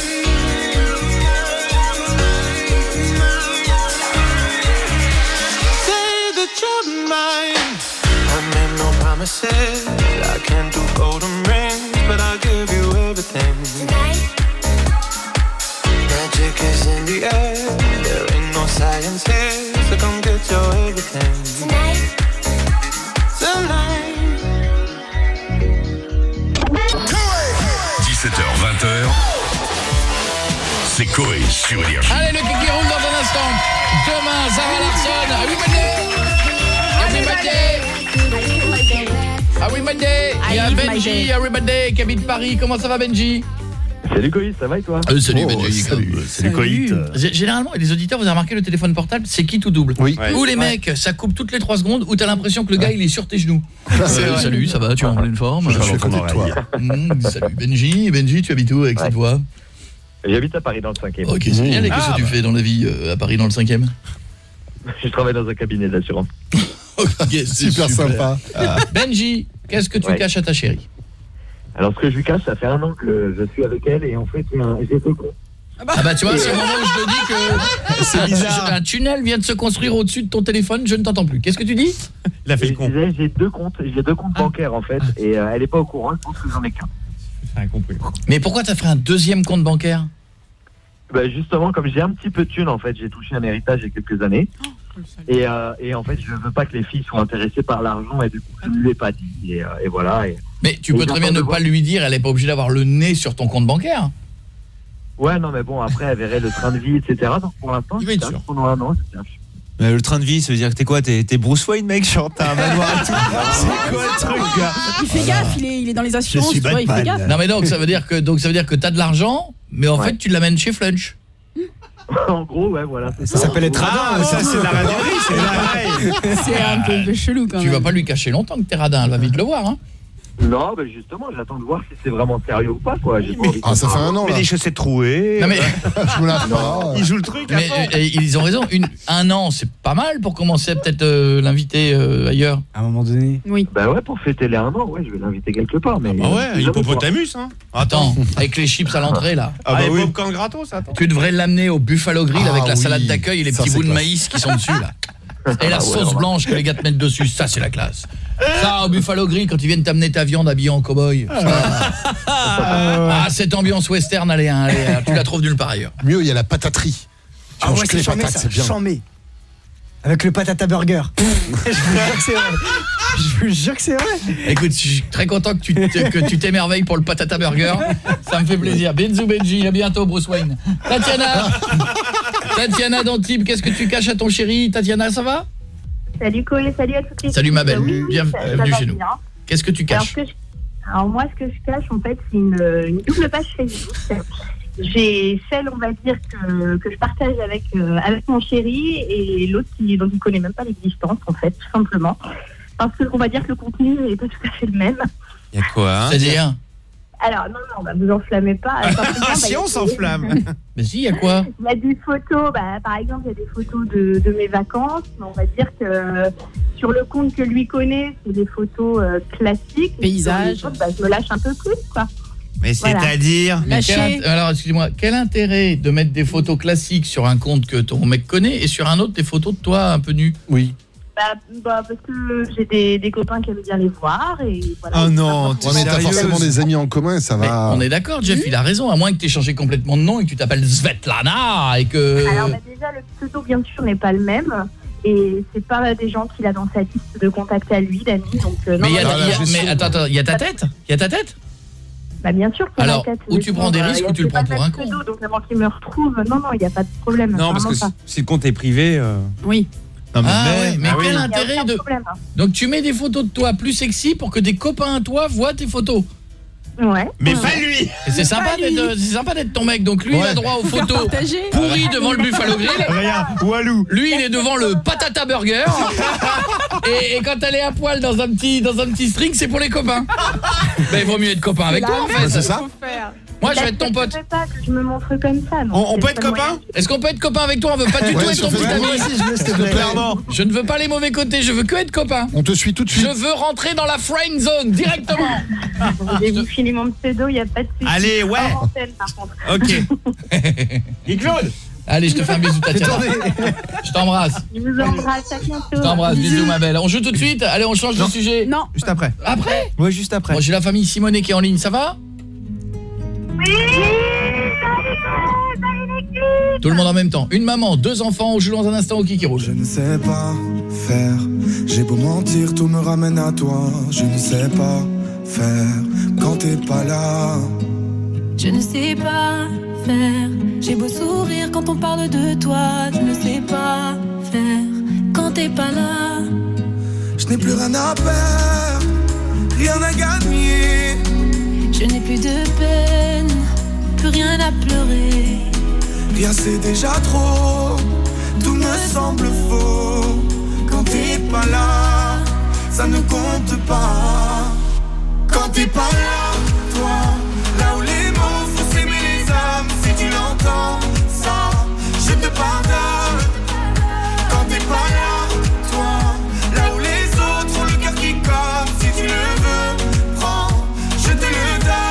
Say that you're mine. I made no promises. I can't do golden rings, but I'll give you everything. Magic is in the air. There ain't no science here, so come get your everything. Tonight. 17h, 20h. C'est Coé sur Énergie. Allez, le kiki roule dans un instant. Demain, Sarah Larson. Everybody. Il y a Benji, everybody, qui habite Paris. Comment ça va, Benji? Salut Coït, ça va et toi? Salut Benji. Salut Coït. Généralement, les auditeurs, vous avez remarqué le téléphone portable, c'est qui tout double. Oui. Ou les mecs, ça coupe toutes les 3 secondes, où t'as l'impression que le gars, il est sur tes genoux. Salut, ça va, tu es en pleine forme? Je suis content de toi. Salut Benji, tu habites où avec cette voix? J'habite à Paris dans le 5e. Ok, c'est génial. Et qu'est-ce que tu fais dans la vie à Paris dans le 5e? Je travaille dans un cabinet d'assurance. Ok, super sympa. Benji, qu'est-ce que tu caches à ta chérie? Alors ce que je lui cache, ça fait 1 an que je suis avec elle et en fait j'ai fait con. Ah bah tu vois, c'est le moment où je te dis que C'est bizarre. un tunnel vient de se construire au-dessus de ton téléphone, je ne t'entends plus. Qu'est-ce que tu dis? Il a fait le con. J'ai deux comptes bancaires en fait et elle est pas au courant, je pense que j'en ai qu'un. Mais pourquoi t'as fait un deuxième compte bancaire? Bah justement, comme j'ai un petit peu de thunes en fait, j'ai touché un héritage il y a quelques années. Et en fait, je veux pas que les filles soient intéressées par l'argent et du coup, je ne lui ai pas dit et voilà. Mais tu peux très bien ne pas lui dire, elle est pas obligée d'avoir le nez sur ton compte bancaire. Ouais, non mais bon, après elle verrait le train de vie, etc. Donc pour l'instant, je suis pendant 1 an, je cache. Le train de vie, ça veut dire que t'es quoi? T'es Bruce Wayne, mec? Genre t'as un manoir et tout. C'est quoi le truc, gars? Il fait gaffe, il est dans les assurances, tu vois, il fait gaffe. Non mais donc ça veut dire que t'as de l'argent, mais en fait tu l'amènes chez Flunch. En gros, ouais, voilà. Ça s'appelle être radin, ça c'est de la radinerie, c'est pareil. C'est un peu chelou quand même. Tu vas pas lui cacher longtemps que t'es radin, elle va vite le voir, hein. Non, mais justement, j'attends de voir si c'est vraiment sérieux ou pas, quoi. Ça fait 1 an, là. Mais des chaussettes trouées. Non mais je me lave pas. Il joue le truc. Mais ils ont raison, 1 an, c'est pas mal pour commencer à peut-être l'inviter ailleurs. À un moment donné. Oui. Bah ouais, pour fêter les 1 an, ouais, je vais l'inviter quelque part. Mais ah ouais, hippopotamus, hein. Attends, avec les chips à l'entrée là. Ah bah oui. Popcorn gratos, attends. Tu devrais l'amener au Buffalo Grill avec la salade d'accueil et les petits bouts de maïs qui sont dessus là. Et la sauce blanche que les gars te mettent dessus, ça c'est la classe. Ça au Buffalo Grill quand ils viennent t'amener ta viande habillée en cow-boy. Cette ambiance western, allez, tu la trouves nulle part ailleurs. Mieux, il y a la pataterie. Ah ouais, c'est chambé ça, chambé. Avec le patata burger. Je vous jure que c'est vrai. Écoute, je suis très content que tu t'émerveilles pour le patata burger. Ça me fait plaisir. Benzo Benji, à bientôt Bruce Wayne. Tatiana d'Antibes, qu'est-ce que tu caches à ton chéri? Tatiana, ça va? Salut Colé, salut à toutes les Salut ma belle, bienvenue chez nous. Bien. Qu'est-ce que tu caches? Alors moi, ce que je cache, en fait, c'est une double page Facebook. J'ai celle, on va dire, que je partage avec mon chéri et l'autre dont il ne connaît même pas l'existence, en fait, tout simplement. Parce qu'on va dire que le contenu n'est pas tout à fait le même. Il y a quoi, hein? C'est-à-dire? Alors, non, vous enflammez pas. Si on s'enflamme. Mais si, il y a quoi? Il y a des photos, par exemple, il y a des photos de mes vacances, mais on va dire que sur le compte que lui connaît, c'est des photos classiques. Paysages. Je me lâche un peu plus, quoi. Mais voilà. C'est-à-dire alors, excusez-moi, quel intérêt de mettre des photos classiques sur un compte que ton mec connaît et sur un autre des photos de toi un peu nu? Oui. Parce que j'ai des copains qui aiment bien les voir et voilà. Oh non, mais t'as forcément des amis en commun, ça va. Mais on est d'accord, Jeff, il a raison, à moins que tu aies changé complètement de nom et que tu t'appelles Svetlana et que... Alors déjà, le pseudo bien sûr n'est pas le même Et c'est pas des gens qu'il a dans sa liste de contacts à lui, d'amis. Donc, mais attends, il y a ta tête? Il y a ta tête? Bah bien sûr qu'il y a Alors, ma tête. ou tu prends des risques ou tu le prends pour un con. Donc avant qu'il me retrouve, non, il n'y a pas de problème. Non, parce que si le compte est privé... Oui. Non, mais quel intérêt de... Donc tu mets des photos de toi plus sexy pour que des copains à toi voient tes photos. Ouais. Mais pas lui. Et c'est sympa d'être ton mec. Donc lui il a droit aux photos pourries devant le Buffalo Grill. Regarde, Walou. Lui il est devant le Patata Burger. et quand elle est à poil dans un petit string, c'est pour les copains. Mais il vaut mieux être copain avec toi en fait, c'est ça. Moi je vais être ton pote. Je ne pas que je me montre comme ça. On peut être copain? Est-ce qu'on peut être copain avec toi? On veut pas du tout être ton petit ami. Je ne veux pas les mauvais côtés, je veux que être copain. On te suit tout de suite. Je veux rentrer dans la friend zone directement. Je vais vous filer mon pseudo, il n'y a pas de souci. Allez, ouais. En antenne, par contre. Ok. Et Claude? Allez, je te fais un bisou, Tatiana. Je t'embrasse. Je vous embrasse, à bientôt. Je t'embrasse, bisous ma belle. On joue tout de suite? Allez, on change de sujet. Non. Juste après. Après? Ouais, juste après. Bon, j'ai la famille Simonet qui est en ligne, ça va? Oui. Tout le monde en même temps. Une maman, 2 enfants, on joue dans un instant au Kiki Rouge. Je ne sais pas faire, j'ai beau mentir, tout me ramène à toi. Je ne sais pas faire quand t'es pas là. Je ne sais pas faire, j'ai beau sourire quand on parle de toi. Je ne sais pas faire quand t'es pas là. Je n'ai plus rien à perdre, rien à gagner. Je n'ai plus de peine, plus rien à pleurer. Rien c'est déjà trop, tout me semble faux. Quand t'es pas là, ça ne compte pas. Quand t'es pas là, toi, là où les mots font s'aimer les âmes. Si tu l'entends, ça, je te pardonne. Quand t'es pas là, toi, là où les autres ont le cœur qui colle. Si tu le veux, prends, je te le donne.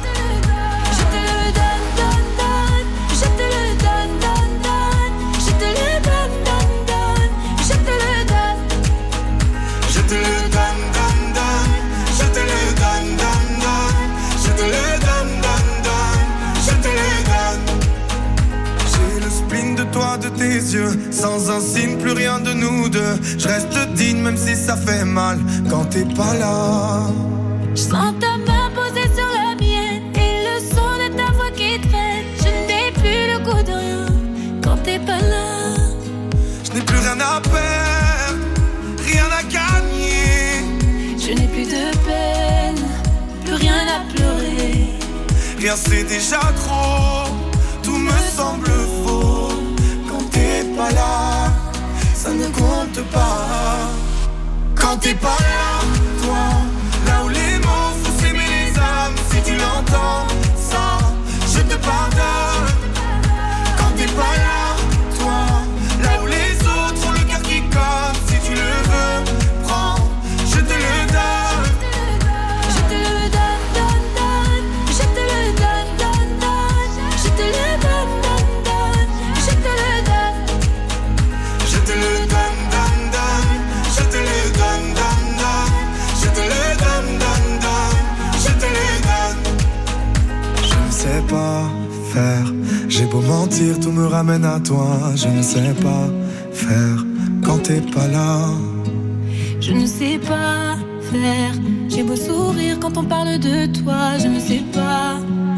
De tes yeux, sans un signe, plus rien de nous deux. Je reste digne même si ça fait mal quand t'es pas là. Je sens ta main posée sur la mienne et le son de ta voix qui traîne. Je n'ai plus le goût de rien quand t'es pas là. Je n'ai plus rien à perdre, rien à gagner. Je n'ai plus de peine, plus rien à pleurer. Rien c'est déjà trop, tout me semble faux. T'es pas là, ça ne compte pas. Quand t'es pas là, toi, là où les mots font s'aimer les âmes. Si tu l'entends, ça, je te pardonne. Quand t'es pas là, toi, là où les autres ont le cœur qui colle. Si tu le veux, prends, je te le donne. Je te le donne, donne, donne. Je te le donne, donne, donne. Je te le donne, donne, donne. Je te le donne. Je te le donne, donne, donne. Je te le donne, donne, donne. Je te le donne, donne, donne. Je te le donne. Je ne sais pas faire, j'ai beau mentir, tout me ramène à toi. Je ne sais pas faire quand t'es pas là. Je ne sais pas faire, j'ai beau sourire quand on parle de toi. Je ne sais pas.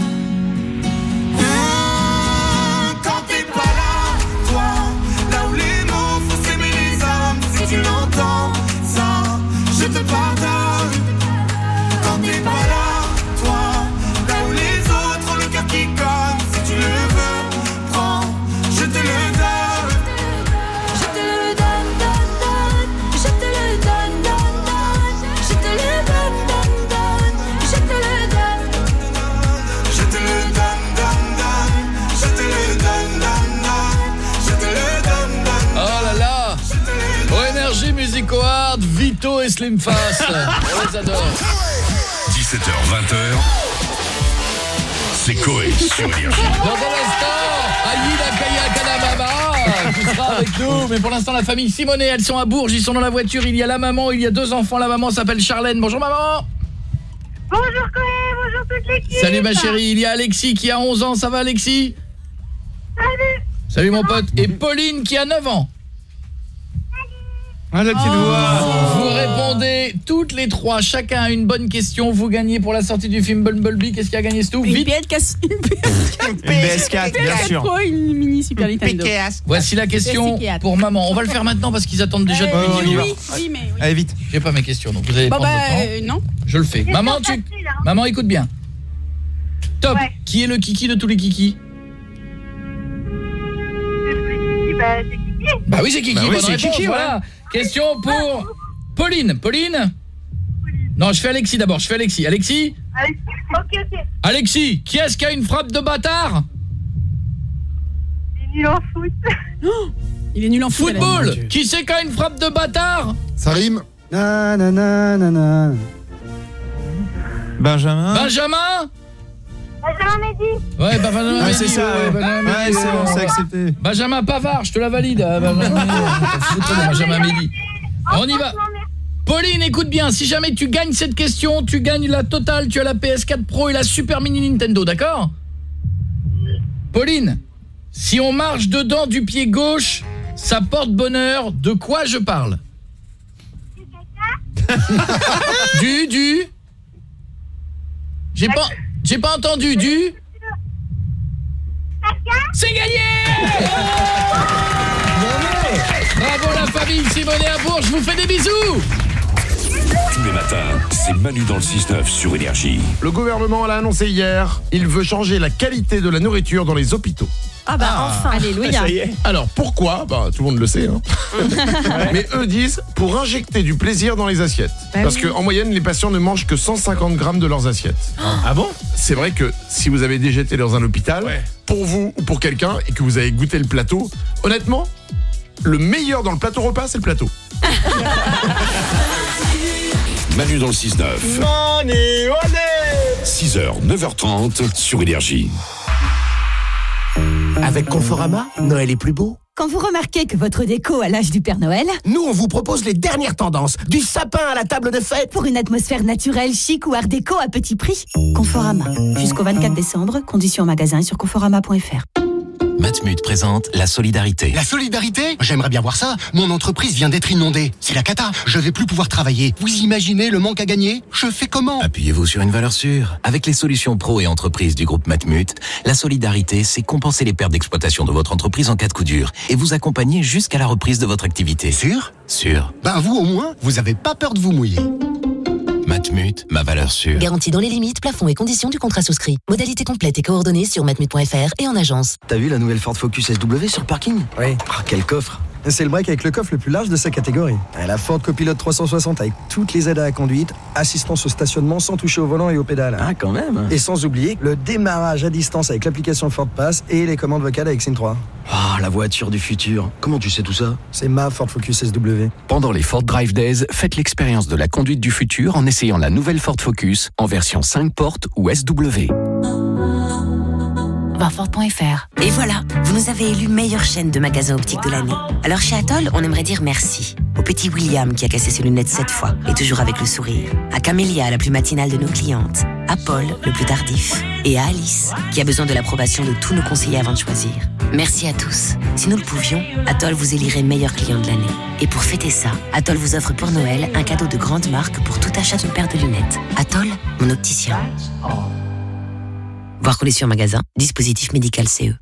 Quand t'es pas là, toi, là où les mots font s'aimer les âmes. Si tu l'entends, ça, je te pardonne. Quand t'es pas là, toi, là où les autres ont le cœur qui colle. Si tu le veux, prends, je te le donne. Je te le donne, donne, donne. Je te le donne, donne, donne. Je te le donne, donne, donne. Je te le donne. Je te le donne, donne, donne. Je te le donne, donne, donne. Je te le donne, donne. Oh là là. Au Énergie Music Award, Vito et Slim Fast. On les adore. 17h, 20h. C'est Coé sur Énergie. Dans un instant, Aïda Kaya Kanamama qui sera avec nous. Mais pour l'instant, la famille Simonet, elles sont à Bourges, ils sont dans la voiture. Il y a la maman, il y a 2 enfants. La maman s'appelle Charlène. Bonjour maman. Bonjour Coé, bonjour toute l'équipe. Salut ma chérie, il y a Alexis qui a 11 ans. Ça va Alexis? Salut. Salut mon pote. Et Pauline qui a 9 ans. Ah, la petite voix. Vous répondez toutes les trois, chacun a une bonne question. Vous gagnez pour la sortie du film Bumblebee. Qu'est-ce qui a gagné, Stu? Une Vite. PS4, bien sûr. Pro, une mini Super Nintendo. Voici la question PS4. pour maman. On va le faire maintenant parce qu'ils attendent déjà depuis 10 minutes. Oui, mais oui. Allez, vite. J'ai pas mes questions, donc vous allez prendre le temps. Non. Je le fais. Maman, Maman, écoute bien. Top. Ouais. Qui est le kiki de tous les kikis? C'est Kiki. Bah oui, c'est Kiki. Bah oui, bonne c'est réponse, Kiki, voilà. Question pour Pauline. Pauline? Non, je fais Alexis d'abord. Alexis. Ok. Alexis, qui est-ce qui a une frappe de bâtard? Il est nul en foot. Il est nul en foot. Football. Qui c'est qui a une frappe de bâtard? Ça rime. Nanana. Benjamin. Benjamin Mehdi. Ouais, Benjamin Ah, Mehdi, c'est ça, ouais. Benjamin Ouais, Mehdi, c'est bon, c'est accepté. Benjamin Pavard, je te la valide. Benjamin Mehdi. On y va. Pauline, écoute bien, si jamais tu gagnes cette question, tu gagnes la totale, tu as la PS4 Pro et la Super Mini Nintendo, d'accord? Pauline, si on marche dedans du pied gauche, ça porte bonheur, de quoi je parle? Du J'ai pas entendu, C'est gagné. Bravo la famille Simone à Bourges, je vous fais des bisous. Tous les matins, c'est Manu dans le 6-9 sur Énergie. Le gouvernement l'a annoncé hier, il veut changer la qualité de la nourriture dans les hôpitaux. Ah bah enfin, alléluia. Ça y est. Alors pourquoi? Bah tout le monde le sait hein. Mais eux disent pour injecter du plaisir dans les assiettes. Parce que en moyenne les patients ne mangent que 150 grammes de leurs assiettes. Ah bon? C'est vrai que si vous avez déjà été dans un hôpital, pour vous ou pour quelqu'un et que vous avez goûté le plateau, honnêtement, le meilleur dans le plateau repas, c'est le plateau. Manu dans le 6-9. Manu, allez 6h, 9h30 sur Énergie. Avec Conforama, Noël est plus beau. Quand vous remarquez que votre déco a l'âge du Père Noël, nous on vous propose les dernières tendances, du sapin à la table de fête. Pour une atmosphère naturelle, chic ou art déco à petit prix. Conforama, jusqu'au 24 décembre, conditions en magasin et sur conforama.fr. Matmut présente la solidarité. La solidarité? J'aimerais bien voir ça. Mon entreprise vient d'être inondée. C'est la cata. Je vais plus pouvoir travailler. Vous imaginez le manque à gagner? Je fais comment? Appuyez-vous sur une valeur sûre. Avec les solutions pro et entreprises du groupe Matmut, la solidarité, c'est compenser les pertes d'exploitation de votre entreprise en cas de coup dur et vous accompagner jusqu'à la reprise de votre activité. Sûr? Sûr. Ben vous au moins, vous avez pas peur de vous mouiller. Matmut, ma valeur sûre. Garantie dans les limites, plafonds et conditions du contrat souscrit. Modalité complète et coordonnées sur matmut.fr et en agence. T'as vu la nouvelle Ford Focus SW sur le parking? Oui. Ah, quel coffre! C'est le break avec le coffre le plus large de sa catégorie. La Ford Copilot 360 avec toutes les aides à la conduite, assistance au stationnement sans toucher au volant et aux pédales. Ah, quand même! Et sans oublier le démarrage à distance avec l'application Ford Pass et les commandes vocales avec Sim 3. Ah, la voiture du futur. Comment tu sais tout ça? C'est ma Ford Focus SW. Pendant les Ford Drive Days, faites l'expérience de la conduite du futur en essayant la nouvelle Ford Focus en version 5 portes ou SW. Ford.fr. Et voilà, vous nous avez élu meilleure chaîne de magasins optiques de l'année. Alors chez Atoll, on aimerait dire merci. Au petit William qui a cassé ses lunettes 7 fois et toujours avec le sourire. À Camélia, la plus matinale de nos clientes. À Paul, le plus tardif. Et à Alice, qui a besoin de l'approbation de tous nos conseillers avant de choisir. Merci à tous. Si nous le pouvions, Atoll vous élirait meilleur client de l'année. Et pour fêter ça, Atoll vous offre pour Noël un cadeau de grande marque pour tout achat d'une paire de lunettes. Atoll, mon opticien. Voir conditions magasin, dispositif médical CE.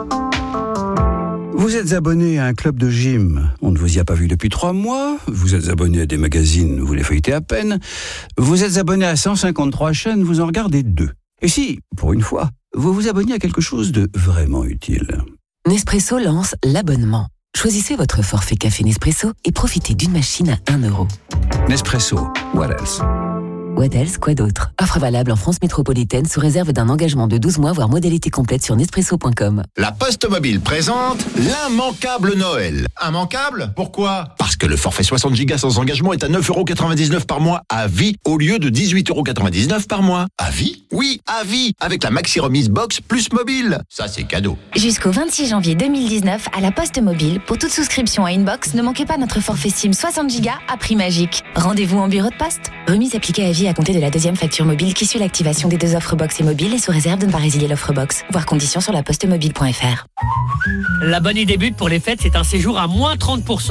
Vous êtes abonné à un club de gym, on ne vous y a pas vu depuis 3 mois, vous êtes abonné à des magazines, vous les feuilletez à peine, vous êtes abonné à 153 chaînes, vous en regardez 2. Et si, pour une fois, vous vous abonnez à quelque chose de vraiment utile. Nespresso lance l'abonnement. Choisissez votre forfait café Nespresso et profitez d'une machine à 1 €. Nespresso, what else? What else, quoi d'autre? Offre valable en France métropolitaine sous réserve d'un engagement de 12 mois, voire modalité complète sur Nespresso.com. La Poste Mobile présente l'immanquable Noël. Immanquable? Pourquoi? Parce que le forfait 60 Go sans engagement est à 9,99 € par mois à vie au lieu de 18,99 € par mois. À vie? Oui, à vie, avec la Maxi Remise Box plus mobile. Ça, c'est cadeau. Jusqu'au 26 janvier 2019, à la Poste Mobile, pour toute souscription à une box, ne manquez pas notre forfait SIM 60 Go à prix magique. Rendez-vous en bureau de poste. Remise appliquée à vie à compter de la deuxième facture mobile qui suit l'activation des 2 offres box et mobile et sous réserve de ne pas résilier l'offre box. Voir conditions sur lapostemobile.fr. La bonne idée but pour les fêtes, c'est un séjour à moins 30%.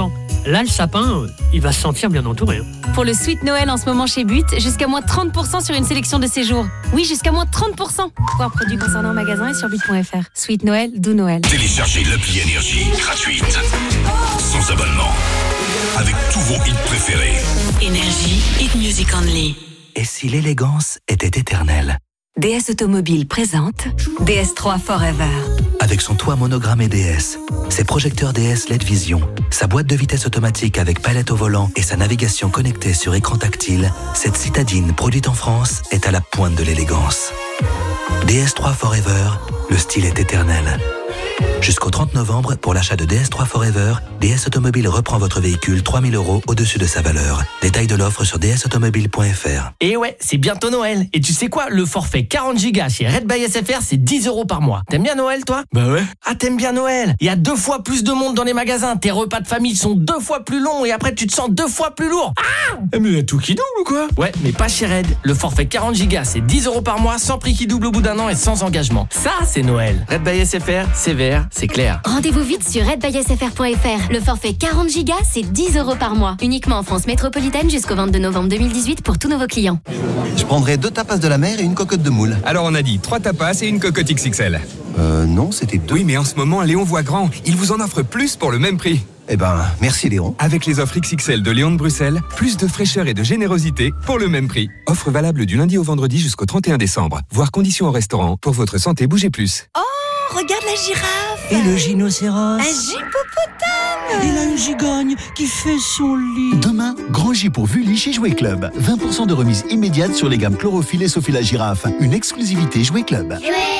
Là, le sapin, il va se sentir bien entouré. Pour le Sweet Noël en ce moment chez But, jusqu'à moins 30% sur une sélection de séjours. Oui, jusqu'à moins 30%. Voir produits concernant en magasin et sur but.fr. Sweet Noël, doux Noël. Téléchargez l'appli Énergie gratuite, sans abonnement, avec tous vos hits préférés. Énergie, hit music only. Et si l'élégance était éternelle? DS Automobile présente DS3 Forever. Avec son toit monogrammé DS, ses projecteurs DS LED Vision, sa boîte de vitesse automatique avec palette au volant et sa navigation connectée sur écran tactile, cette citadine produite en France est à la pointe de l'élégance. DS3 Forever, le style est éternel. Jusqu'au 30 novembre, pour l'achat de DS3 Forever, DS Automobile reprend votre véhicule 3 000 € au-dessus de sa valeur. Détail de l'offre sur dsautomobile.fr. Et ouais, c'est bientôt Noël. Et tu sais quoi? Le forfait 40 Go chez Red by SFR, c'est 10 € par mois. T'aimes bien Noël, toi? Bah ouais. Ah, t'aimes bien Noël? Il y a 2 fois plus de monde dans les magasins. Tes repas de famille sont 2 fois plus longs et après, tu te sens 2 fois plus lourd. Ah! Mais il y a tout qui double ou quoi? Ouais, mais pas chez Red. Le forfait 40 Go, c'est 10 € par mois, sans prix qui double au bout d'un an et sans engagement. Ça, c'est Noël. Red by SFR, c'est vert, c'est clair. Rendez-vous vite sur redbysfr.fr. Le forfait 40 Go, c'est 10 € par mois. Uniquement en France métropolitaine jusqu'au 22 novembre 2018 pour tous nouveaux clients. Je prendrai 2 tapas de la mer et une cocotte de moule. Alors on a dit 3 tapas et une cocotte XXL. Non, c'était 2. Oui, mais en ce moment, Léon voit grand. Il vous en offre plus pour le même prix. Eh ben, merci Léon. Avec les offres XXL de Léon de Bruxelles, plus de fraîcheur et de générosité pour le même prix. Offre valable du lundi au vendredi jusqu'au 31 décembre. Voir conditions au restaurant. Pour votre santé, bougez plus. Oh, regarde la girafe. Et le gynoséros. Un hippopotame. Et là, une gigogne qui fait son lit. Demain, grand J pour Vully chez Jouet Club. 20% de remise immédiate sur les gammes Chlorophylle et Sophie la girafe. Une exclusivité Jouet Club.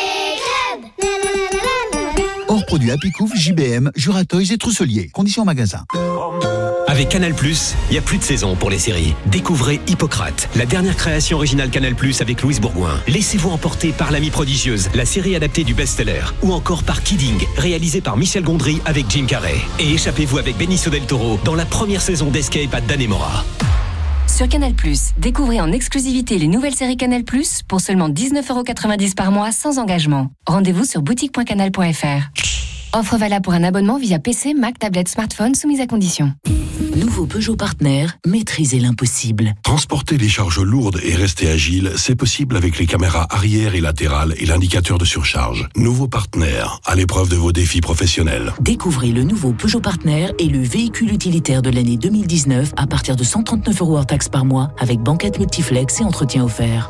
Hors produit Happy Couf, JBM, Jura Toys et Trousselier. Conditions en magasin. Avec Canal+, il n'y a plus de saison pour les séries. Découvrez Hippocrate, la dernière création originale Canal+, avec Louise Bourgoin. Laissez-vous emporter par L'Amie prodigieuse, la série adaptée du best-seller. Ou encore par Kidding, réalisé par Michel Gondry avec Jim Carrey. Et échappez-vous avec Benicio del Toro dans la première saison d'Escape à Dannemora. Sur Canal+, découvrez en exclusivité les nouvelles séries Canal+, pour seulement 19,90 € par mois sans engagement. Rendez-vous sur boutique.canal.fr. Offre valable pour un abonnement via PC, Mac, tablette, smartphone, soumise à condition. Nouveau Peugeot Partner, maîtrisez l'impossible. Transporter les charges lourdes et rester agile, c'est possible avec les caméras arrière et latérales et l'indicateur de surcharge. Nouveau Partner, à l'épreuve de vos défis professionnels. Découvrez le nouveau Peugeot Partner et le véhicule utilitaire de l'année 2019 à partir de 139 € hors taxe par mois avec banquette multiflex et entretien offert.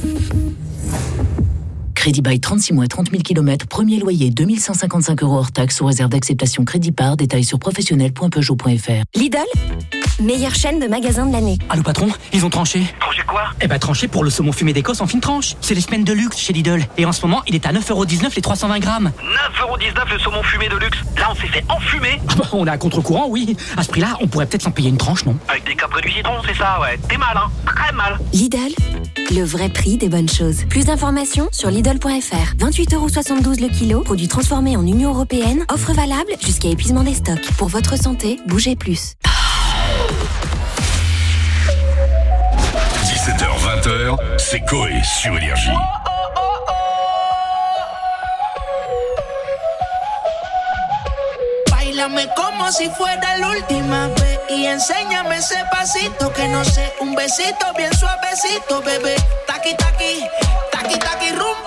Crédit by 36 mois, 30 000 km, premier loyer 2155 € hors taxe sous réserve d'acceptation crédit par, détail sur professionnel.peugeot.fr. Lidl, meilleure chaîne de magasins de l'année. Allô patron, ils ont tranché. Tranché quoi? Eh ben tranché pour le saumon fumé d'Écosse en fine tranche. C'est les semaines de luxe chez Lidl. Et en ce moment, il est à 9,19 € les 320 grammes. 9,19 € le saumon fumé de luxe. Là, on s'est fait enfumer. Ah bah, on est à contre-courant, oui. À ce prix-là, on pourrait peut-être s'en payer une tranche, non? Avec des capres du citron, c'est ça, ouais. T'es mal, hein. Très mal. Lidl, le vrai prix des bonnes choses. Plus d'informations sur Lidl.fr. 28,72 € le kilo. Produit transformé en Union Européenne. Offre valable jusqu'à épuisement des stocks. Pour votre santé, bougez plus. 17h-20h, c'est Coé sur Énergie. Báilame como si fuera la última vez y enséñame ese pasito que no sé, un besito bien suavecito, bebé. Taqui taqui, taqui taqui rumba.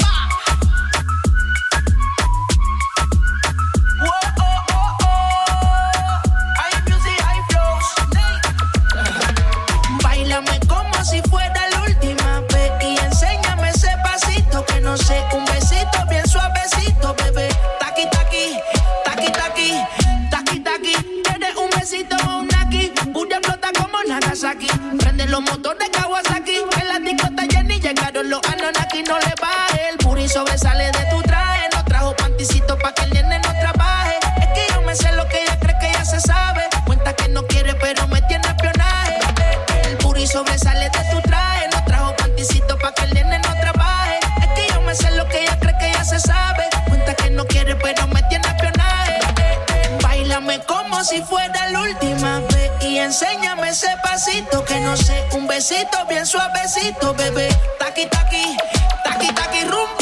Si fuera la última vez y enséñame ese pasito que no sé, un besito bien suavecito, bebé. Taqui taqui, taqui taqui, taqui taqui. Tienes un besito o un naki, puya explota como Nagasaki. Prende los motores Kawasaki, en la discota Jenny llegaron los Anunnaki. No le baje, el puri sobresale de tu traje. No trajo panticito pa' que el nene no trabaje. Es que yo me sé lo que ella cree que ya se sabe. Cuenta que no quiere pero me tiene espionaje. El puri sobresale de tu traje. No trajo panticito pa' que el nene no trabaje. Es que yo me sé lo que ella cree que ya se sabe. Cuenta que no quiere pero me tiene espionaje. Báilame como si fuera la última vez y enséñame ese pasito que no sé, un besito bien suavecito, bebé. Taqui taqui, taqui taqui rumba.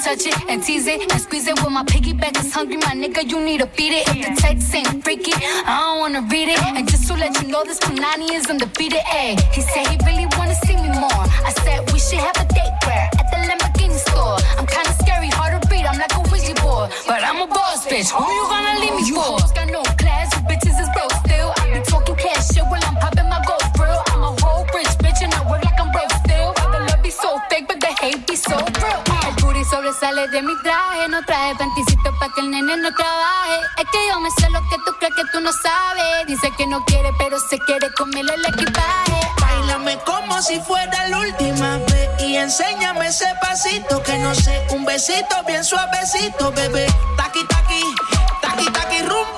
touch it and tease it and squeeze it. When my piggyback is hungry, my nigga, you need to feed it. If the text ain't freaky, I don't wanna read it. And just to let you know, this Punani is undefeated. Ay, he said he really wanna see me more. I said we should have a date where at the Lamborghini store. I'm kinda scary, hard to read, I'm like a Ouija board, but I'm a boss bitch. Who you gonna leave me for? Got no class, you bitches is broke still. I be talking cash shit while I'm popping my gold grill. I'm a whole rich bitch and I work like I'm broke still. The love be so fake, but the hate be so real. El booty sobresale de mi traje, no traje panticito pa' que el nene no trabaje. Es que yo me sé lo que tú crees que tú no sabes. Dice que no quiere, pero se quiere comerle el equipaje. Báilame como si fuera la última vez y enséñame ese pasito que no sé, un besito bien suavecito, bebé. Taqui, taqui, taqui, taqui, rumba.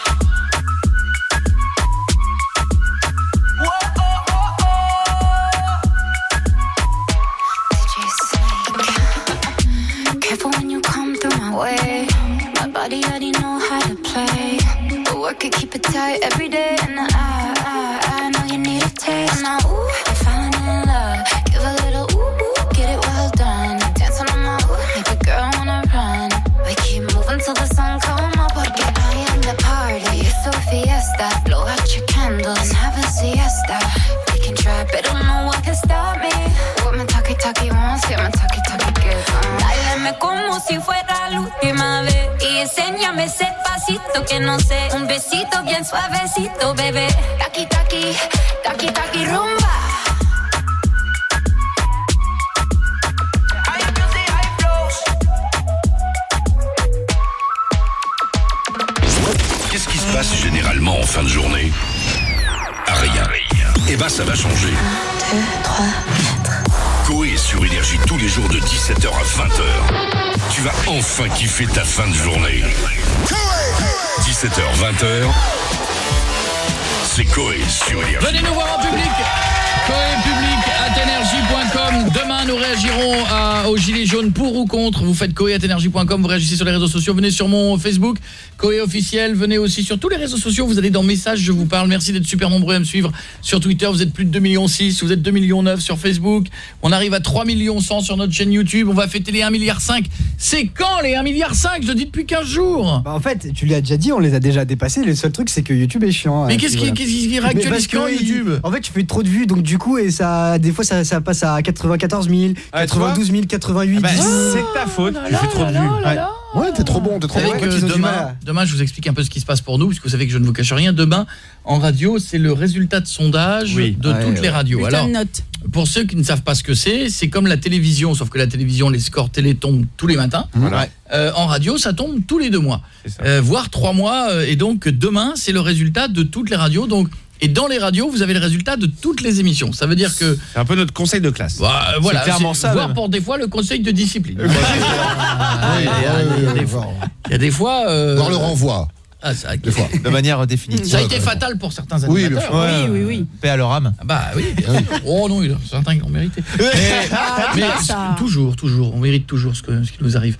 Careful when you come through my way. My body already know how to play. But work it, keep it tight every day. And I know you need a taste. Now, ooh, I'm falling in love. Give a little ooh, get it well done. Dance on my ooh, make a girl wanna run. We keep moving till the sun come up. Porque I am the party. It's a fiesta. Blow out your candles and have a siesta. We can try, but don't know what can stop me. What my talkie wants, yeah, my talkie gets on. Báilame como si fuera la última vez y enséñame ese pasito que no sé, un besito bien suavecito, bebé. Taqui, taqui, taqui, taqui, rumba. Qu'est-ce qui se passe généralement en fin de journée? Rien. Eh ben ça va changer. 1, 2, 3, 4. Coé sur Énergie tous les jours de 17h à 20h. Tu vas enfin kiffer ta fin de journée. 17h, 20h. C'est Coé sur Énergie. Venez nous voir en public. Coé public @energie.com. Demain nous réagirons aux gilets jaunes pour ou contre. Vous faites coé@energie.com, vous réagissez sur les réseaux sociaux, venez sur mon Facebook Coé officiel, venez aussi sur tous les réseaux sociaux, vous allez dans messages, je vous parle. Merci d'être super nombreux à me suivre sur Twitter, vous êtes plus de 2,6 millions, vous êtes 2,9 millions sur Facebook. On arrive à 3,1 millions sur notre chaîne YouTube, on va fêter les 1,5 milliard. C'est quand les 1,5 milliard? Je le dis depuis 15 jours. Bah en fait, tu l'as déjà dit, on les a déjà dépassés. Le seul truc c'est que YouTube est chiant. Mais qu'est-ce qui réactualise quand YouTube? En fait, tu fais trop de vues, donc du coup, et ça, des fois ça passe à 94 000, 92 000, 88 000. C'est ta faute, tu fais trop de vues. Ouais, t'es trop bon, t'es trop bon. Demain, je vous explique un peu ce qui se passe pour nous, puisque vous savez que je ne vous cache rien. Demain, en radio, c'est le résultat de sondage de toutes les radios. Alors, pour ceux qui ne savent pas ce que c'est comme la télévision, sauf que la télévision, les scores télé tombent tous les matins. Voilà. En radio, ça tombe tous les 2 mois, voire 3 mois. Et donc, demain, c'est le résultat de toutes les radios. Donc, et dans les radios, vous avez le résultat de toutes les émissions. Ça veut dire que c'est un peu notre conseil de classe. Voilà, c'est clairement ça. Voire pour des fois le conseil de discipline. Il y a des fois voir le renvoi. Ah, ça, des fois. De manière définitive. Ça a été fatal pour certains animateurs. Oui. Paix à leur âme. Bah oui. Oh non, il y a certains qui l'ont mérité. Mais toujours, on mérite toujours ce qui nous arrive.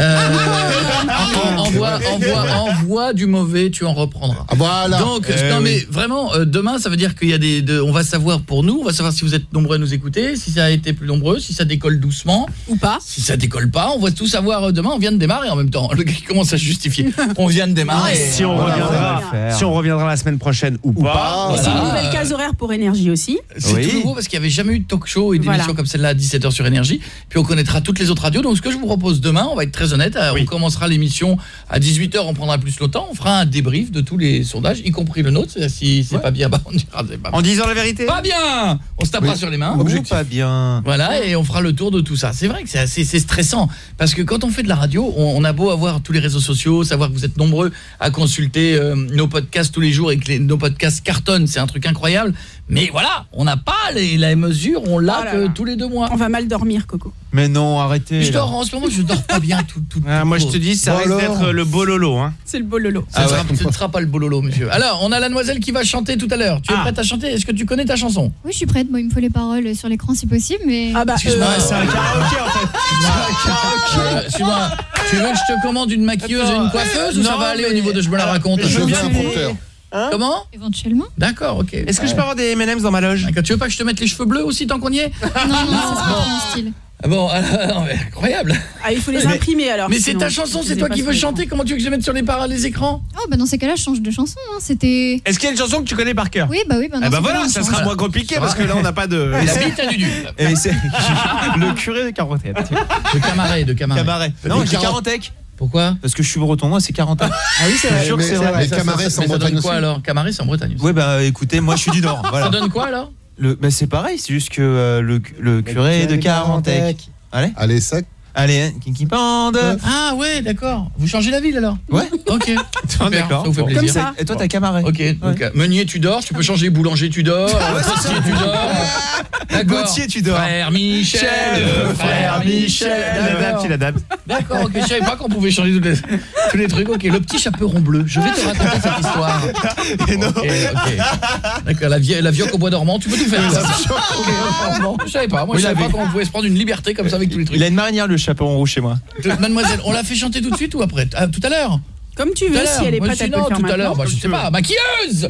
Envoie du mauvais, tu en reprendras. Voilà. Donc, non mais vraiment, demain, ça veut dire qu'il y a on va savoir pour nous, on va savoir si vous êtes nombreux à nous écouter, si ça a été plus nombreux, si ça décolle doucement. Ou pas. Si ça décolle pas, on va tout savoir demain, on vient de démarrer en même temps. Le gars qui commence à justifier. On vient de démarrer. Si on reviendra la semaine prochaine ou pas. Et c'est une nouvelle case horaire pour Énergie aussi. C'est tout nouveau parce qu'il n'y avait jamais eu de talk show et d'émission comme celle-là à 17h sur Énergie. Puis on connaîtra toutes les autres radios. Donc ce que je vous propose demain, on va être très honnête, on commencera l'émission à 18h, on prendra plus le temps, on fera un débrief de tous les sondages, y compris le nôtre. Si c'est pas bien, on dira c'est pas bien. En disant la vérité. Pas bien. On se tapera sur les mains. Pas bien. Voilà, et on fera le tour de tout ça. C'est vrai que c'est stressant parce que quand on fait de la radio, on a beau avoir tous les réseaux sociaux, savoir que vous êtes nombreux à consulter nos podcasts tous les jours et que nos podcasts cartonnent, c'est un truc incroyable. Mais voilà, on n'a pas la mesure, on l'a que tous les 2 mois. On va mal dormir, Coco. Mais non, arrêtez. Je dors en ce moment, je dors pas bien tout moi je te dis, ça risque d'être le bololo. C'est le bololo. Ce ne sera pas le bololo, monsieur. Alors, on a la demoiselle qui va chanter tout à l'heure. Tu es prête à chanter? Est-ce que tu connais ta chanson? Oui, je suis prête. Bon, il me faut les paroles sur l'écran si possible, mais... Excuse-moi, c'est un karaoké en fait. Excuse-moi, tu veux que je te commande une maquilleuse et une coiffeuse ou ça va aller au niveau de je me la raconte? Je veux bien un prompteur. Comment? Éventuellement. D'accord, ok. Est-ce que je peux avoir des M&M's dans ma loge? Tu veux pas que je te mette les cheveux bleus aussi tant qu'on y est? Non, ça sera pas mon style. Bon, non, mais incroyable. Ah, il faut les imprimer alors. Mais c'est ta chanson, c'est toi qui veux chanter. Comment tu veux que je mette sur les écrans? Oh bah dans ces cas-là, je change de chanson. C'était. Est-ce qu'il y a une chanson que tu connais par cœur? Oui, bah oui. Eh bah voilà, ça sera moins compliqué parce que là on n'a pas de. La bite à Dudu. Et c'est le curé de Carantec. De Camaret. Non, j'ai Carantec. Pourquoi? Parce que je suis breton, moi c'est Carantec. Ah oui, c'est vrai. sûr que c'est vrai. Les Camarets sont en Bretagne aussi. Quoi alors? Camaret c'est en Bretagne aussi. Ouais bah écoutez, moi je suis du Nord. Voilà. Ça donne quoi alors? Bah c'est pareil, c'est juste que le curé de Carantec. Allez, sec. Allez, Kinky Pande. Ah ouais, d'accord. Vous changez la ville alors? Ouais. Ok. D'accord. Ça vous fait plaisir. Comme ça. Et toi t'as Camaret. Ok. Donc meunier tu dors, tu peux changer boulanger tu dors, postier tu dors. D'accord. Gauthier tu dors. Frère Michel. Il adapte. D'accord, ok, je savais pas qu'on pouvait changer tous les trucs. Ok, le petit chaperon bleu. Je vais te raconter cette histoire. Et non. Ok. D'accord, la vioque au bois dormant, tu peux tout faire. Je savais pas. Moi, je savais pas qu'on pouvait se prendre une liberté comme ça avec tous les trucs. Il a une marinière le chaperon rouge chez moi. Mademoiselle, on l'a fait chanter tout de suite ou après? Tout à l'heure? Comme tu veux, si elle est prête, elle peut le faire tout à l'heure, maintenant. je sais pas, maquilleuse.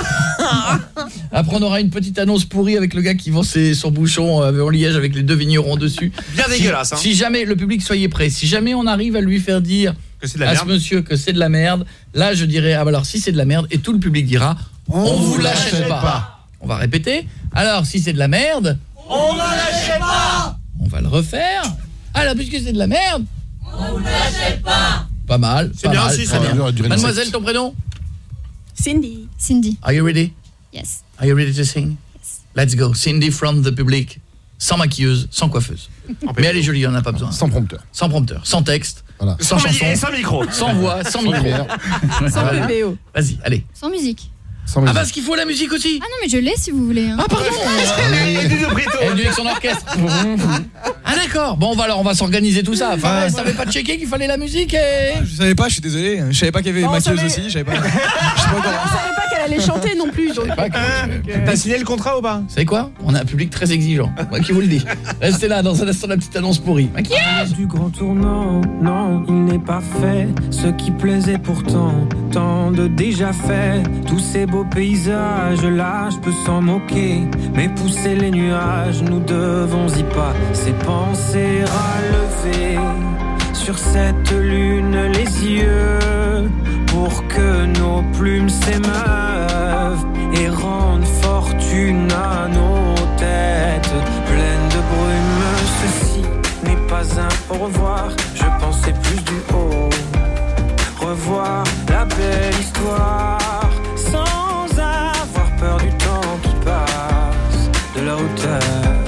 Après on aura une petite annonce pourrie avec le gars qui vend son bouchon en liège avec les deux vignerons dessus. Bien dégueulasse. Si jamais le public soyez prêts, si jamais on arrive à lui faire dire à ce monsieur que c'est de la merde, là je dirais alors si c'est de la merde et tout le public dira on vous l'achète pas. On va répéter. Alors si c'est de la merde, on va l'achète pas. On va le refaire. Alors puisque c'est de la merde, on vous l'achète pas. Pas mal, c'est bien aussi, très bien. Mademoiselle, ton prénom? Cindy. Are you ready? Yes. Are you ready to sing? Yes. Let's go. Cindy from the public. Sans maquilleuse, sans coiffeuse. Mais elle est jolie, on n'a pas besoin. Sans prompteur. Sans prompteur, sans texte, voilà. Sans chanson, sans micro, sans voix, sans micro. Sans VO. Vas-y, allez. Sans musique. Ah parce qu'il faut la musique aussi. Ah non mais je l'ai si vous voulez. Hein. Ah pardon. Elle est avec son orchestre. Ah d'accord. Bon on va s'organiser tout ça. Enfin, je savais pas checker qu'il fallait la musique et... Je savais pas, je suis désolé. Je savais pas qu'il y avait maquilleuse aussi, je savais pas. On savait pas qu'elle allait chanter non plus. Donc. T'as signé le contrat ou pas? Vous savez quoi? On a un public très exigeant. Moi qui vous le dis. Restez là dans un instant la petite annonce pourrie. Maquillage du grand tournant, non, il n'est pas fait. Ce qui plaisait pourtant, tant de déjà fait. Tous ces beaux paysages, là, je peux s'en moquer. Mais pousser les nuages, nous devons y pas. C'est penser à lever sur cette lune les yeux pour que nos plumes s'émeuvent et rendent fortune à nos têtes pleines de brume. Ceci n'est pas un au revoir, je pensais plus du haut. Revoir la belle histoire sans avoir peur du temps qui passe, de la hauteur,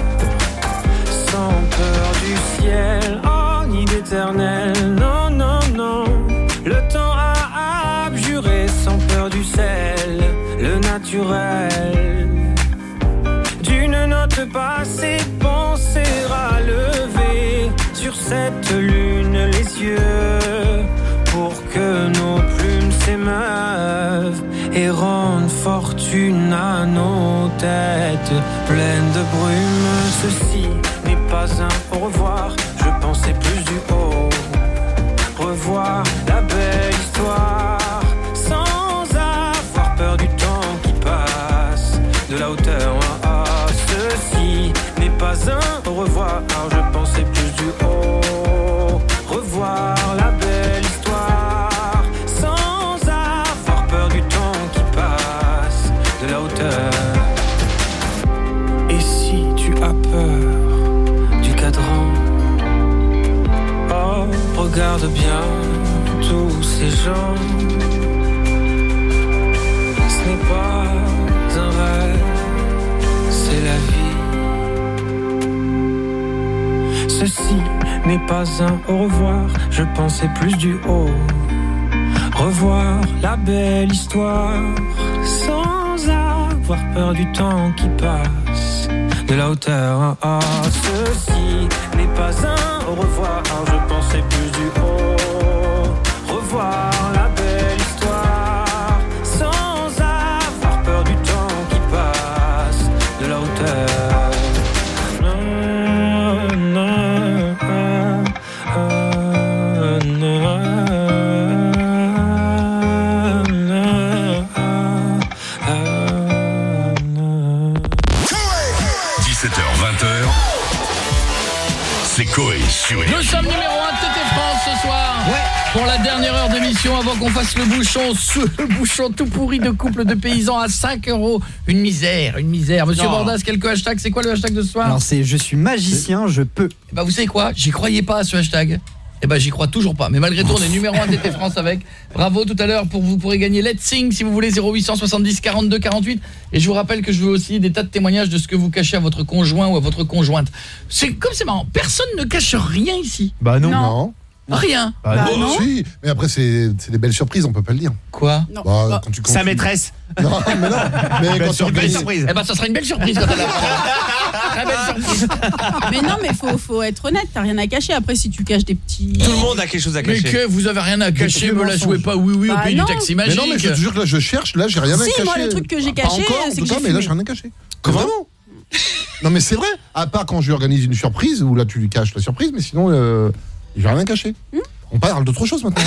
sans peur du ciel, oh ni d'éternel, non, non, non. Le temps a abjuré sans peur du sel, le naturel. D'une note passée, penser à lever sur cette lune les yeux pour que nos plumes s'émeuvent et rendent fortune à nos têtes pleines de brume. Ceci n'est pas un au revoir, je pensais plus du haut. Revoir la belle histoire sans avoir peur du temps qui passe, de la hauteur. Ceci n'est pas un au revoir, je pensais plus du haut. Revoir la belle histoire sans avoir peur du temps qui passe, de la hauteur. Et si tu as peur du cadran, oh, regarde bien tous ces gens. Ce n'est pas un rêve, c'est la vie. Ceci n'est pas un au revoir, je pensais plus du haut. Revoir la belle histoire sans avoir peur du temps qui passe, de la hauteur. Oh, ceci n'est pas un au revoir, je pensais plus du haut. Revoir la belle histoire sans avoir peur du temps qui passe, de la hauteur. c'est Coé sur Nous Énergie. sommes numéro 1 de TT France ce soir. Pour la dernière heure d'émission, avant qu'on fasse le bouchon tout pourri de couple de paysans à 5 €. Une misère. Monsieur Bordas, quelques hashtags. C'est quoi le hashtag de ce soir? Alors c'est je suis magicien, je peux. Bah vous savez quoi? J'y croyais pas à ce hashtag. Eh ben j'y crois toujours pas, mais malgré tout on est numéro 1 TT France avec. Bravo, tout à l'heure vous pourrez gagner Let's Sing si vous voulez, 0800 70 42 48. Et je vous rappelle que je veux aussi des tas de témoignages de ce que vous cachez à votre conjoint ou à votre conjointe. C'est marrant, personne ne cache rien ici. Bah non. Rien. Bah non. Si, mais après c'est des belles surprises, on peut pas le dire. Quoi? Bah, quand tu Sa maîtresse. Non, mais non. Mais quand tu belle surprise. Eh ben ça sera une belle surprise quand elle apprendra. Très belle surprise. Mais non, mais faut être honnête, t'as rien à cacher. Après, si tu caches des petits... Tout le monde a quelque chose à cacher. Mais que vous avez rien à cacher, me la jouez pas oui au pays du taxi magique. Mais non, mais je te jure que là je cherche, là j'ai rien à cacher. Si, moi le truc que j'ai caché, c'est que j'ai mais là j'ai rien à cacher. Comment? Non mais c'est vrai, à part quand je lui organise une surprise où là tu lui caches la surprise, mais sinon j'ai rien caché. On parle d'autre chose maintenant.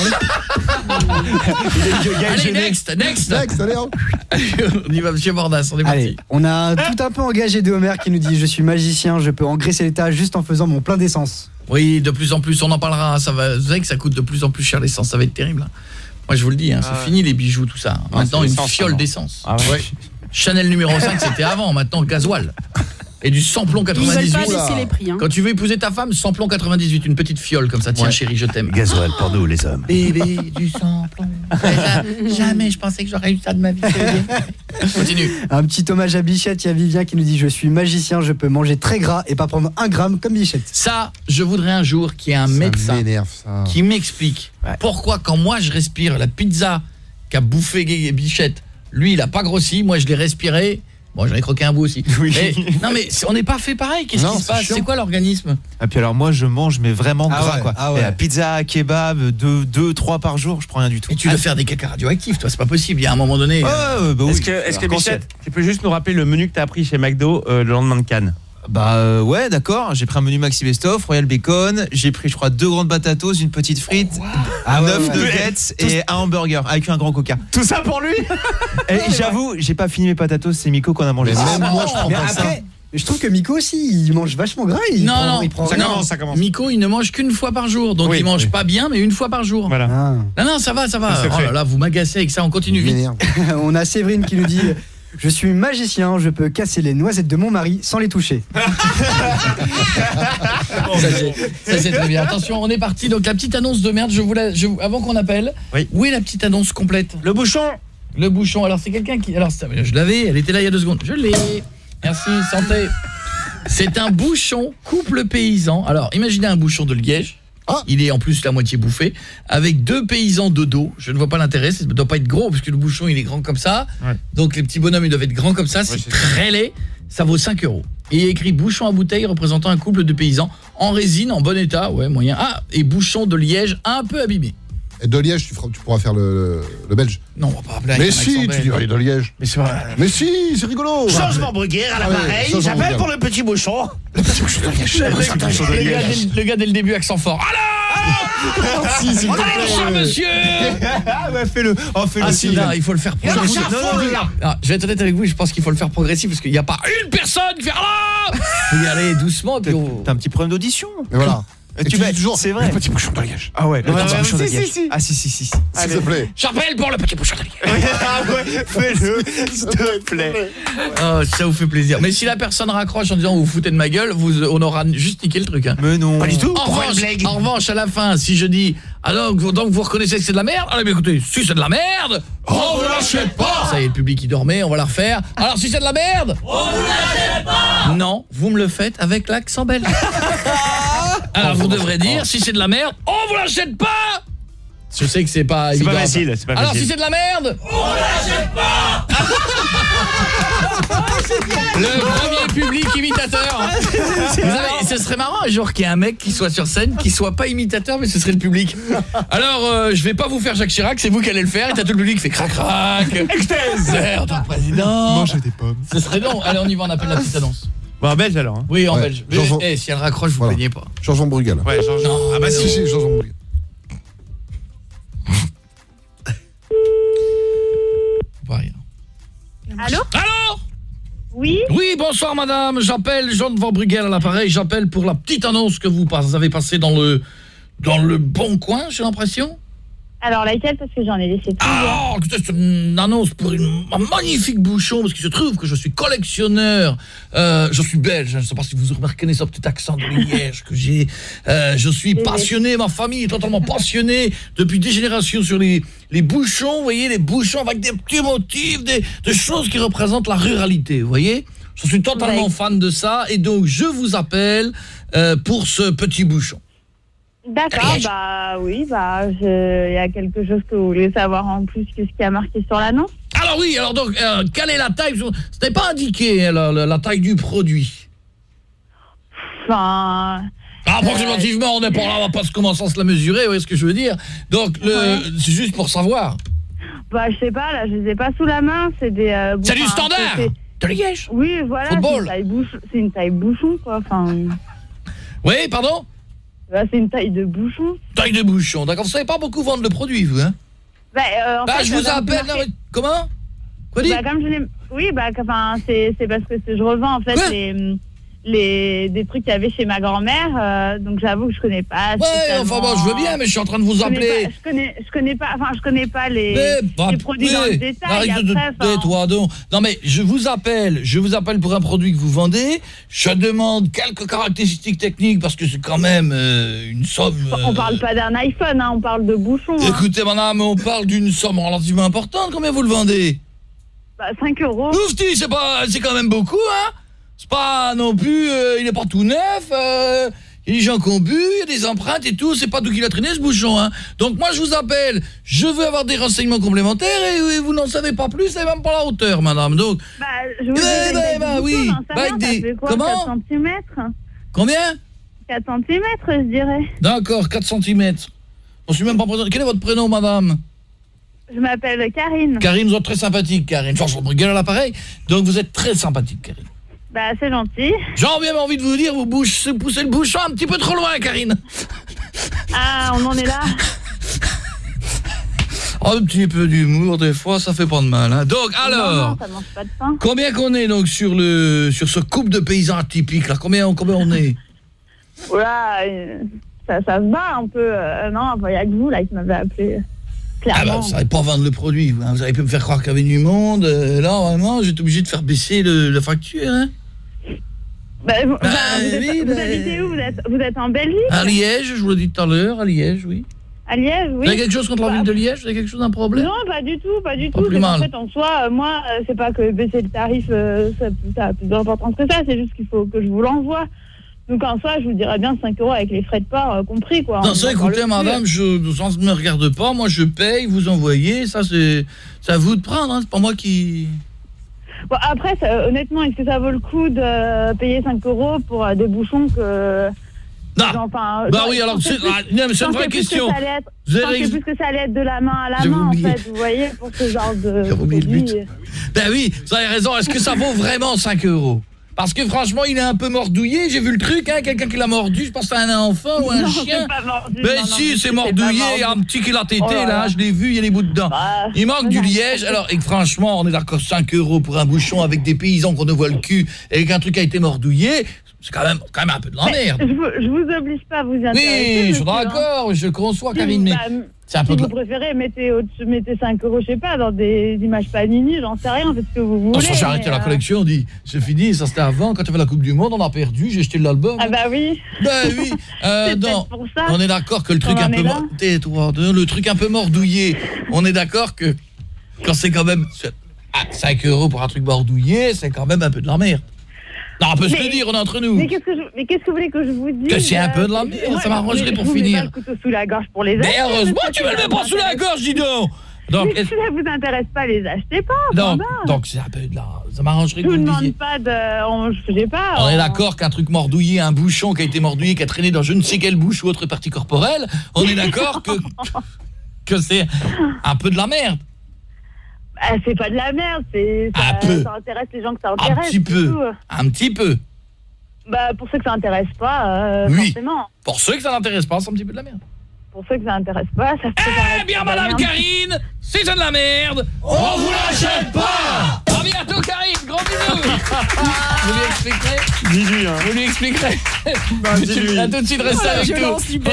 Allez, next, allez, hop. On y va, monsieur Bordas, on est Allez, parti. on a tout un peu engagé de Homer qui nous dit je suis magicien, je peux engraisser l'état juste en faisant mon plein d'essence. Oui, de plus en plus, on en parlera. Ça va, vous savez que ça coûte de plus en plus cher l'essence, ça va être terrible. Moi, je vous le dis, c'est fini les bijoux, tout ça. Maintenant, une fiole d'essence. Ah ouais. Chanel numéro 5, c'était avant. Maintenant, gasoil. Et du samplon 98. Ils veulent pas baisser les prix. Quand tu veux épouser ta femme, samplon 98, une petite fiole comme ça. Tiens, chérie, je t'aime. Gasoil pour nous, les hommes. Bébé, du samplon. Jamais je pensais que j'aurais eu ça de ma vie. Continue. Un petit hommage à Bichette, il y a Vivien qui nous dit je suis magicien, je peux manger très gras et pas prendre 1 gramme comme Bichette. Ça, je voudrais un jour qu'il y ait un médecin qui m'explique pourquoi quand moi je respire la pizza qu'a bouffé Bichette, lui il a pas grossi, moi je l'ai respiré. Bon, j'en ai croqué un bout aussi. Oui. Mais, non mais on n'est pas fait pareil. Qu'est-ce qui se passe? C'est quoi l'organisme? Et puis alors moi je mange mais vraiment gras quoi. Ah ouais. Et la pizza, kebab, 2-3 par jour, je prends rien du tout. Et tu veux faire des caca radioactifs, toi, c'est pas possible. Il y a un moment donné. Bah oui. Est-ce que Bichette, tu peux juste nous rappeler le menu que tu as pris chez McDo le lendemain de Cannes? Bah ouais, d'accord, j'ai pris un menu Maxi Best-of, Royal Bacon, j'ai pris je crois 2 grandes patatos, une petite frite, 9 nuggets et un hamburger avec un grand coca. Tout ça pour lui? Et j'avoue, j'ai pas fini mes patatos, c'est Miko qu'on a mangé. Même moi je prends Mais pas ça. après, je trouve que Miko aussi, il mange vachement gras. Il prend ça rien. commence. Miko, il ne mange qu'une fois par jour. Donc il mange pas bien, mais une fois par jour. Voilà. Non, ça va. Oh là là, vous m'agacez avec ça, on continue vite. On a Séverine qui nous dit je suis magicien, je peux casser les noisettes de mon mari sans les toucher. Ça c'est très bien. Attention, on est parti. Donc la petite annonce de merde, avant qu'on appelle, où est la petite annonce complète? Le bouchon. Alors c'est quelqu'un qui... Alors je l'avais, elle était là il y a 2 secondes. Je l'ai. Merci, santé. C'est un bouchon couple paysan. Alors imaginez un bouchon de Liège. Il est en plus la moitié bouffé, avec 2 paysans de dos. Je ne vois pas l'intérêt, ça ne doit pas être gros parce que le bouchon il est grand comme ça. Donc les petits bonhommes ils doivent être grands comme ça, c'est très laid. Ça vaut 5 €. Et il y a écrit bouchon à bouteille représentant un couple de paysans en résine, en bon état, moyen. Et bouchon de Liège un peu abîmé. Et de Liège, tu pourras faire le belge. Non, on va pas appeler. Mais si, tu dirais de Liège. Mais c'est vrai. Mais si, c'est rigolo. Changement Bruguière à l'appareil, j'appelle pour le petit bouchon. Le petit bouchon de Liège. Le gars dès le début accent fort. Alors si, s'il te plaît. Bonjour monsieur. Ouais, fais-le. Non, il faut le faire progressif. Non, je vais être honnête avec vous, je pense qu'il faut le faire progressif parce qu'il n'y a pas une personne qui fait faut y aller doucement. T'as un petit problème d'audition. Mais voilà. Et tu vas toujours, c'est vrai. Le petit bouchon de Liège. Ah ouais, le petit bouchon de Liège. Si. Ah si. S'il te plaît. J'appelle pour le petit bouchon de Liège. Fais-le, s'il te plaît. Oh, ça vous fait plaisir. Mais si la personne raccroche en disant vous foutez de ma gueule, on aura juste niqué le truc. Mais non. Pas du tout. En revanche, à la fin, si je dis donc vous reconnaissez que c'est de la merde, alors écoutez, si c'est de la merde, on vous l'achète pas. Ça y est, le public qui dormait, on va la refaire. Alors si c'est de la merde, on vous l'achète pas. Non, vous me le faites avec l'accent belge. Alors vous devrez dire si c'est de la merde, on vous l'achète pas. Je sais que c'est pas évident. C'est pas facile. Alors si c'est de la merde, on l'achète pas. Le premier public imitateur. Vous savez, ce serait marrant un jour qu'il y ait un mec qui soit sur scène, qui soit pas imitateur, mais ce serait le public. Alors, je vais pas vous faire Jacques Chirac, c'est vous qui allez le faire. Et t'as tout le public qui fait crac crac. Extase. Ton président. Manger des pommes. Ce serait long. Allez, on y va, on appelle la petite annonce. Bon, en belge alors. Oui, en belge. Si elle raccroche, vous plaignez pas. Changeons Brugal. Ouais, changeons. Non, Ah bah Si, changeons Brugal. Pas rien. Allô? Allô? Oui? Oui, bonsoir madame, j'appelle Jean Van Brugel à l'appareil, j'appelle pour la petite annonce que vous avez passée dans le Bon Coin, j'ai l'impression. Alors laquelle, parce que j'en ai laissé plusieurs. Ah, c'est une annonce pour un magnifique bouchon, parce qu'il se trouve que je suis collectionneur, je suis belge, je ne sais pas si vous remarquez ce petit accent de Liège que j'ai, je suis passionné, ma famille est totalement passionnée depuis des générations sur les bouchons, vous voyez, les bouchons avec des petits motifs, des choses qui représentent la ruralité, vous voyez. Je suis totalement fan de ça, et donc je vous appelle pour ce petit bouchon. D'accord, bah oui, bah il y a quelque chose que vous voulez savoir en plus que ce qui a marqué sur l'annonce. Alors oui, alors donc, quelle est la taille? C'était pas indiqué la taille du produit. Enfin... approximativement, on n'est pas là, on va pas commencer à se la mesurer, vous voyez ce que je veux dire. Donc, c'est juste pour savoir. Bah je sais pas, là je les ai pas sous la main, c'est des... c'est du standard de Liège. Oui, voilà, c'est une taille bouchon, quoi, enfin... Oui, pardon? Bah, c'est une taille de bouchon. Taille de bouchon, d'accord. Vous savez pas beaucoup vendre le produit, vous, hein? En fait, je vous appelle... Comment? Quoi dit? Comme je l'ai... Oui, enfin, c'est parce que je revends, en fait, des trucs qu'il y avait chez ma grand-mère, donc j'avoue que je connais pas. Ouais, enfin bon, je veux bien, mais je suis en train de vous appeler. Je connais pas les produits dans le détail. Tais-toi donc. Non mais je vous appelle pour un produit que vous vendez. Je demande quelques caractéristiques techniques parce que c'est quand même une somme. On parle pas d'un iPhone, hein, on parle de bouchons. Écoutez, madame, on parle d'une somme relativement importante. Combien vous le vendez? 5 €. Oufti, c'est quand même beaucoup, hein. C'est pas non plus, il est pas tout neuf, il y a des gens qui ont bu, il y a des empreintes et tout, c'est pas d'où qu'il a traîné ce bouchon, hein. Donc moi je vous appelle, je veux avoir des renseignements complémentaires et vous n'en savez pas plus, et même pas la hauteur, madame. Donc je vous dis oui, avec des quoi, comment 4 cm. Combien? 4 cm, je dirais. D'accord, 4 cm. Je suis même pas présent. Quel est votre prénom, madame? Je m'appelle Karine. Karine, vous êtes très sympathique, Karine. Jean Brugel à l'appareil. Donc vous êtes très sympathique, Karine. Bah, c'est gentil. J'ai bien envie de vous dire, vous poussez le bouchon un petit peu trop loin, Karine. Ah, on en est là. Un petit peu d'humour, des fois, ça fait pas de mal, hein. Donc, alors, non, ça mange pas de pain. Combien qu'on est, donc, sur ce couple de paysans atypique, là? Combien on est? Oula, ça se bat un peu. Non, il y a que vous, là, qui m'avez appelé. Clairement. Vous savez pas vendre le produit, vous avez pu me faire croire qu'il y avait du monde. Là, vraiment, j'étais obligé de faire baisser la facture, hein. Vous habitez où? Vous êtes en Belgique? À Liège, je vous l'ai dit tout à l'heure, à Liège, oui. À Liège, oui. Vous avez quelque chose contre la ville de Liège? Vous avez quelque chose d'un problème? Non, pas du tout. Pas plus C'est mal. En fait, en soi, moi, c'est pas que baisser le tarif, ça a plus d'importance que ça, c'est juste qu'il faut que je vous l'envoie. Donc en soi, je vous dirais bien 5 € avec les frais de port compris, quoi. Non, ça, écoutez, madame, ça ne me regarde pas. Moi, je paye, vous envoyez. Ça, c'est à vous de prendre, hein. C'est pas moi qui... Bon, après, honnêtement, est-ce que ça vaut le coup de payer 5 € pour des bouchons que... Non. Enfin, oui, alors c'est une vraie question. Je pensais plus que ça allait être de la main à la main, en fait, vous voyez, pour ce genre de... J'ai oublié le but. Ben oui, vous avez raison. Est-ce que ça vaut vraiment 5 €? Parce que franchement, il est un peu mordouillé, j'ai vu le truc, hein, quelqu'un qui l'a mordu, je pense à un enfant ou un chien. Pas mordu, si, c'est mordouillé, il y a un petit qui l'a tété, là, je l'ai vu, il y a les bouts dedans. Il manque du liège, alors, et franchement, on est d'accord, 5 € pour un bouchon avec des paysans qu'on ne voit le cul, et qu'un truc a été mordouillé, c'est quand même un peu de la merde. Je vous oblige pas à vous intéresser. Oui, je suis d'accord, je conçois, Karine, mais... C'est un peu vous préférez, mettez 5 €, je sais pas, dans des images Panini, j'en sais rien, faites ce que vous voulez. J'ai arrêté la collection, on dit, c'est fini, ça c'était avant, quand il y avait la Coupe du Monde, on a perdu, j'ai jeté l'album. Ah bah oui. Ben oui. Non, pour ça. on est d'accord que le truc un peu le truc un peu mordouillé, on est d'accord que quand c'est quand même 5 € pour un truc mordouillé, c'est quand même un peu de la merde. Non, on peut se le dire, on est entre nous. Mais qu'est-ce que vous voulez que je vous dise? Que c'est un peu de la merde, ça m'arrangerait pour finir. Je vous mets pas le couteau sous la gorge pour les acheter. Mais heureusement, tu me le mets pas sous la gorge, dis donc. Donc, si ça vous intéresse pas, les achetez pas. Donc c'est un peu de la... Ça m'arrangerait que vous le disiez. Je vous demande pas de... Je sais pas. On est d'accord qu'un truc mordouillé, un bouchon qui a été mordouillé, qui a traîné dans je ne sais quelle bouche ou autre partie corporelle, on est d'accord que c'est un peu de la merde. C'est pas de la merde, ça intéresse les gens que ça intéresse. Un petit peu. Bah, pour ceux que ça intéresse pas, oui. Forcément. Pour ceux que ça n'intéresse pas, c'est un petit peu de la merde. Pour ceux que ça intéresse pas, ça peut Eh bien, madame Karine, si c'est de la merde, on vous l'achète pas. À bientôt, Karine, gros bisous. Vous lui expliquerez. Dis-lui, hein. Vous lui expliquerez. Dis-lui. À tout de suite, restez avec nous.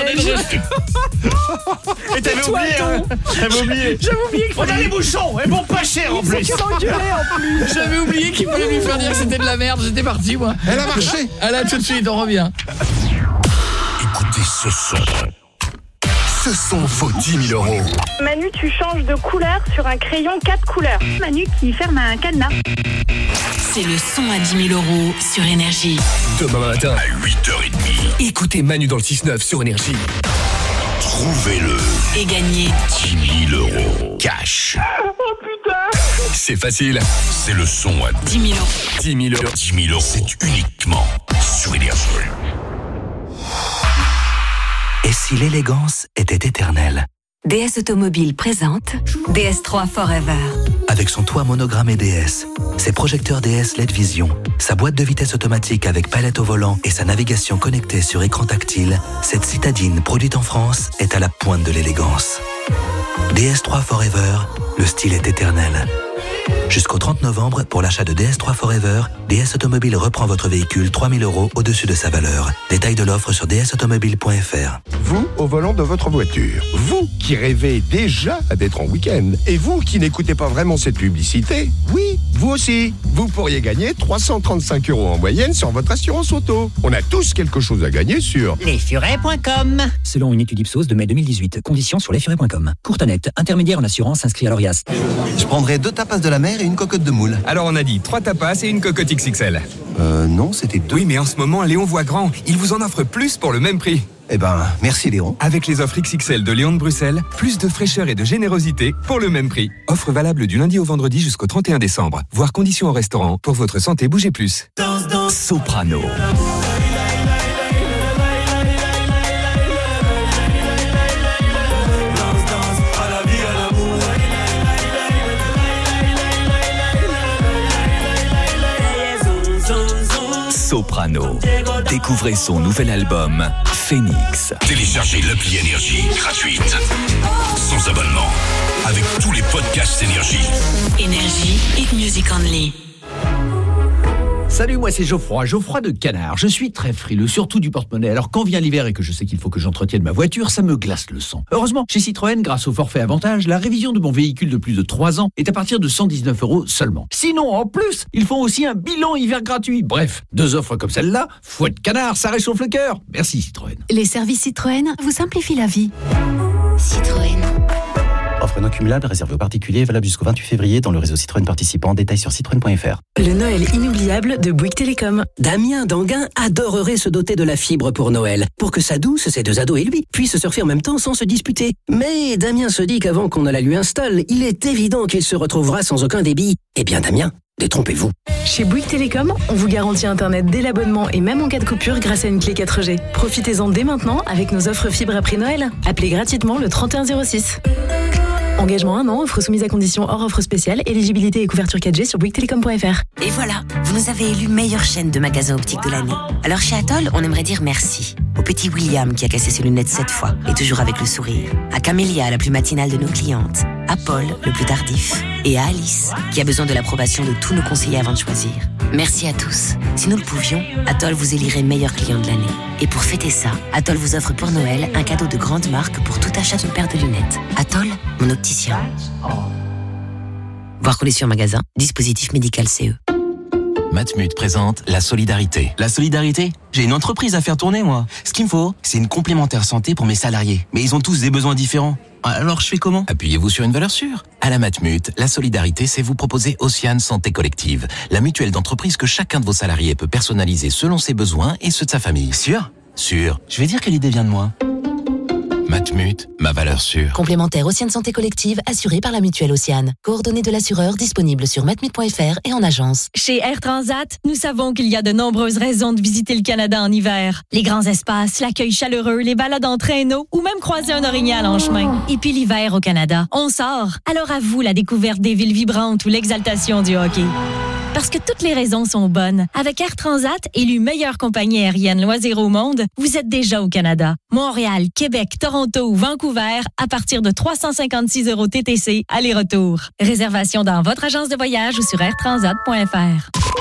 Et t'avais oublié, hein. J'avais oublié qu'il fallait... On a les bouchons, elles vont pas cher en plus. J'avais oublié qu'il fallait lui faire dire que c'était de la merde. J'étais parti, moi. Elle a marché. Elle a tout de suite, on revient. Écoutez ce son. Ce son vaut 10 000 €. Manu, tu changes de couleur sur un crayon 4 couleurs. Manu qui ferme un cadenas. C'est le son à 10 000 € sur Énergie. Demain matin, À 8h30, écoutez Manu dans le 6-9 sur Énergie. trouvez-le. Et gagner 10 000 € cash. Oh putain. C'est facile. C'est le son à 10 000 €. 10 000 €. 10 000 €. C'est uniquement sur Énergie. Et si l'élégance était éternelle? DS Automobile présente DS3 Forever. Avec son toit monogrammé DS, ses projecteurs DS LED Vision, sa boîte de vitesse automatique avec palette au volant et sa navigation connectée sur écran tactile, cette citadine produite en France est à la pointe de l'élégance. DS3 Forever, le style est éternel. Jusqu'au 30 novembre, pour l'achat de DS3 Forever, DS Automobile reprend votre véhicule 3 000 € au-dessus de sa valeur. Détail de l'offre sur dsautomobile.fr. Vous, au volant de votre voiture. Vous qui rêvez déjà d'être en week-end. Et vous qui n'écoutez pas vraiment cette publicité. Oui, vous aussi. Vous pourriez gagner 335 € en moyenne sur votre assurance auto. On a tous quelque chose à gagner sur lesfurets.com. Selon une étude Ipsos de mai 2018, conditions sur lesfurets.com. Courtanette, intermédiaire en assurance inscrit à l'ORIAS. Je prendrai 2 tapas de la mer et une cocotte de moule. Alors on a dit 3 tapas et une cocotte XXL. Non, c'était 2. Oui, mais en ce moment, Léon voit grand. Il vous en offre plus pour le même prix. Eh ben, merci Léon. Avec les offres XXL de Léon de Bruxelles, plus de fraîcheur et de générosité pour le même prix. Offre valable du lundi au vendredi jusqu'au 31 décembre. Voir conditions au restaurant. Pour votre santé, bougez plus. Soprano. Soprano. Découvrez son nouvel album, Phoenix. Téléchargez l'appli Énergie gratuite. Sans abonnement. Avec tous les podcasts Énergie. Énergie et Music Only. Salut, moi c'est Geoffroy de Canard. Je suis très frileux, surtout du porte-monnaie. Alors quand vient l'hiver et que je sais qu'il faut que j'entretienne ma voiture, ça me glace le sang. Heureusement, chez Citroën, grâce au forfait avantage, la révision de mon véhicule de plus de 3 ans est à partir de 119 € seulement. Sinon, en plus, ils font aussi un bilan hiver gratuit. Bref, 2 offres comme celle-là, fouette Canard, ça réchauffe le cœur. Merci Citroën. Les services Citroën vous simplifient la vie. Citroën. Offre non cumulable réservée aux particuliers, valable jusqu'au 28 février dans le réseau Citroën participant. Détails sur citroën.fr. Le Noël inoubliable de Bouygues Télécom. Damien d'Anguin adorerait se doter de la fibre pour Noël, pour que sa douce, ses 2 ados et lui puissent surfer en même temps sans se disputer. Mais Damien se dit qu'avant qu'on ne la lui installe, il est évident qu'il se retrouvera sans aucun débit. Eh bien Damien, détrompez-vous. Chez Bouygues Télécom, on vous garantit Internet dès l'abonnement et même en cas de coupure grâce à une clé 4G. Profitez-en dès maintenant avec nos offres fibre après Noël. Appelez gratuitement le 3106. Engagement 1 an, offre soumise à condition hors offre spéciale, éligibilité et couverture 4G sur bouyguestelecom.fr. Et voilà, vous nous avez élu meilleure chaîne de magasins optiques de l'année. Alors chez Atoll, on aimerait dire merci au petit William qui a cassé ses lunettes 7 fois et toujours avec le sourire, à Camélia, la plus matinale de nos clientes, à Paul, le plus tardif, et à Alice, qui a besoin de l'approbation de tous nos conseillers avant de choisir. Merci à tous. Si nous le pouvions, Atoll vous élirait meilleur client de l'année. Et pour fêter ça, Atoll vous offre pour Noël un cadeau de grande marque pour tout achat d'une paire de lunettes. Atoll, mon opticien. Voir conditions magasin, dispositif médical CE. Matmut présente la solidarité. La solidarité ? J'ai une entreprise à faire tourner, moi. Ce qu'il me faut, c'est une complémentaire santé pour mes salariés. Mais ils ont tous des besoins différents. Alors je fais comment ? Appuyez-vous sur une valeur sûre. À la Matmut, la solidarité, c'est vous proposer Océane Santé Collective, la mutuelle d'entreprise que chacun de vos salariés peut personnaliser selon ses besoins et ceux de sa famille. Sûr ? Sûr. Je vais dire que l'idée vient de moi. Matmut, ma valeur sûre. Complémentaire Océane Santé Collective, assurée par la mutuelle Océane. Coordonnées de l'assureur disponibles sur matmut.fr et en agence. Chez Air Transat, nous savons qu'il y a de nombreuses raisons de visiter le Canada en hiver. Les grands espaces, l'accueil chaleureux, les balades en traîneau ou même croiser un orignal en chemin. Et puis l'hiver au Canada, on sort. Alors à vous la découverte des villes vibrantes ou l'exaltation du hockey. Parce que toutes les raisons sont bonnes. Avec Air Transat, élue meilleure compagnie aérienne loisir au monde, vous êtes déjà au Canada. Montréal, Québec, Toronto ou Vancouver, à partir de 356 € TTC, aller-retour. Réservation dans votre agence de voyage ou sur airtransat.fr.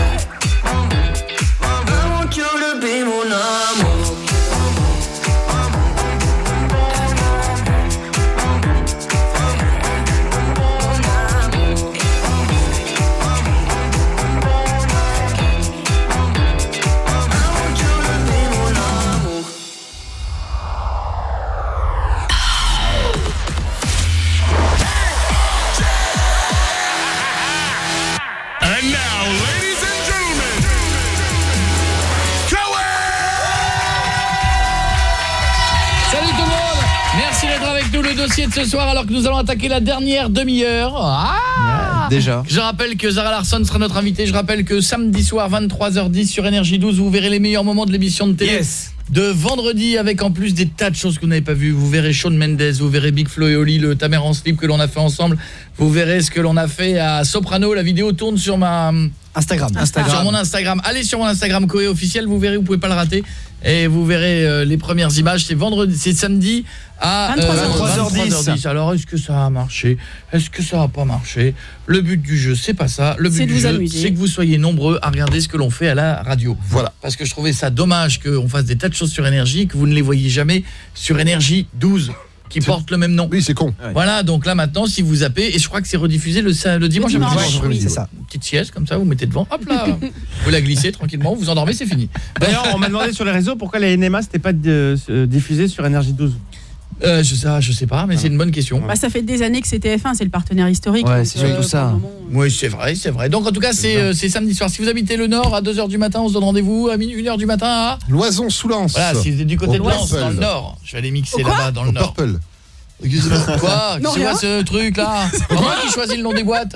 want you to be mon amour. Le dossier de ce soir alors que nous allons attaquer la dernière demi-heure. Déjà. Je rappelle que Zara Larsson sera notre invitée. Je rappelle que samedi soir 23h10 sur Énergie 12 vous verrez les meilleurs moments de l'émission de télé. De vendredi avec en plus des tas de choses que vous n'avez pas vues. Vous verrez Shawn Mendes, vous verrez Big Flo et Oli, le Ta mère en slip que l'on a fait ensemble. Vous verrez ce que l'on a fait à Soprano. La vidéo tourne sur ma Instagram. Sur mon Instagram. Allez sur mon Instagram Koé officiel, vous verrez, vous pouvez pas le rater. Et vous verrez les premières images. C'est samedi à 23h10. Alors est-ce que ça a marché? Est-ce que ça a pas marché? Le but du jeu, c'est pas ça. Le but du jeu, c'est que vous soyez nombreux à regarder ce que l'on fait à la radio. Voilà. Parce que je trouvais ça dommage qu'on fasse des tas de choses sur Énergie, que vous ne les voyez jamais sur Énergie 12. Qui porte le même nom. Oui, c'est con. Voilà, donc là maintenant, si vous zappez, et je crois que c'est rediffusé le dimanche. Oui, c'est ça. Une petite sieste comme ça, vous mettez devant, hop là, vous la glissez tranquillement, vous endormez, c'est fini. D'ailleurs, on m'a demandé sur les réseaux pourquoi la NMA c'était pas diffusé sur Énergie 12. Je sais pas, mais c'est une bonne question. Bah, ça fait des années que c'est TF1, c'est le partenaire historique. Ouais, c'est surtout ça. Oui, c'est vrai. Donc en tout cas, c'est samedi soir. Si vous habitez le Nord, à 2h du matin, on se donne rendez-vous à 1h du matin à Loison sous Lens. Voilà, si vous êtes du côté de Lens, dans le Nord, je vais aller mixer là-bas dans le Nord. Purple. Quoi? C'est quoi ce truc là? C'est moi qui choisis le nom des boîtes.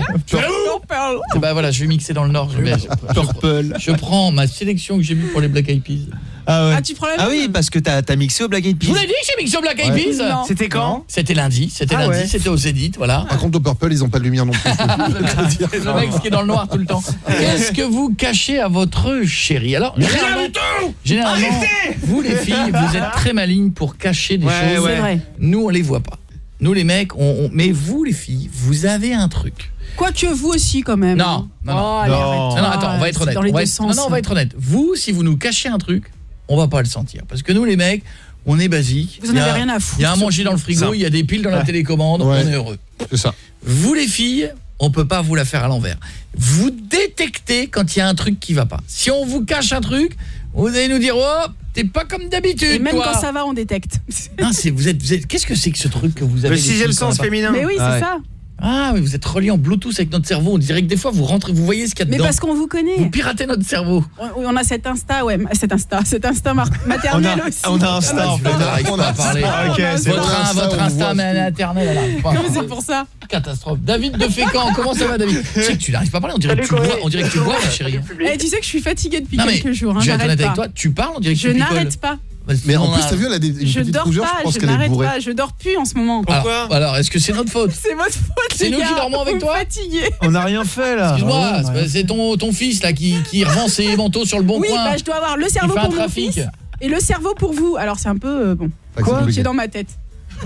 Bah voilà, je vais mixer dans le Nord. Je prends ma sélection que j'ai vue pour les Black Eyed Peas. Ah ouais. Ah, tu prends la Ah même oui, parce que t'as mixé au Black Eyed Peas. Je vous l'ai dit que j'ai mixé au Black Eyed Peas. Non. C'était quand? C'était lundi, c'était au Zénith, voilà. Par contre, au Purple, ils ont pas de lumière non plus. Le mec qui est dans le noir tout le temps. Qu'est-ce que vous cachez à votre chérie? Alors, généralement, vous les filles, vous êtes très malignes pour cacher des choses. C'est vrai. Nous, on les voit pas. Nous, les mecs, mais vous, les filles, vous avez un truc. Quoique vous aussi, quand même. Non, Oh, allez, arrête. non, attends, on va être honnête. Dans les deux sens. Non, on va être honnête. Vous, si vous nous cachez un truc, on va pas le sentir. Parce que nous, les mecs, on est basique. Vous en avez rien à foutre. Il y a à manger dans le frigo, il y a des piles dans la télécommande, on est heureux. C'est ça. Vous, les filles, on peut pas vous la faire à l'envers. Vous détectez quand il y a un truc qui va pas. Si on vous cache un truc, vous allez nous dire, oh, t'es pas comme d'habitude, Et même toi. quand ça va, on détecte. Non, vous êtes qu'est-ce que c'est que ce truc que vous avez? Le sixième sens féminin. Mais oui, c'est ça. Ah oui, vous êtes reliés en Bluetooth avec notre cerveau. On dirait que des fois vous rentrez, vous voyez ce qu'il y a Mais dedans. parce qu'on vous connaît. Vous piratez notre cerveau. On a cet instinct maternel aussi. On a un Insta en fait. On a parlé. OK, c'est votre instinct maternel là. Non, mais c'est pour ça. Catastrophe. David de Fécamp, comment ça va David? Tu sais que tu n'arrives pas à parler, on dirait que tu bois ma chérie. Eh, tu sais que je suis fatiguée depuis Non, mais quelques jours, je vais être honnête avec pas. toi, tu parles, on dirait que Je tu picoles. n'arrête pas. Mais en plus, t'as vu, elle a une Je petite dors rougeur, pas, je pense je qu'elle est n'arrête bourrée. pas, je dors plus en ce moment. Pourquoi? Alors, est-ce que c'est notre faute? C'est votre faute, C'est les nous qui gars, dormons avec vous toi? me fatiguez. On n'a rien fait là. Excuse-moi, c'est ton fils là qui revend ses manteaux sur le bon Oui, coin. bah je dois avoir le cerveau fait un pour mon trafic. fils et le cerveau pour vous. Alors c'est un peu bon. J'ai dans ma tête.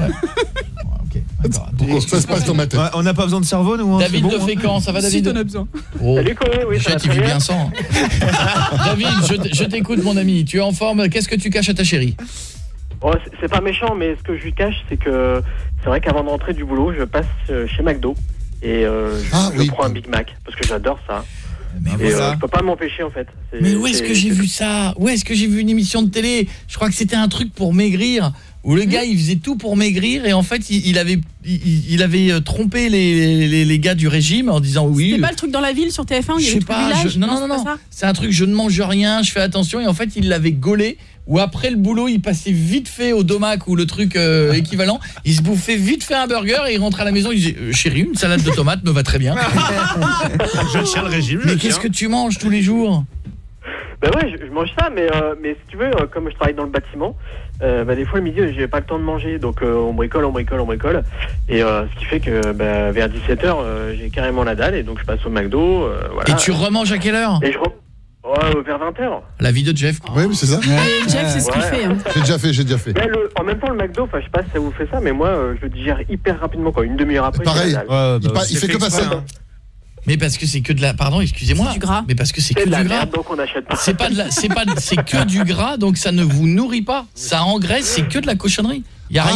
Pourquoi ça se passe dans ma tête? On n'a pas besoin de cerveau nous. David de Fécamp, ça va David? Si t'en as besoin. Oh. Salut Corée, oui, ça va Tu très vis bien. bien sans. David, je t'écoute mon ami. Tu es en forme, qu'est-ce que tu caches à ta chérie? Oh, c'est pas méchant, mais ce que je lui cache, c'est que c'est vrai qu'avant de rentrer du boulot, je passe chez McDo et je prends un Big Mac parce que j'adore ça. Et je peux pas m'empêcher en fait. Mais où est-ce que j'ai vu ça? Où est-ce que j'ai vu une émission de télé? Je crois que c'était un truc pour maigrir où le gars il faisait tout pour maigrir et en fait il avait trompé les gars du régime en disant oui. C'est pas le truc dans la ville sur TF1 où il y Je avait sais tout pas, le village? non. C'est un truc, je ne mange rien, je fais attention et en fait il l'avait gaulé. Ou après le boulot, il passait vite fait au Domac ou le truc équivalent, il se bouffait vite fait un burger et il rentrait à la maison, il disait chérie, une salade de tomates me va très bien. Je tiens le régime. Mais qu'est-ce que tu manges tous les jours? Bah ouais, je mange ça, mais si tu veux, comme je travaille dans le bâtiment, des fois le midi, j'ai pas le temps de manger, donc on bricole, et ce qui fait que vers 17h, j'ai carrément la dalle, et donc je passe au McDo, voilà. Et tu remanges à quelle heure? Et vers 20h. La vie de Jeff, quoi. Oui, mais c'est ça. Et Jeff, c'est ce qu'il fait. Hein. J'ai déjà fait. Mais en même temps, le McDo, je sais pas si ça vous fait ça, mais moi, je le digère hyper rapidement, quoi. Une demi-heure après. Pareil. Il fait que passer. Mais parce que c'est que de la pardon, excusez-moi. C'est du gras. Mais parce que c'est que du gras. Merde, donc on n'achète pas. C'est que du gras, donc ça ne vous nourrit pas. Ça engraisse, c'est que de la cochonnerie. Il y a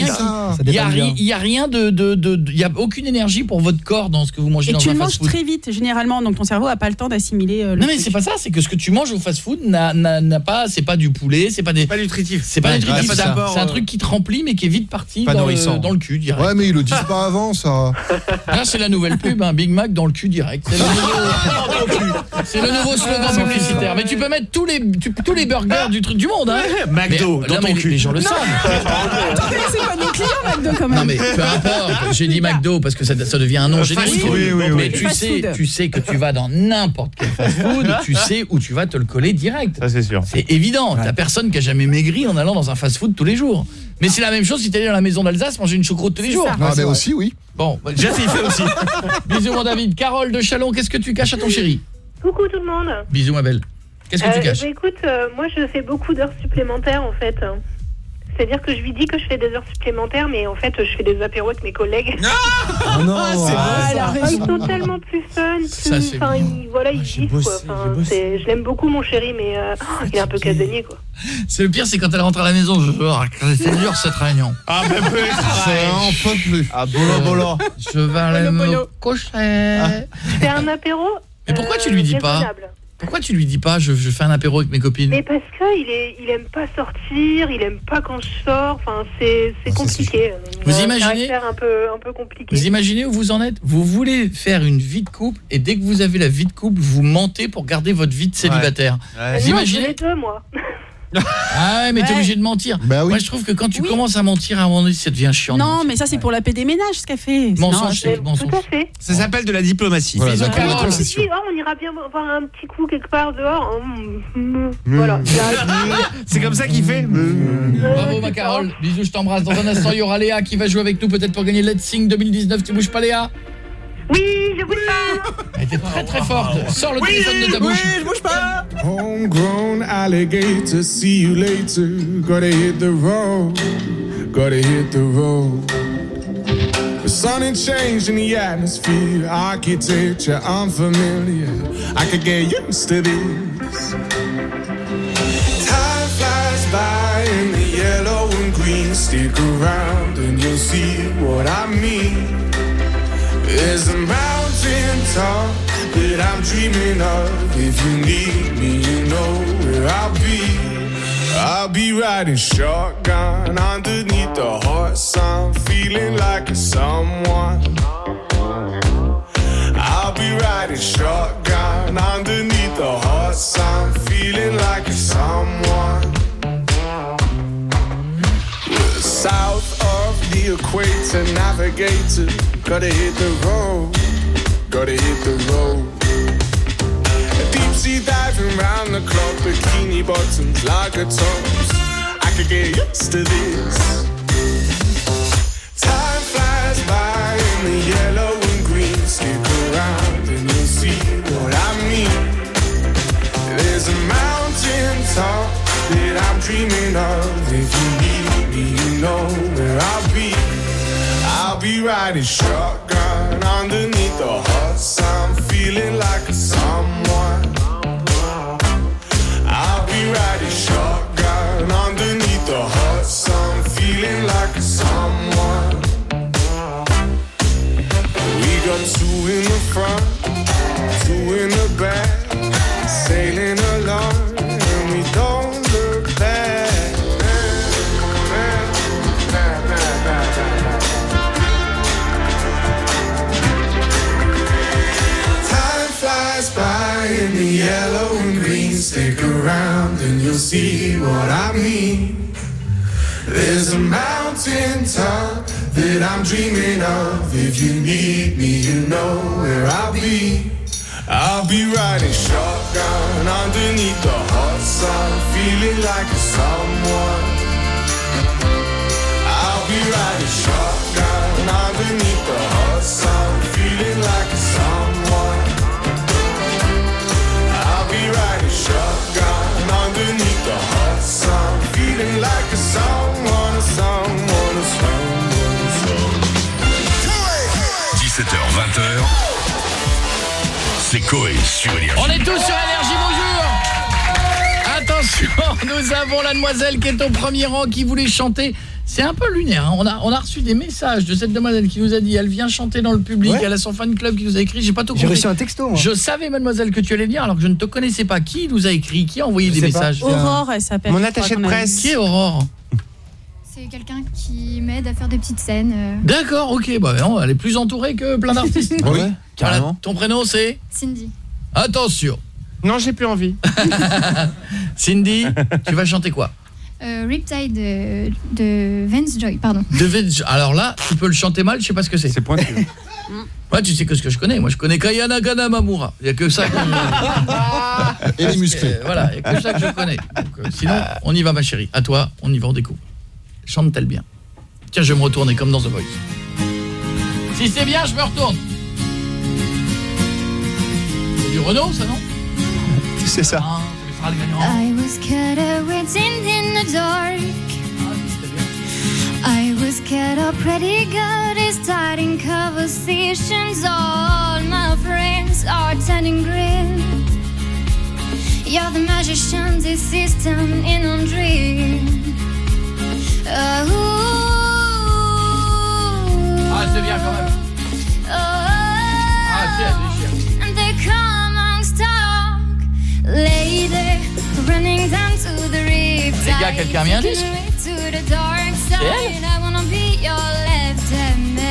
aucune énergie pour votre corps dans ce que vous mangez dans un fast-food. Et tu manges très vite généralement, donc ton cerveau a pas le temps d'assimiler le Non mais c'est pas ça, c'est que ce que tu manges au fast-food n'a pas, c'est pas du poulet, c'est pas nutritif. C'est pas nutritif, c'est un truc qui te remplit mais qui est vite parti dans le cul direct. Ouais, mais ils le disent pas avant ça. Là c'est la nouvelle pub, un Big Mac dans le cul direct. C'est le nouveau slogan publicitaire. Mais tu peux mettre tous les burgers du monde hein. McDo dans ton cul. Les gens le savent. Attendez, c'est pas nos clients McDo quand même. Non mais peu importe, j'ai dit McDo parce que ça devient un nom générique. Oui. Mais tu sais que tu vas dans n'importe quel fast-food, tu sais où tu vas te le coller direct. Ça c'est sûr. C'est évident, t'as personne qui a jamais maigri en allant dans un fast-food tous les jours. Mais c'est la même chose si t'allais dans la maison d'Alsace manger une choucroute tous les jours. Ah ben aussi oui. Bon, Jeff il fait aussi. Bisous mon David. Carole de Chalon, qu'est-ce que tu caches à ton chéri? Coucou tout le monde. Bisous ma belle. Qu'est-ce que tu caches? Écoute, moi je fais beaucoup d'heures supplémentaires en fait. C'est-à-dire que je lui dis que je fais des heures supplémentaires, mais en fait, je fais des apéros avec mes collègues. Ah non, ils sont tellement plus fun, ils vivent quoi. Je l'aime beaucoup mon chéri, mais il est un peu casanier quoi. C'est le pire, c'est quand elle rentre à la maison, c'est dur cette réunion. Ah ben on peut plus. Ah bolo. Je vais aller me coucher. C'est un apéro. Mais pourquoi tu lui dis pas? Pourquoi tu lui dis pas je fais un apéro avec mes copines? Mais parce que il aime pas sortir, il aime pas quand je sors, enfin c'est compliqué. Vous imaginez un peu compliqué. Vous imaginez où vous en êtes? Vous voulez faire une vie de couple et dès que vous avez la vie de couple, vous mentez pour garder votre vie de célibataire. Vous imaginez? Non, je veux les deux moi. Ah ouais, mais t'es obligé de mentir. Bah oui. Moi je trouve que quand tu commences à mentir à un moment donné, ça devient chiant. Non, mais ça c'est pour la paix des ménages ce qu'elle fait. Mensonge, c'est Tout à fait. Ça s'appelle de la diplomatie. Voilà, Bisous, d'accord, Carole. d'accord, c'est Si, sûr. on ira bien voir un petit coup quelque part dehors. Voilà. C'est comme ça qu'il fait. Bravo ma Carole. Bisous, je t'embrasse. Dans un instant, il y aura Léa qui va jouer avec nous peut-être pour gagner Let's Sing 2019. Tu bouges pas Léa? Oui, je bouge pas. Elle était très très forte. Sors le téléphone de ta bouche. je bouge pas. Homegrown alligator, see you later. Gotta hit the road, gotta hit the road. The sun ain't changed in the atmosphere, architecture unfamiliar. I could get used to this. Time flies by in the yellow and green. Stick around and you'll see what I mean. There's a mountain top that I'm dreaming of. If you need me, you know where I'll be. I'll be riding shotgun underneath the hot sun, feeling like a someone. I'll be riding shotgun underneath the hot sun, feeling like a someone. We're south of the equator, navigator. Gotta hit the road, gotta hit the road. Deep sea diving round the clock, bikini bottoms, lager tops. I could get used to this. Time flies by in the yellow and green. Stick around and you'll see what I mean. There's a mountain top that I'm dreaming of. If you need me, you know where I'll be. I'll be riding shotgun underneath the hot sun, feeling like a someone. I'll be riding shotgun underneath the hot sun, feeling like a someone. We got two in the front, two in the back, sailing along, and we don't look back. By in the yellow and green, stick around and you'll see what I mean. There's a mountain top that I'm dreaming of. If you need me, you know where I'll be. I'll be riding shotgun underneath the hot sun, feeling like a someone. I'll be riding shotgun underneath the hot sun, feeling like a someone. Riding shotgun underneath the hot sun, feeling like a someone, a someone, a someone, a someone. 17h, 20h, c'est Coé sur Énergie. On est tous sur Énergie, bonjour. Attention, nous avons la demoiselle qui est au premier rang qui voulait chanter. C'est un peu lunaire, hein. On a reçu des messages de cette demoiselle qui nous a dit elle vient chanter dans le public, ouais. Elle a son fan club qui nous a écrit, j'ai pas tout compris. J'ai reçu un texto moi. Je savais mademoiselle que tu allais venir alors que je ne te connaissais pas. Qui nous a écrit? Qui a envoyé des messages? Aurore, elle s'appelle. Mon attachée de presse. Qui est Aurore? C'est quelqu'un qui m'aide à faire des petites scènes. D'accord, OK, bah non, elle est plus entourée que plein d'artistes. Oui, carrément. Voilà, ton prénom c'est Cindy. Attention. Non, j'ai plus envie. Cindy, tu vas chanter quoi? Riptide de Vance Joy, pardon. Alors là, tu peux le chanter mal, je sais pas ce que c'est. C'est pointu. Ouais, tu sais que ce que je connais. Moi, je connais Kayana Gana Mamura. Il y a que ça. Et les musclés. Voilà, il y a que ça que je connais. Donc, sinon, on y va, ma chérie. À toi, on y va, on découvre. Chante-t-elle bien? Tiens, je vais me retourner comme dans The Voice. Si c'est bien, je me retourne. C'est du Renault, ça, non? C'est ça. I was cut waiting in the dark. I was cut up pretty good at starting conversations. All my friends are turning green. You're the magician, the system in on dream. Ah, c'est bien quand même. Ah, c'est déchire. And they come on stock later, running down to the rip. Les gars, quelqu'un a mis un disque? C'est elle?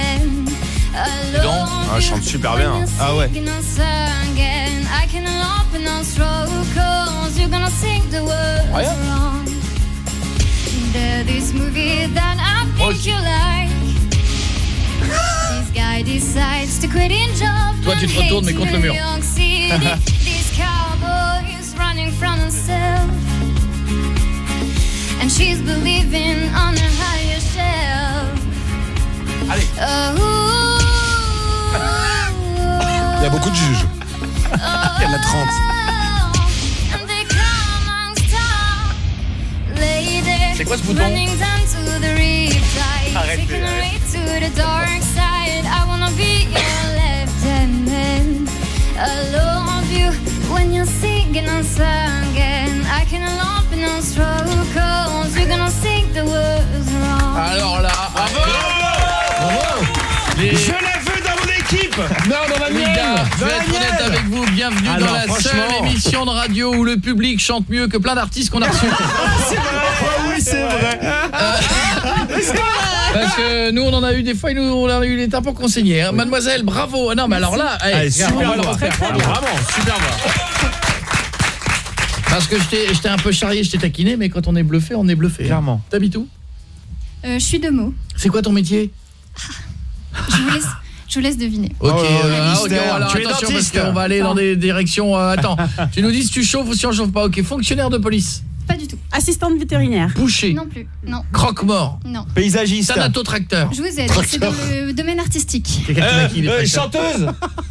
Ah, elle chante super bien. Ah ouais. open those throat calls. You're gonna think the words wrong. There's this movie that I think you like. This guy decides to quit his job. Toi, tu te retournes, mais contre le mur. This cowboy is running from himself. And she's believing on a higher shelf. Allez. Il y a beaucoup de juges. Il y en a 30. C'est quoi ce bouton? Arrêtez. Alors là, bravo. Je la veux dans mon équipe. Non, dans ma mienne. Je vais être honnête avec vous, bienvenue dans la seule émission de radio où le public chante mieux que plein d'artistes qu'on a reçus. C'est vrai. Oui, c'est vrai. Parce que nous on en a eu des fois, on a eu les tympans qu'on saignait. Hein. Mademoiselle, bravo. Non mais alors là, super voix. Vraiment, super voix. Parce que j'étais un peu charrié, je t'ai taquiné, mais quand on est bluffé, on est bluffé. Clairement. T'habites où? Je suis de Meaux. C'est quoi ton métier? Je vous laisse deviner. Ok, okay, alors tu es attention dentiste. parce qu'on va aller dans des directions. Attends, tu nous dis si tu chauffes ou si on chauffe pas. Ok, fonctionnaire de police. Pas du tout. Assistante vétérinaire. Boucher. Non plus. Non. Croque-mort. Non. Paysagiste. Thanatotracteur. Je vous aide. C'est dans le domaine artistique. Quelqu'un qui maquille les tracteurs. Chanteuse.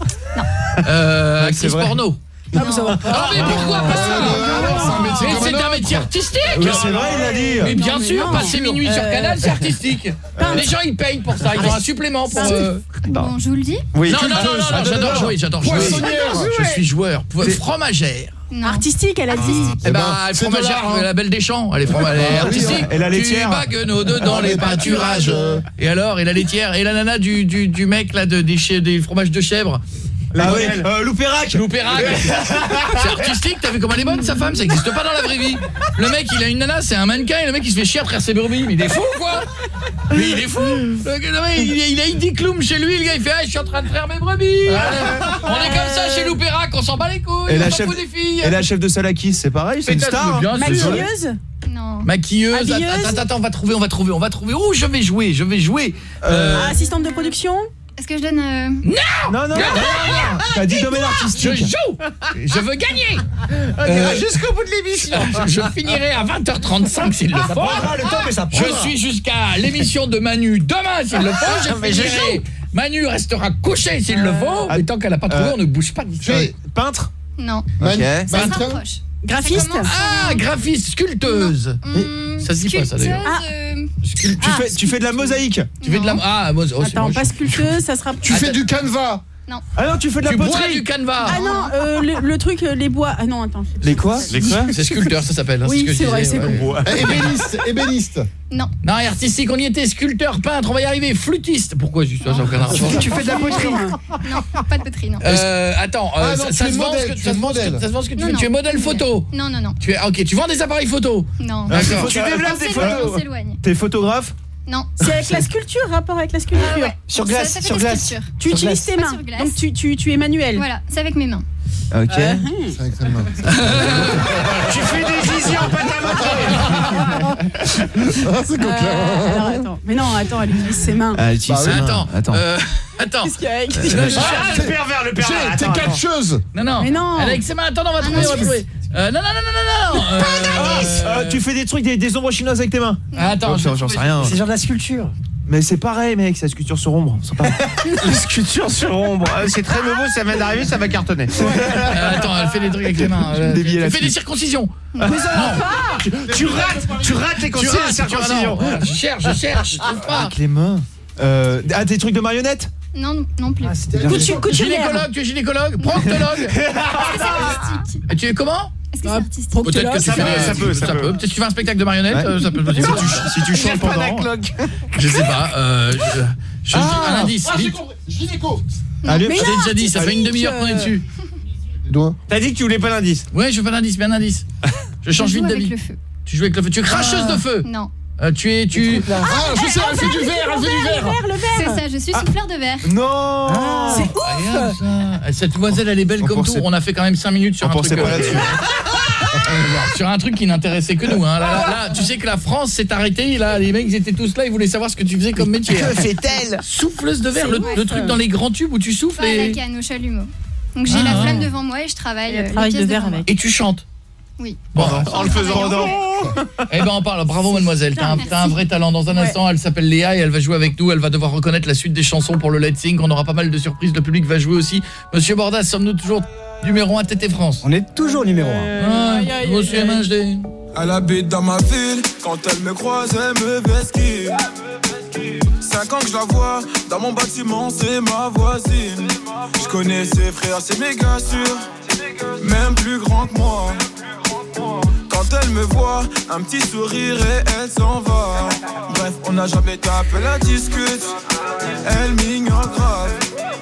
Actrice porno. Ah, ça va. Ah mais pourquoi pas ça? C'est un métier artistique. Oui, c'est vrai, il l'a dit. Mais bien sûr, passer minuit sur Canal, c'est artistique. Les gens ils payent pour ça, ils ont un supplément pour Bon, je vous le dis. Oui. Non, j'adore jouer, Je suis joueur. Fromagère. Non. Artistique, elle a dit. Eh ben, fromagère, la Belle des Champs, elle est artistique. Et la laitière. Tu baguenaudes dans les pâturages. Et alors, et la laitière, et la nana du mec là des fromages de chèvre. Ah oui, Loupérac. C'est artistique, t'as vu comment elle est bonne sa femme, ça existe pas dans la vraie vie. Le mec, il a une nana, c'est un mannequin et le mec il se fait chier à traire ses brebis, mais il est fou quoi. Mais il est fou. Il a Heidi Klum chez lui, le gars il fait je suis en train de traire mes brebis. On est comme ça chez Loupérac, on s'en bat les couilles, on s'en fout des filles. Et la chef de Salakis, c'est pareil, c'est une star. Maquilleuse. Non. Maquilleuse. Attends, on va trouver. Oh, je vais jouer. Assistante de production. Est-ce que je donne Non. T'as dit domaine artistique. Je joue. Je veux gagner. Jusqu'au bout de l'émission. Je finirai à 20h35 s'il le faut. Je suis jusqu'à l'émission de Manu demain s'il le faut. Je finirai. Manu restera couché s'il le faut. Et tant qu'elle a pas trouvé, on ne bouge pas d'ici. Peintre. Non. Ok. Ça se rapproche. Graphiste. Graphiste, sculpteuse. Ça se dit pas ça d'ailleurs. Tu fais de la mosaïque. Tu fais de la Attends, pas sculpteuse, ça sera. Tu fais du canevas. Non. Ah non, tu fais de la poterie. Tu bois poterie. du canevas. Ah non, le truc, les bois. Ah non, attends. Les quoi? C'est sculpteur, ça s'appelle. Oui, c'est vrai, c'est con. Ébéniste. Non. Non, artistique, on y était. Sculpteur, peintre, on va y arriver. Flûtiste. Pourquoi juste ça, j'ai aucun rapport. Tu fais de la poterie. Non, pas de poterie, non. Attends, ça se vend ce que tu fais. Tu es modèle photo. Non. OK, tu vends des appareils photo. Non. D'accord. Tu développes des photos. On s'éloigne. T'es photographe? Non. C'est avec la sculpture, rapport avec la sculpture. Ouais. Sur glace, Ça fait sur des glace. sculptures. Tu utilises tes Pas mains. sur glace. Donc tu es manuel. Voilà, c'est avec mes mains. Ok. C'est avec sa main. Tu fais des zizi en pâte à C'est coquin. Alors attends. Mais non, attends, elle utilise ses mains. Attends. Qu'est-ce qu'il y a avec le pervers. T'es catcheuse. Non. Mais non. Elle a avec ses mains. Attends, on va trouver. Non. Tu fais des trucs, des ombres chinoises avec tes mains. Attends, j'en sais rien. C'est genre de la sculpture. Mais c'est pareil, mec, c'est la sculpture sur ombre. La sculpture sur ombre. C'est très nouveau, ça vient d'arriver, ça va cartonner. Attends, elle fait des trucs avec les mains. Elle fait des circoncisions. Mais ça va pas. Tu rates les circoncisions. Je cherche, je trouve pas. Avec les mains. Des trucs de marionnettes? Non plus. Gynécologue, tu es gynécologue, proctologue. Est-ce que c'est artistique? Et tu es comment? Est-ce que c'est artistique? Peut-être que tu fais ça peut. Peut-être que tu fais un spectacle de marionnettes, ça peut possible. Si tu chantes pendant. Je sais pas. Je dis un indice. Vite. Gynéco. Allez, je t'ai déjà dit, ça fait une demi-heure qu'on est dessus. T'as dit que tu voulais pas d'indice. Ouais, je veux pas d'indice, mais un indice. Je change vite d'avis. Le feu. Tu joues avec le feu. Tu es cracheuse de feu. Non. Tu es... je sais, elle fait du verre, Le verre. C'est ça, je suis souffleur de verre. Non. C'est ouf. Cette demoiselle, elle est belle comme tout. On a fait quand même 5 minutes sur un truc. Pas là-dessus. Sur un truc qui n'intéressait que nous. Hein. Là, tu sais que la France s'est arrêtée. Là, les mecs, ils étaient tous là. Ils voulaient savoir ce que tu faisais comme métier. Que fait-elle? Souffleuse de verre, le truc dans les grands tubes où tu souffles. À la canne, au chalumeau. Donc j'ai la flamme devant moi et je travaille les pièces de verre avec. Et tu chantes? Oui. Bon, En le faisant non. Eh ben on parle. Bravo mademoiselle. T'as un vrai talent. Dans un instant, elle s'appelle Léa et elle va jouer avec nous. Elle va devoir reconnaître la suite des chansons pour le Let's Sing. On aura pas mal de surprises. Le public va jouer aussi. Monsieur Bordas, sommes-nous toujours numéro 1 TT France? On est toujours numéro 1. Monsieur MHD. Elle habite dans ma ville, quand elle me croise, elle me vesquille. 5 ans que je la vois, dans mon bâtiment, c'est ma voisine. Je connais ses frères, c'est méga sûr, même plus grand que moi. Quand elle me voit, un petit sourire et elle s'en va. Bref, on n'a jamais tapé la discute, elle m'ignore grave.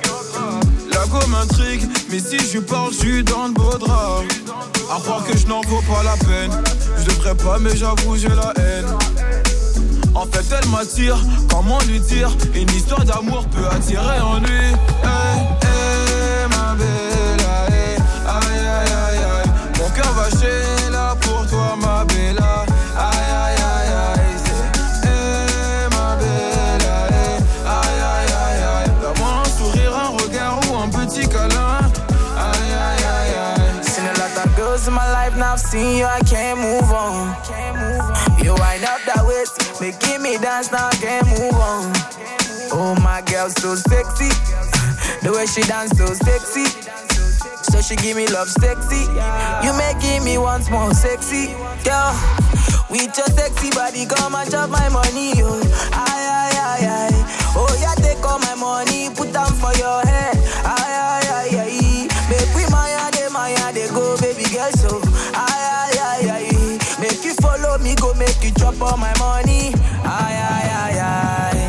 La go m'intrigue, mais si je lui parle, je suis dans le beau drap. À croire que je n'en vaux pas la peine. Je devrais pas, mais j'avoue, j'ai la haine. En fait, elle m'attire, comment lui dire? Une histoire d'amour peut attirer en lui. Hey, hey, ma belle, hey, aïe, aïe, aïe, aïe. Mon cœur va chez là pour toi, ma belle, aïe, aïe, aïe, aïe. Hey, ma belle, hey, aïe, aïe, aïe, aïe. Donne-moi un sourire, un regard ou un petit câlin. Aïe, aïe, aïe, aïe. Seen a lot of girls in my life, now I've seen you, I can't move on. You wind up that waist, making me dance, now I can't move on. Oh, my girl, so sexy. The way she dance, so sexy. So she give me love sexy. You making me once more sexy. Girl, with your sexy body, come and chop my money, yo. Aye, aye, aye, aye. Oh, yeah, take all my money, put them for your head. Aye, aye, aye, aye. Make we maya, they go, baby girl, so. Aye, aye, aye, aye. Make you follow me, go make you drop all my money. Aye, aye, aye, aye.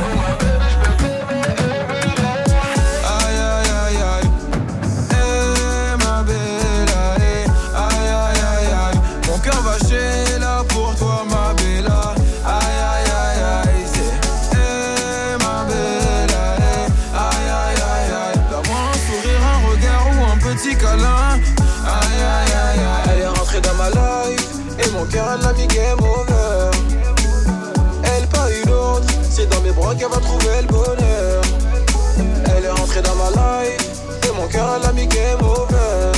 Aïe, aïe, aïe, aïe. Eh, ma belle, aïe, aïe, aïe, aïe, aïe. Mon cœur va chez là pour toi, ma belle. Aïe, aïe, aïe, aïe. C'est, eh, ma belle, aïe, aïe, aïe, aïe. Donne-moi un sourire, un regard ou un petit câlin. Aïe, aïe, aïe, aïe. Elle est rentrée dans ma life et mon cœur, elle l'a mis game over. Elle pas une autre, c'est dans mes bras qu'elle va trouver le bonheur. Elle est rentrée dans ma life et mon cœur, elle a mis game over.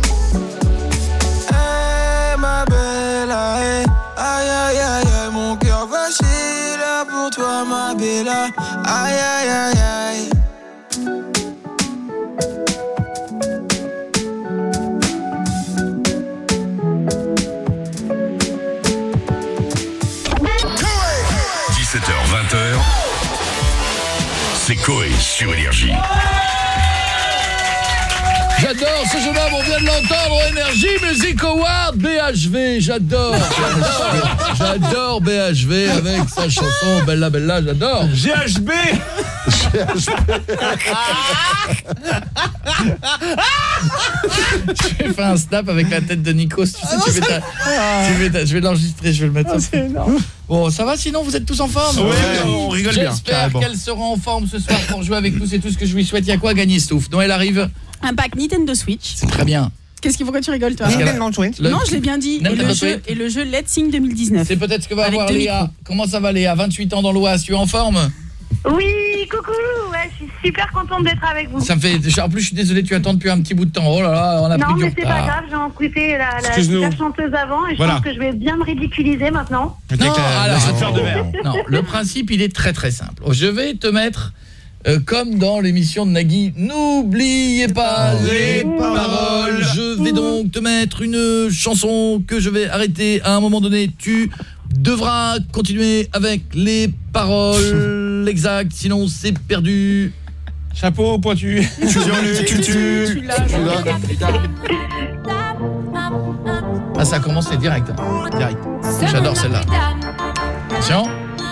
Hey, ma belle, aïe, aïe, aïe, aïe, mon cœur va chier là pour toi, ma belle. Aïe, aïe, aïe, aïe. C'est Coé sur Énergie. J'adore ce jeune homme, on vient de l'entendre, Énergie Music Award, BHV, j'adore BHV avec sa chanson Bella Bella, j'adore. GHB. J'ai fait un snap avec la tête de Nikos, tu sais, je vais l'enregistrer, je vais le mettre. C'est énorme. Bon, ça va sinon, vous êtes tous en forme? Oui, on rigole bien. J'espère qu'elle sera en forme ce soir pour jouer avec nous, c'est tout ce que je lui souhaite. Il y a quoi à gagner, Stouff? Noël arrive. Un pack Nintendo Switch. C'est très bien. Qu'est-ce qu'il faut que tu rigoles, toi? Nintendo Switch. Non, je l'ai bien dit. Et le jeu Let's Sing 2019. C'est peut-être ce que va avoir Léa. Comment ça va, Léa? 28 ans dans l'Oise, tu es en forme? Oui, coucou, ouais, je suis super contente d'être avec vous. Ça me fait... En plus, je suis désolé, tu attends depuis un petit bout de temps. Oh là là, on a pris du retard. Non, mais c'est pas grave, j'ai écouté la super chanteuse avant et je pense que je vais bien me ridiculiser maintenant. Non, alors, non, le principe, il est très très simple. Je vais te mettre... comme dans l'émission de Nagui, n'oubliez pas les paroles. Je vais donc te mettre une chanson que je vais arrêter à un moment donné. Tu devras continuer avec les paroles exactes, sinon c'est perdu. Chapeau pointu. Tu l'as. Ah, ça commence, c'est direct. Direct. J'adore celle-là. Attention.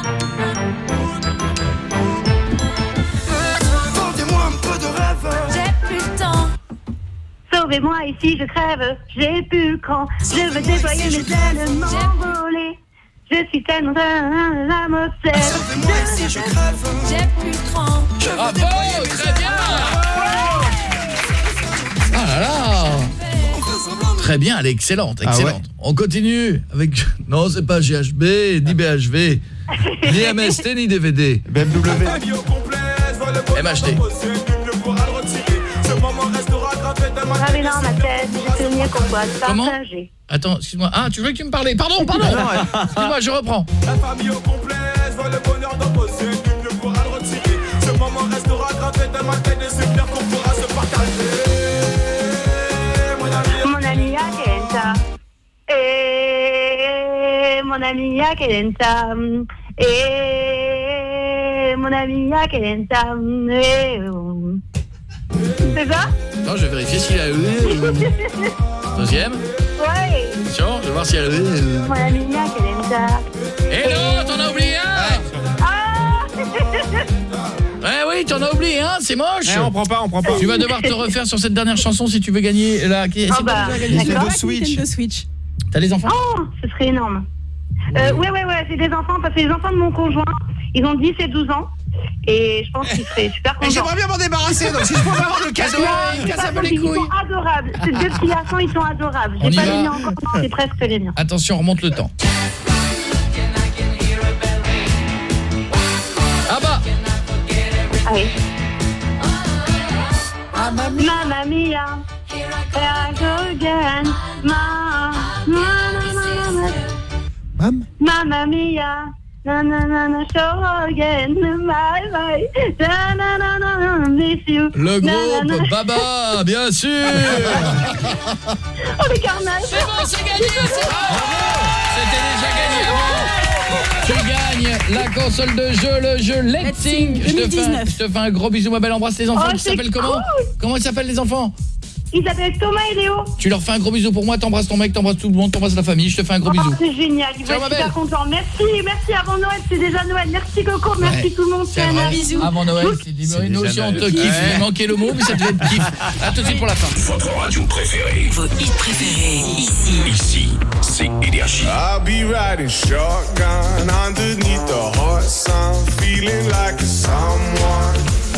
Sauvez-moi ici, je crève, j'ai plus le cran. Je veux déployer mes ailes, m'envoler. Je suis tellement la motelle. Si je crève, j'ai plus de cran. Bravo, très bien. Ah là là. Très bien, elle est excellente, excellente. Ah ouais. On continue avec... Non, c'est pas GHB, ni BHV, ni MST, ni DVD. BMW. MHD. Gravé dans ma tête, j'ai tenu qu'on doit Comment partager. Attends, excuse-moi. Ah, tu voulais que tu me parlais. Pardon. Excuse-moi, je reprends. La famille au complet, je vois le bonheur d'opposer. Nul ne pourra le retirer. Ce moment restera gravé dans ma tête et c'est bien qu'on pourra se partager. Mon ami Yakenta. Mon ami Yakenta. Mon ami Yakenta. C'est ça? Non, je vais vérifier s'il a... Deuxième. Ouais. Attention, je vais voir si elle... Mon ami Yakenta. Hello, t'en as oublié un? Oui, t'en as oublié un, c'est moche. On prend pas. Tu vas devoir te refaire sur cette dernière chanson si tu veux gagner la... Nintendo Switch. Switch. T'as les enfants? Oh, ce serait énorme. Ouais, c'est des enfants, parce que les enfants de mon conjoint, ils ont 10 et 12 ans. Et je pense qu'ils seraient super contents. J'aimerais bien m'en débarrasser, donc si je pouvais avoir le cadeau. Ils sont adorables. Ces deux petits garçons, ils sont adorables. J'ai pas les miens encore, c'est presque les miens. Attention, remonte le temps. Ah bah. Ah oui. Mamma mia, here I go again. Mamma mia. Na na na na, show again, bye bye. Na na na na, miss you. Le groupe Baba, bien sûr. Oh, le carnage. C'est bon, c'est gagné, c'est bon. C'était déjà gagné avant. Tu gagnes la console de jeu, le jeu Let's Sing. Je te fais un gros bisou, ma belle. Embrasse les enfants. Oh, Ils s'appellent comment? Cool. Comment ils s'appellent les enfants? Ils s'appellent Thomas et Léo. Tu leur fais un gros bisou pour moi, t'embrasses ton mec, t'embrasses tout le monde, t'embrasses la famille, je te fais un gros bisou. C'est génial, ils vont être super contents. Merci avant Noël, c'est déjà Noël. Merci Coco, merci tout le monde. C'est un bisou. Avant Noël, c'est nous aussi on te kiffe. Il manquait le mot, mais ça devait être kiff. A tout de suite pour la fin. Votre radio préférée. Vos hits préférés, Ici, c'est Énergie. I'll be riding shotgun underneath the hot sun, feeling like a someone.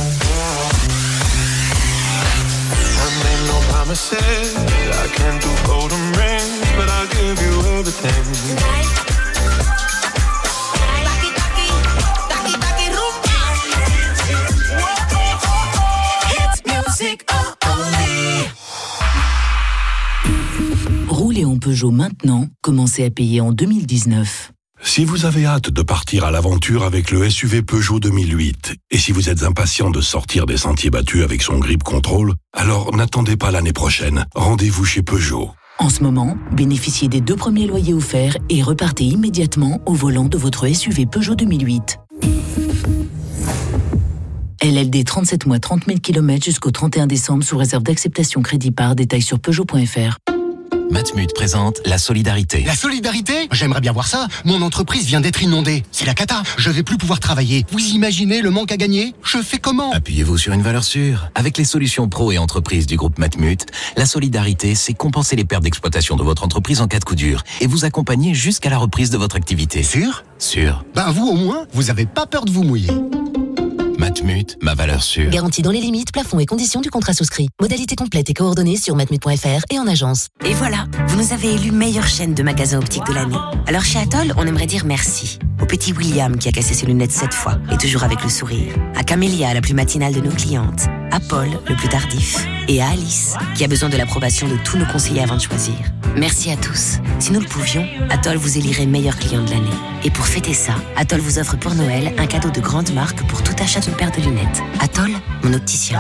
I made no promises, I can't do golden rings, but I'll give you everything. Hits music only. Roulez en Peugeot maintenant, commencez à payer en 2019. Si vous avez hâte de partir à l'aventure avec le SUV Peugeot 2008, et si vous êtes impatient de sortir des sentiers battus avec son grip control, alors n'attendez pas l'année prochaine. Rendez-vous chez Peugeot. En ce moment, bénéficiez des 2 premiers loyers offerts et repartez immédiatement au volant de votre SUV Peugeot 2008. LLD 37 mois 30 000 km jusqu'au 31 décembre sous réserve d'acceptation crédit par détail sur Peugeot.fr. Matmut présente la solidarité. La solidarité? J'aimerais bien voir ça. Mon entreprise vient d'être inondée. C'est la cata. Je vais plus pouvoir travailler. Vous imaginez le manque à gagner? Je fais comment? Appuyez-vous sur une valeur sûre. Avec les solutions pro et entreprises du groupe Matmut, la solidarité, c'est compenser les pertes d'exploitation de votre entreprise en cas de coup dur et vous accompagner jusqu'à la reprise de votre activité. Sûr? Sûr. Ben vous au moins, vous avez pas peur de vous mouiller. Matmut, ma valeur sûre. Garantie dans les limites, plafonds et conditions du contrat souscrit. Modalités complètes et coordonnées sur matmut.fr et en agence. Et voilà, vous nous avez élu meilleure chaîne de magasins optiques de l'année. Alors chez Atoll, on aimerait dire merci. Au petit William qui a cassé ses lunettes 7 fois et toujours avec le sourire. À Camélia, la plus matinale de nos clientes. À Paul, le plus tardif. Et à Alice, qui a besoin de l'approbation de tous nos conseillers avant de choisir. Merci à tous. Si nous le pouvions, Atoll vous élirait meilleur client de l'année. Et pour fêter ça, Atoll vous offre pour Noël un cadeau de grande marque pour tout achat d'une paire de lunettes. Atoll, mon opticien.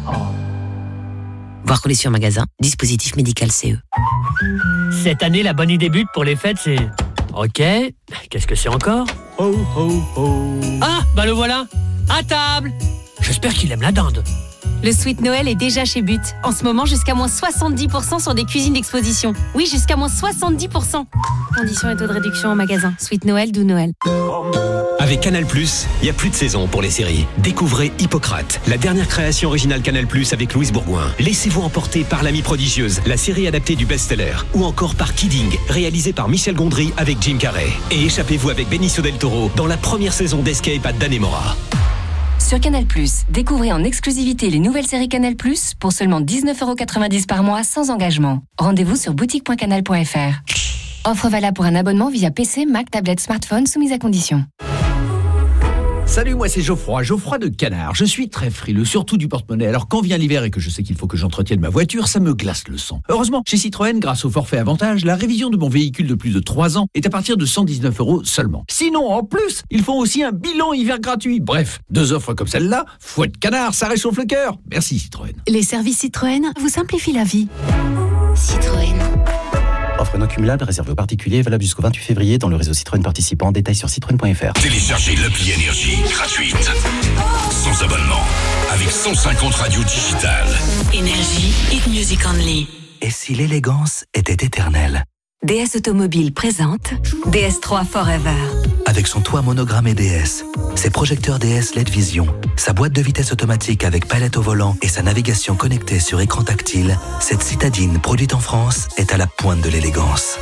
Voir conditions magasin, dispositif médical CE. Cette année, la bonne idée but pour les fêtes, c'est... Ok, qu'est-ce que c'est encore? Ho, ho, ho. Ah, bah le voilà. À table. J'espère qu'il aime la dinde. Le Sweet Noël est déjà chez But. En ce moment, jusqu'à moins 70% sur des cuisines d'exposition. Oui, jusqu'à moins 70%. Conditions et taux de réduction en magasin. Sweet Noël, doux Noël. Avec Canal+, il n'y a plus de saison pour les séries. Découvrez Hippocrate, la dernière création originale Canal+, avec Louise Bourgoin. Laissez-vous emporter par L'Amie prodigieuse, la série adaptée du best-seller. Ou encore par Kidding, réalisé par Michel Gondry avec Jim Carrey. Et échappez-vous avec Benicio del Toro dans la première saison d'Escape à Dannemora. Sur Canal+, découvrez en exclusivité les nouvelles séries Canal+, pour seulement 19,90€ par mois sans engagement. Rendez-vous sur boutique.canal.fr. Offre valable pour un abonnement via PC, Mac, tablette, smartphone, soumise à condition. Salut, moi c'est Geoffroy de Canard. Je suis très frileux, surtout du porte-monnaie. Alors quand vient l'hiver et que je sais qu'il faut que j'entretienne ma voiture, ça me glace le sang. Heureusement, chez Citroën, grâce au forfait avantage, la révision de mon véhicule de plus de 3 ans est à partir de 119€ seulement. Sinon, en plus, ils font aussi un bilan hiver gratuit. Bref, 2 offres comme celle-là, fouette Canard, ça réchauffe le cœur. Merci Citroën. Les services Citroën vous simplifient la vie. Citroën. Offre non cumulable réservée aux particuliers, valable jusqu'au 28 février dans le réseau Citroën participant. Détails sur citroën.fr. Téléchargez l'appli Énergie gratuite, sans abonnement, avec 150 radios digitales. Énergie, hit music only. Et si l'élégance était éternelle? DS Automobile présente DS3 Forever. Avec son toit monogrammé DS, ses projecteurs DS LED Vision, sa boîte de vitesse automatique avec palette au volant et sa navigation connectée sur écran tactile, cette citadine produite en France est à la pointe de l'élégance.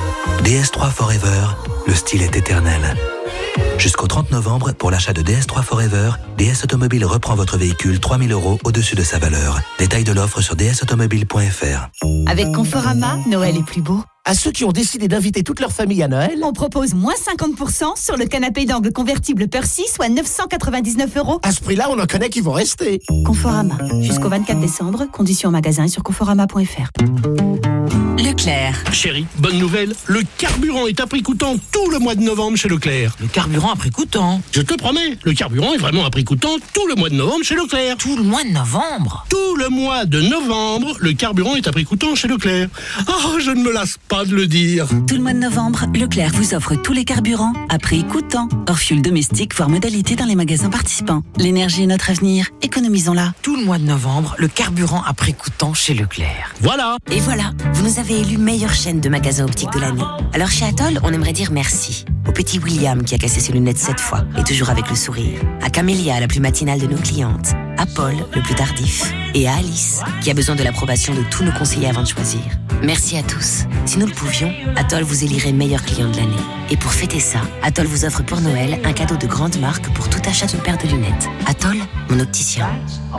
DS3 Forever, le style est éternel. Jusqu'au 30 novembre, pour l'achat de DS3 Forever, DS Automobile reprend votre véhicule 3 000 € au-dessus de sa valeur. Détails de l'offre sur dsautomobile.fr. Avec Conforama, Noël est plus beau. À ceux qui ont décidé d'inviter toute leur famille à Noël, on propose moins 50% sur le canapé d'angle convertible Percy, soit 999€. À ce prix-là, on en connaît qui vont rester. Conforama, jusqu'au 24 décembre, conditions en magasin et sur conforama.fr. Leclerc. Chérie, bonne nouvelle, le carburant est à prix coûtant tout le mois de novembre chez Leclerc. Le carburant à prix coûtant? Je te promets, le carburant est vraiment à prix coûtant tout le mois de novembre chez Leclerc. Tout le mois de novembre? Tout le mois de novembre, le carburant est à prix coûtant chez Leclerc. Oh, je ne me lasse pas de le dire. Tout le mois de novembre, Leclerc vous offre tous les carburants à prix coûtant. Hors fuel domestique, voire modalité dans les magasins participants. L'énergie est notre avenir, économisons-la. Tout le mois de novembre, le carburant à prix coûtant chez Leclerc. Voilà. Et voilà, vous nous avez élu meilleure chaîne de magasins optiques de l'année. Alors chez Atoll, on aimerait dire merci au petit William qui a cassé ses lunettes 7 fois et toujours avec le sourire, à Camélia, la plus matinale de nos clientes, à Paul, le plus tardif, et à Alice, qui a besoin de l'approbation de tous nos conseillers avant de choisir. Merci à tous. Si nous le pouvions, Atoll vous élirait meilleur client de l'année. Et pour fêter ça, Atoll vous offre pour Noël un cadeau de grande marque pour tout achat d'une paire de lunettes. Atoll, mon opticien.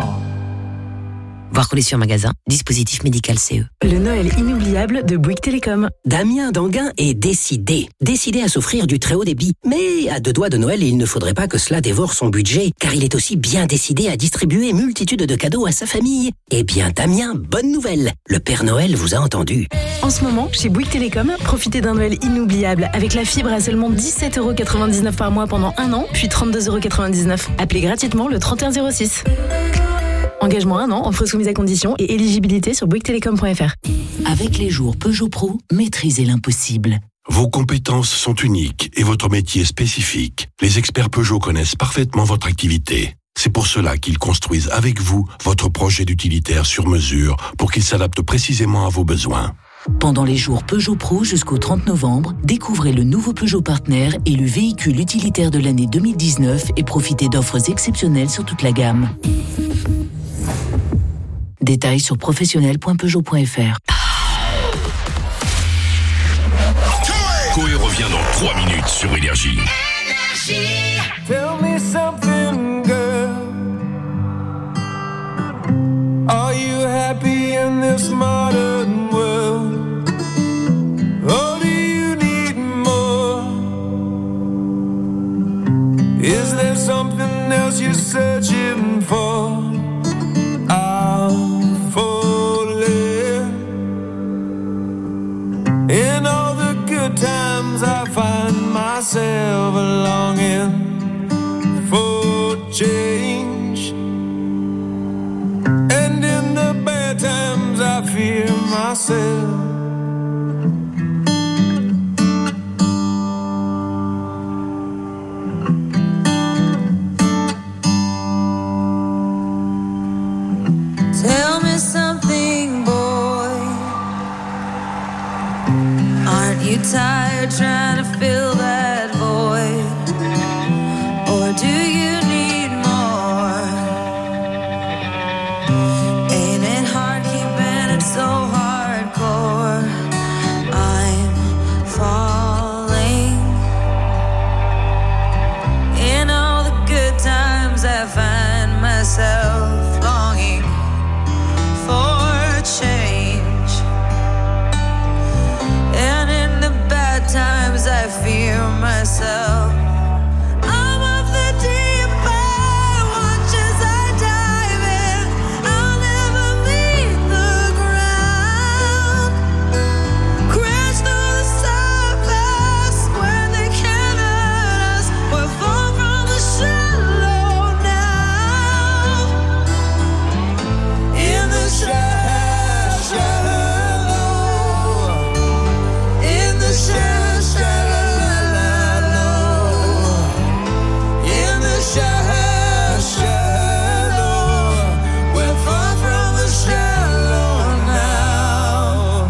Voir conditions en magasin, dispositif médical CE. Le Noël inoubliable de Bouygues Télécom. Damien Danguin est décidé à s'offrir du très haut débit. Mais à 2 doigts de Noël, il ne faudrait pas que cela dévore son budget, car il est aussi bien décidé à distribuer multitude de cadeaux à sa famille. Eh bien Damien, bonne nouvelle, le Père Noël vous a entendu. En ce moment, chez Bouygues Télécom, profitez d'un Noël inoubliable avec la fibre à seulement 17,99€ par mois pendant 1 an, puis 32,99€. Appelez gratuitement le 3106. Engagement 1 an, offre soumise à conditions et éligibilité sur bouyguestelecom.fr. Avec les jours Peugeot Pro, maîtrisez l'impossible. Vos compétences sont uniques et votre métier spécifique. Les experts Peugeot connaissent parfaitement votre activité. C'est pour cela qu'ils construisent avec vous votre projet d'utilitaire sur mesure pour qu'il s'adapte précisément à vos besoins. Pendant les jours Peugeot Pro jusqu'au 30 novembre, découvrez le nouveau Peugeot Partner et le véhicule utilitaire de l'année 2019 et profitez d'offres exceptionnelles sur toute la gamme. Détails sur professionnel.peugeot.fr. Coé revient dans 3 minutes sur Énergie. Tell me something, girl. Are you happy in this modern world? Or do you need more? Is there something else you're searching for? I'm falling. In all the good times I find myself longing for change, and in the bad times I fear myself. tired trying to fill that void? Or do you need more? Ain't it hard keeping it so hardcore? I'm falling. In all the good times I find myself longing for change. And in the bad times I fear myself. I'm of the deep end, watch as I dive in. I'll never meet the ground. Crash through the surface where they can't hurt us. We're far from the shallow now. In the shallow, in the shallow, in the shallow, we're far from the shallow now.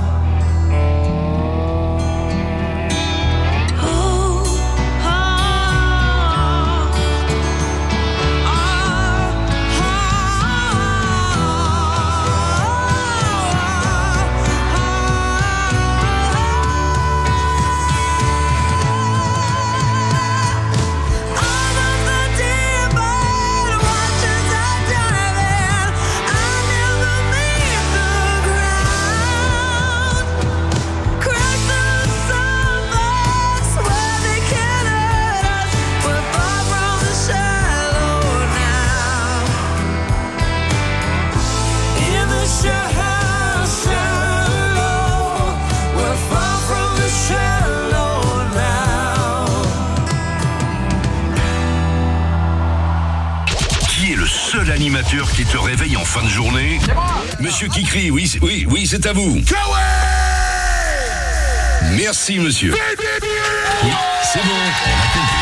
Qui est le seul animateur qui te réveille en fin de journée? C'est moi. Monsieur Kikri, oui, c'est à vous. Merci, monsieur. Oui, c'est bon, on a compris.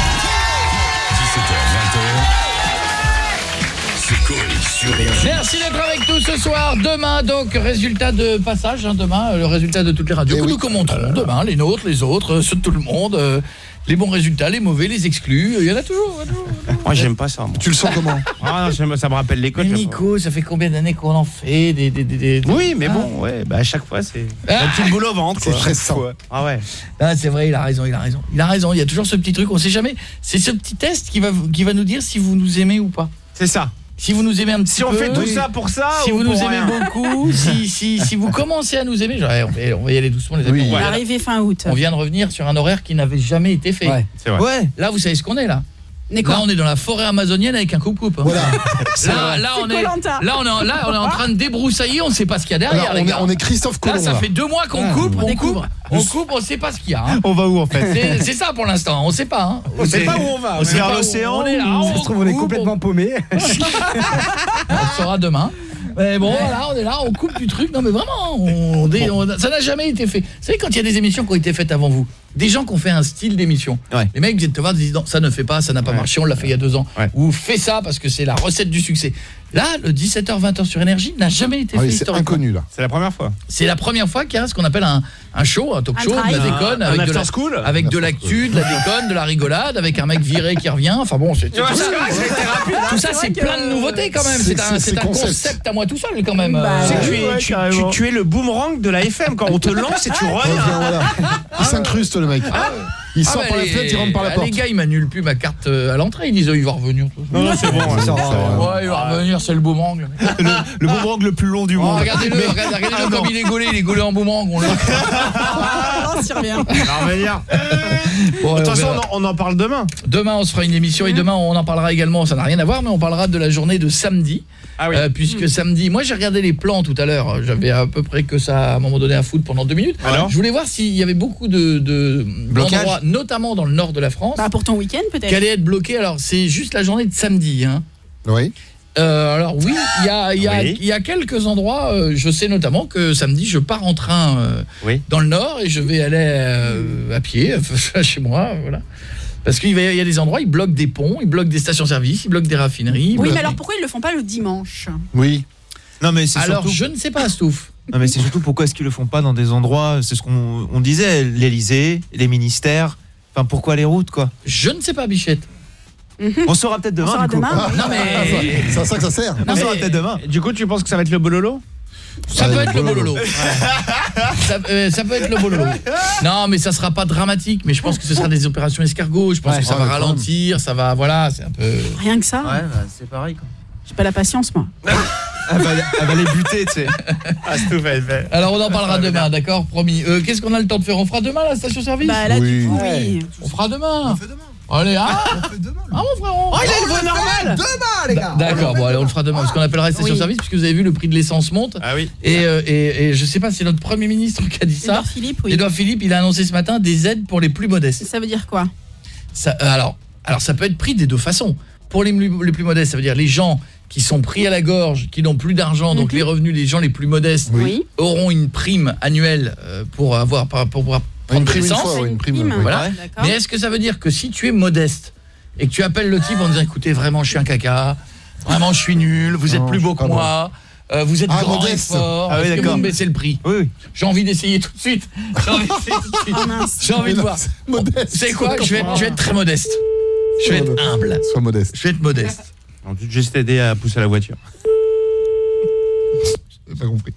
17h, 20h. C'est Coé sur Énergie. Merci d'être avec nous ce soir. Demain, donc, résultat de passage. Demain, le résultat de toutes les radios que nous commenterons. Demain, les nôtres, les autres, ceux de tout le monde. Les bons résultats, les mauvais, les exclus. Il y en a toujours. Moi, j'aime pas ça. Moi. Tu le sens comment? Ah, non, ça me rappelle l'école. Mais Nico, ça fait combien d'années qu'on en fait Oui, mais bon, ouais, bah, à chaque fois, c'est la petite boule au ventre. C'est stressant. Ah ouais. Ah, c'est vrai, il a raison. Il y a toujours ce petit truc, on sait jamais. C'est ce petit test qui va nous dire si vous nous aimez ou pas. C'est ça. Si vous nous aimez un petit si peu. Si on fait tout ça pour ça, si ou vous pour nous rien. aimez beaucoup, si vous commencez à nous aimer, on va y aller doucement les amis. On va arriver fin août. On vient de revenir sur un horaire qui n'avait jamais été fait. Ouais, c'est vrai. Ouais. Là, vous savez ce qu'on est là. Là, on est dans la forêt amazonienne avec un coupe-coupe. Voilà. Là, on est en train de débroussailler, on ne sait pas ce qu'il y a derrière. Alors, on est Christophe Colomb. Là, ça fait 2 mois qu'on coupe, on ne sait pas ce qu'il y a. Hein. On va où en fait? C'est ça pour l'instant, on ne sait pas. Hein. On ne sait pas où on va. Vers l'océan. On est là. Ça se trouve, on est complètement paumé. On le saura demain. Mais bon, voilà, on est là, on coupe du truc. Non mais vraiment, ça n'a jamais été fait. Vous savez, quand il y a des émissions qui ont été faites avant vous, des gens qui ont fait un style d'émission, les mecs viennent te voir et disent ça ne fait pas, ça n'a pas marché, on l'a fait il y a 2 ans. Ou fais ça parce que c'est la recette du succès. Là, le 17h-20h sur Énergie n'a jamais été fait. C'est inconnu là. C'est la première fois. C'est la première fois qu'il y a ce qu'on appelle un show, un talk show, de la déconne, avec de l'actu, de la déconne, de la rigolade, avec un mec viré qui revient. Enfin bon, c'est tout ça, c'est plein de nouveautés quand même. C'est un concept à moi tout seul quand même. Tu es le boomerang de la FM quand on te lance et tu reviens. Il s'incruste le mec. Il sort par la fenêtre, il rentre par la porte. Les gars, ils m'annulent plus ma carte à l'entrée. Ils disent il va revenir. Non, c'est bon. Ouais, il va revenir, c'est le boomerang. Le boomerang le plus long du monde. Regardez-le comme il est gaulé en boomerang. On s'y revient. On va revenir. De toute façon, on en parle demain. Demain, on se fera une émission et demain, on en parlera également. Ça n'a rien à voir, mais on parlera de la journée de samedi. Ah oui. Puisque samedi, moi j'ai regardé les plans tout à l'heure. J'avais à peu près que ça à un moment donné à foutre pendant 2 minutes. Alors je voulais voir s'il y avait beaucoup d'endroits, notamment dans le nord de la France. Pour ton week-end peut-être. Qui allait être bloqué. Alors c'est juste la journée de samedi. Hein. Oui. Alors oui, il y a quelques endroits. Je sais notamment que samedi, je pars en train dans le nord et je vais aller à pied chez moi. Voilà. Parce qu'il y a des endroits, ils bloquent des ponts, ils bloquent des stations-service, ils bloquent des raffineries. Oui, mais alors pourquoi ils le font pas le dimanche? Oui. Non mais c'est alors surtout... je ne sais pas, Stouff. Non mais c'est surtout pourquoi est-ce qu'ils le font pas dans des endroits, c'est ce qu'on disait, l'Élysée, les ministères, enfin pourquoi les routes quoi? Je ne sais pas, Bichette. On saura peut-être demain. Non mais c'est à ça que ça sert. On saura peut-être demain. Du coup, tu penses que ça va être le bololo? Ça peut être le bololo. Ça peut être le bololo. Non, mais ça sera pas dramatique, mais je pense que ce sera des opérations escargots, je pense que ça va ralentir, ça va voilà, c'est un peu Rien que ça. Ouais, bah, c'est pareil quoi. J'ai pas la patience moi. Elle va les buter, tu sais. Ah, c'est tout fait. Alors on en parlera demain, d'accord, promis. Qu'est-ce qu'on a le temps de faire? On fera demain la station-service? Bah là du coup oui. On fera demain. Allez, mon frérot. Oh, il a une voix normale. Demain, les gars. D'accord, bon allez, on le fera demain parce qu'on appellera station-service puisque vous avez vu le prix de l'essence monte. Ah oui. Et je sais pas, c'est notre Premier ministre qui a dit ça. Édouard Philippe, il a annoncé ce matin des aides pour les plus modestes. Ça veut dire quoi? Ça, alors ça peut être pris des deux façons. Pour les plus modestes, ça veut dire les gens qui sont pris à la gorge, qui n'ont plus d'argent, donc les revenus des gens les plus modestes auront une prime annuelle pour pouvoir prendre l'essence. Une prime. Voilà. Mais est-ce que ça veut dire que si tu es modeste et que tu appelles le type en disant écoutez, vraiment je suis un caca, vraiment je suis nul, vous êtes plus beau que moi, vous êtes grand et fort, est-ce que vous me baissez le prix? Oui. J'ai envie d'essayer tout de suite. J'ai envie de voir. C'est quoi? Je vais être très modeste. Je vais être humble. Sois modeste. Je vais être modeste. On va juste t'aider à pousser la voiture. J'ai pas compris.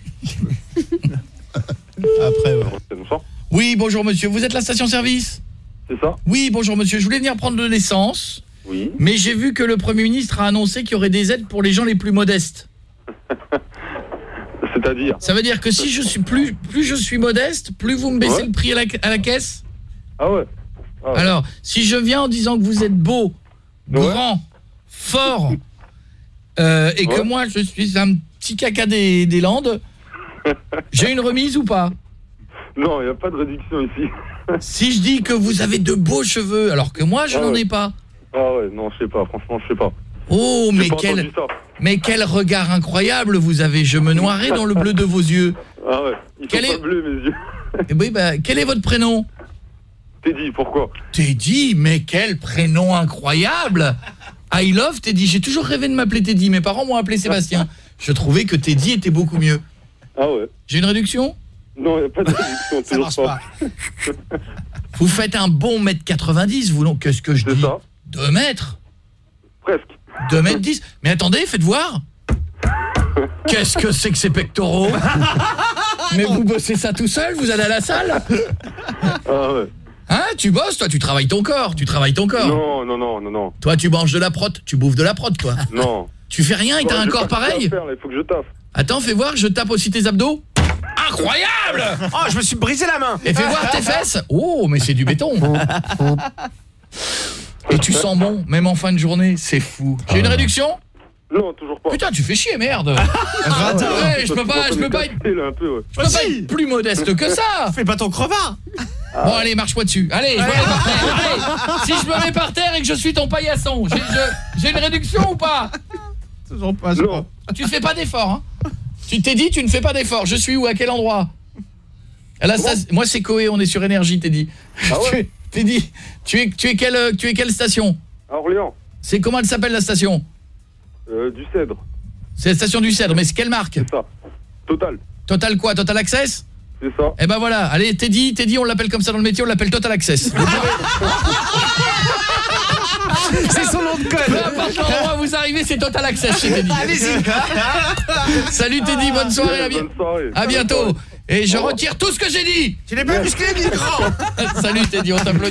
Après, Oui, bonjour monsieur, vous êtes la station-service? C'est ça? Oui, bonjour monsieur, je voulais venir prendre de l'essence. Oui. Mais j'ai vu que le Premier ministre a annoncé qu'il y aurait des aides pour les gens les plus modestes. C'est-à-dire? Ça veut dire que si je suis plus je suis modeste, plus vous me baissez le prix à la caisse? Ah ouais. Alors, si je viens en disant que vous êtes beau, grand, fort, et que moi je suis un petit caca des Landes, j'ai une remise ou pas? Non, il n'y a pas de réduction ici. Si je dis que vous avez de beaux cheveux, alors que moi je n'en ai pas. Ah ouais, non, je sais pas, franchement, je sais pas. Oh, mais quel regard incroyable vous avez, je me noierai dans le bleu de vos yeux. Ah ouais, ils sont pas bleus mes yeux. Oui, bah, quel est votre prénom? Teddy, pourquoi? Teddy, mais quel prénom incroyable! I love Teddy, j'ai toujours rêvé de m'appeler Teddy, mes parents m'ont appelé Sébastien. Je trouvais que Teddy était beaucoup mieux. Ah ouais. J'ai une réduction? Non, il n'y a pas de réduction, ça marche pas. Vous faites un bon 1m90, vous, non? Qu'est-ce que je dis? 2 mètres? Presque. 2m10? Mais attendez, faites voir. Qu'est-ce que c'est que ces pectoraux? Mais vous bossez ça tout seul? Vous allez à la salle? Ah ouais. Hein, tu bosses, toi, tu travailles ton corps, Non. Toi, tu manges de la prot, tu bouffes de la prot, toi. Non. Tu fais rien et t'as un corps pareil? Il faut que je taffe. Attends, fais voir, je tape aussi tes abdos. Incroyable! Oh, je me suis brisé la main. Et fais voir tes fesses. Oh, mais c'est du béton. Et tu sens bon, même en fin de journée, c'est fou. J'ai une réduction? Non, toujours pas. Putain, tu fais chier, merde. Ouais, je peux pas être plus modeste que ça. Fais pas ton crevard. Bon, allez, marche-moi dessus. Allez, je me mets par terre. Allez. Si je me mets par terre et que je suis ton paillasson, j'ai une réduction ou pas? Toujours pas. Non. Tu fais pas d'effort, hein? Tu t'es dit, tu ne fais pas d'effort. Je suis où? À quel endroit? Moi, c'est Coé, on est sur Énergie, t'es dit. Ah ouais. T'es dit, tu es quelle station? À Orléans. C'est comment elle s'appelle la station? Du Cèdre. C'est la station du Cèdre, mais c'est quelle marque? C'est ça. Total. Total quoi? Total Access? C'est ça. Eh ben voilà, allez, Teddy, on l'appelle comme ça dans le métier, on l'appelle Total Access. C'est son nom de code. Peu importe l'endroit où vous arrivez, c'est Total Access chez Teddy. Allez-y. Salut Teddy, bonne soirée. Bonne soirée. À bientôt. Et je retire tout ce que j'ai dit. Tu n'es pas musclé ni grand. Salut Teddy, on t'applaudit.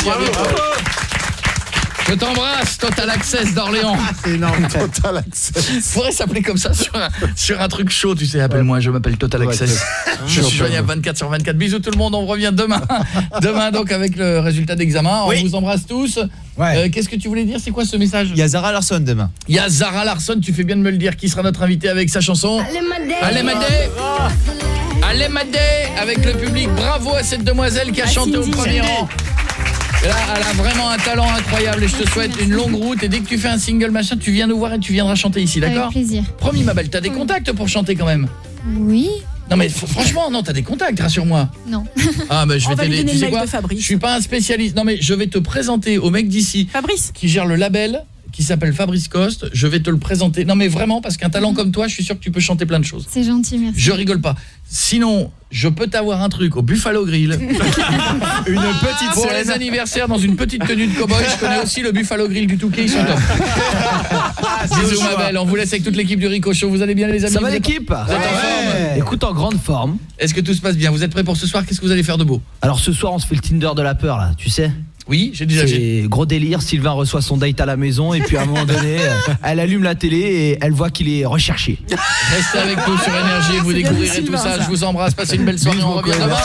Je t'embrasse, Total Access d'Orléans. C'est énorme. Total Access. Faudrait s'appeler comme ça sur un truc chaud, tu sais. Appelle-moi, je m'appelle Total Access. Je suis joignable 24/24. Bisous tout le monde, on revient demain. Demain donc avec le résultat d'examen. On vous embrasse tous. Qu'est-ce que tu voulais dire? C'est quoi ce message? Il y a Zara Larsson demain. Il y a Zara Larsson, tu fais bien de me le dire. Qui sera notre invité avec sa chanson? Allez Madé. Allez Madé avec le public. Bravo à cette demoiselle qui a chanté au premier rang. Et là, elle a vraiment un talent incroyable et je te souhaite une longue route. Et dès que tu fais un single machin, tu viens nous voir et tu viendras chanter ici, d'accord? Avec plaisir. Promis ma belle, t'as des contacts pour chanter quand même? Oui. Non mais franchement, non, t'as des contacts, rassure-moi. Non. Ah mais je vais t'aider, tu sais quoi? de Fabrice. Je suis pas un spécialiste. Non mais je vais te présenter au mec d'ici. Fabrice qui gère le label, qui s'appelle Fabrice Coste. Je vais te le présenter. Non mais vraiment, parce qu'un talent comme toi, je suis sûr que tu peux chanter plein de choses. C'est gentil, merci. Je rigole pas. Sinon, je peux t'avoir un truc au Buffalo Grill. Une petite pour scène. les anniversaires dans une petite tenue de cow-boy. Je connais aussi le Buffalo Grill du Touquet, ils sont top. Bisous ma belle, on vous laisse avec toute l'équipe du Rico Show. Vous allez bien les amis? Ça va l'équipe? Vous êtes en forme? Écoute, en grande forme. Est-ce que tout se passe bien? Vous êtes prêts pour ce soir? Qu'est-ce que vous allez faire de beau? Alors ce soir on se fait le Tinder de la peur là, tu sais? Oui, j'ai déjà C'est gros délire, Sylvain reçoit son date à la maison et puis à un moment donné, elle allume la télé et elle voit qu'il est recherché. Restez avec nous sur Énergie, vous découvrirez tout ça. Je vous embrasse, passez une belle soirée, on revient demain.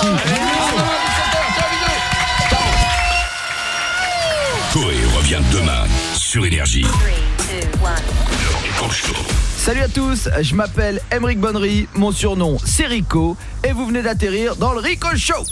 Coé revient demain sur Énergie. Le Rico Show. Salut à tous, je m'appelle Aymeric Bonnery, mon surnom c'est Rico et vous venez d'atterrir dans le Rico Show.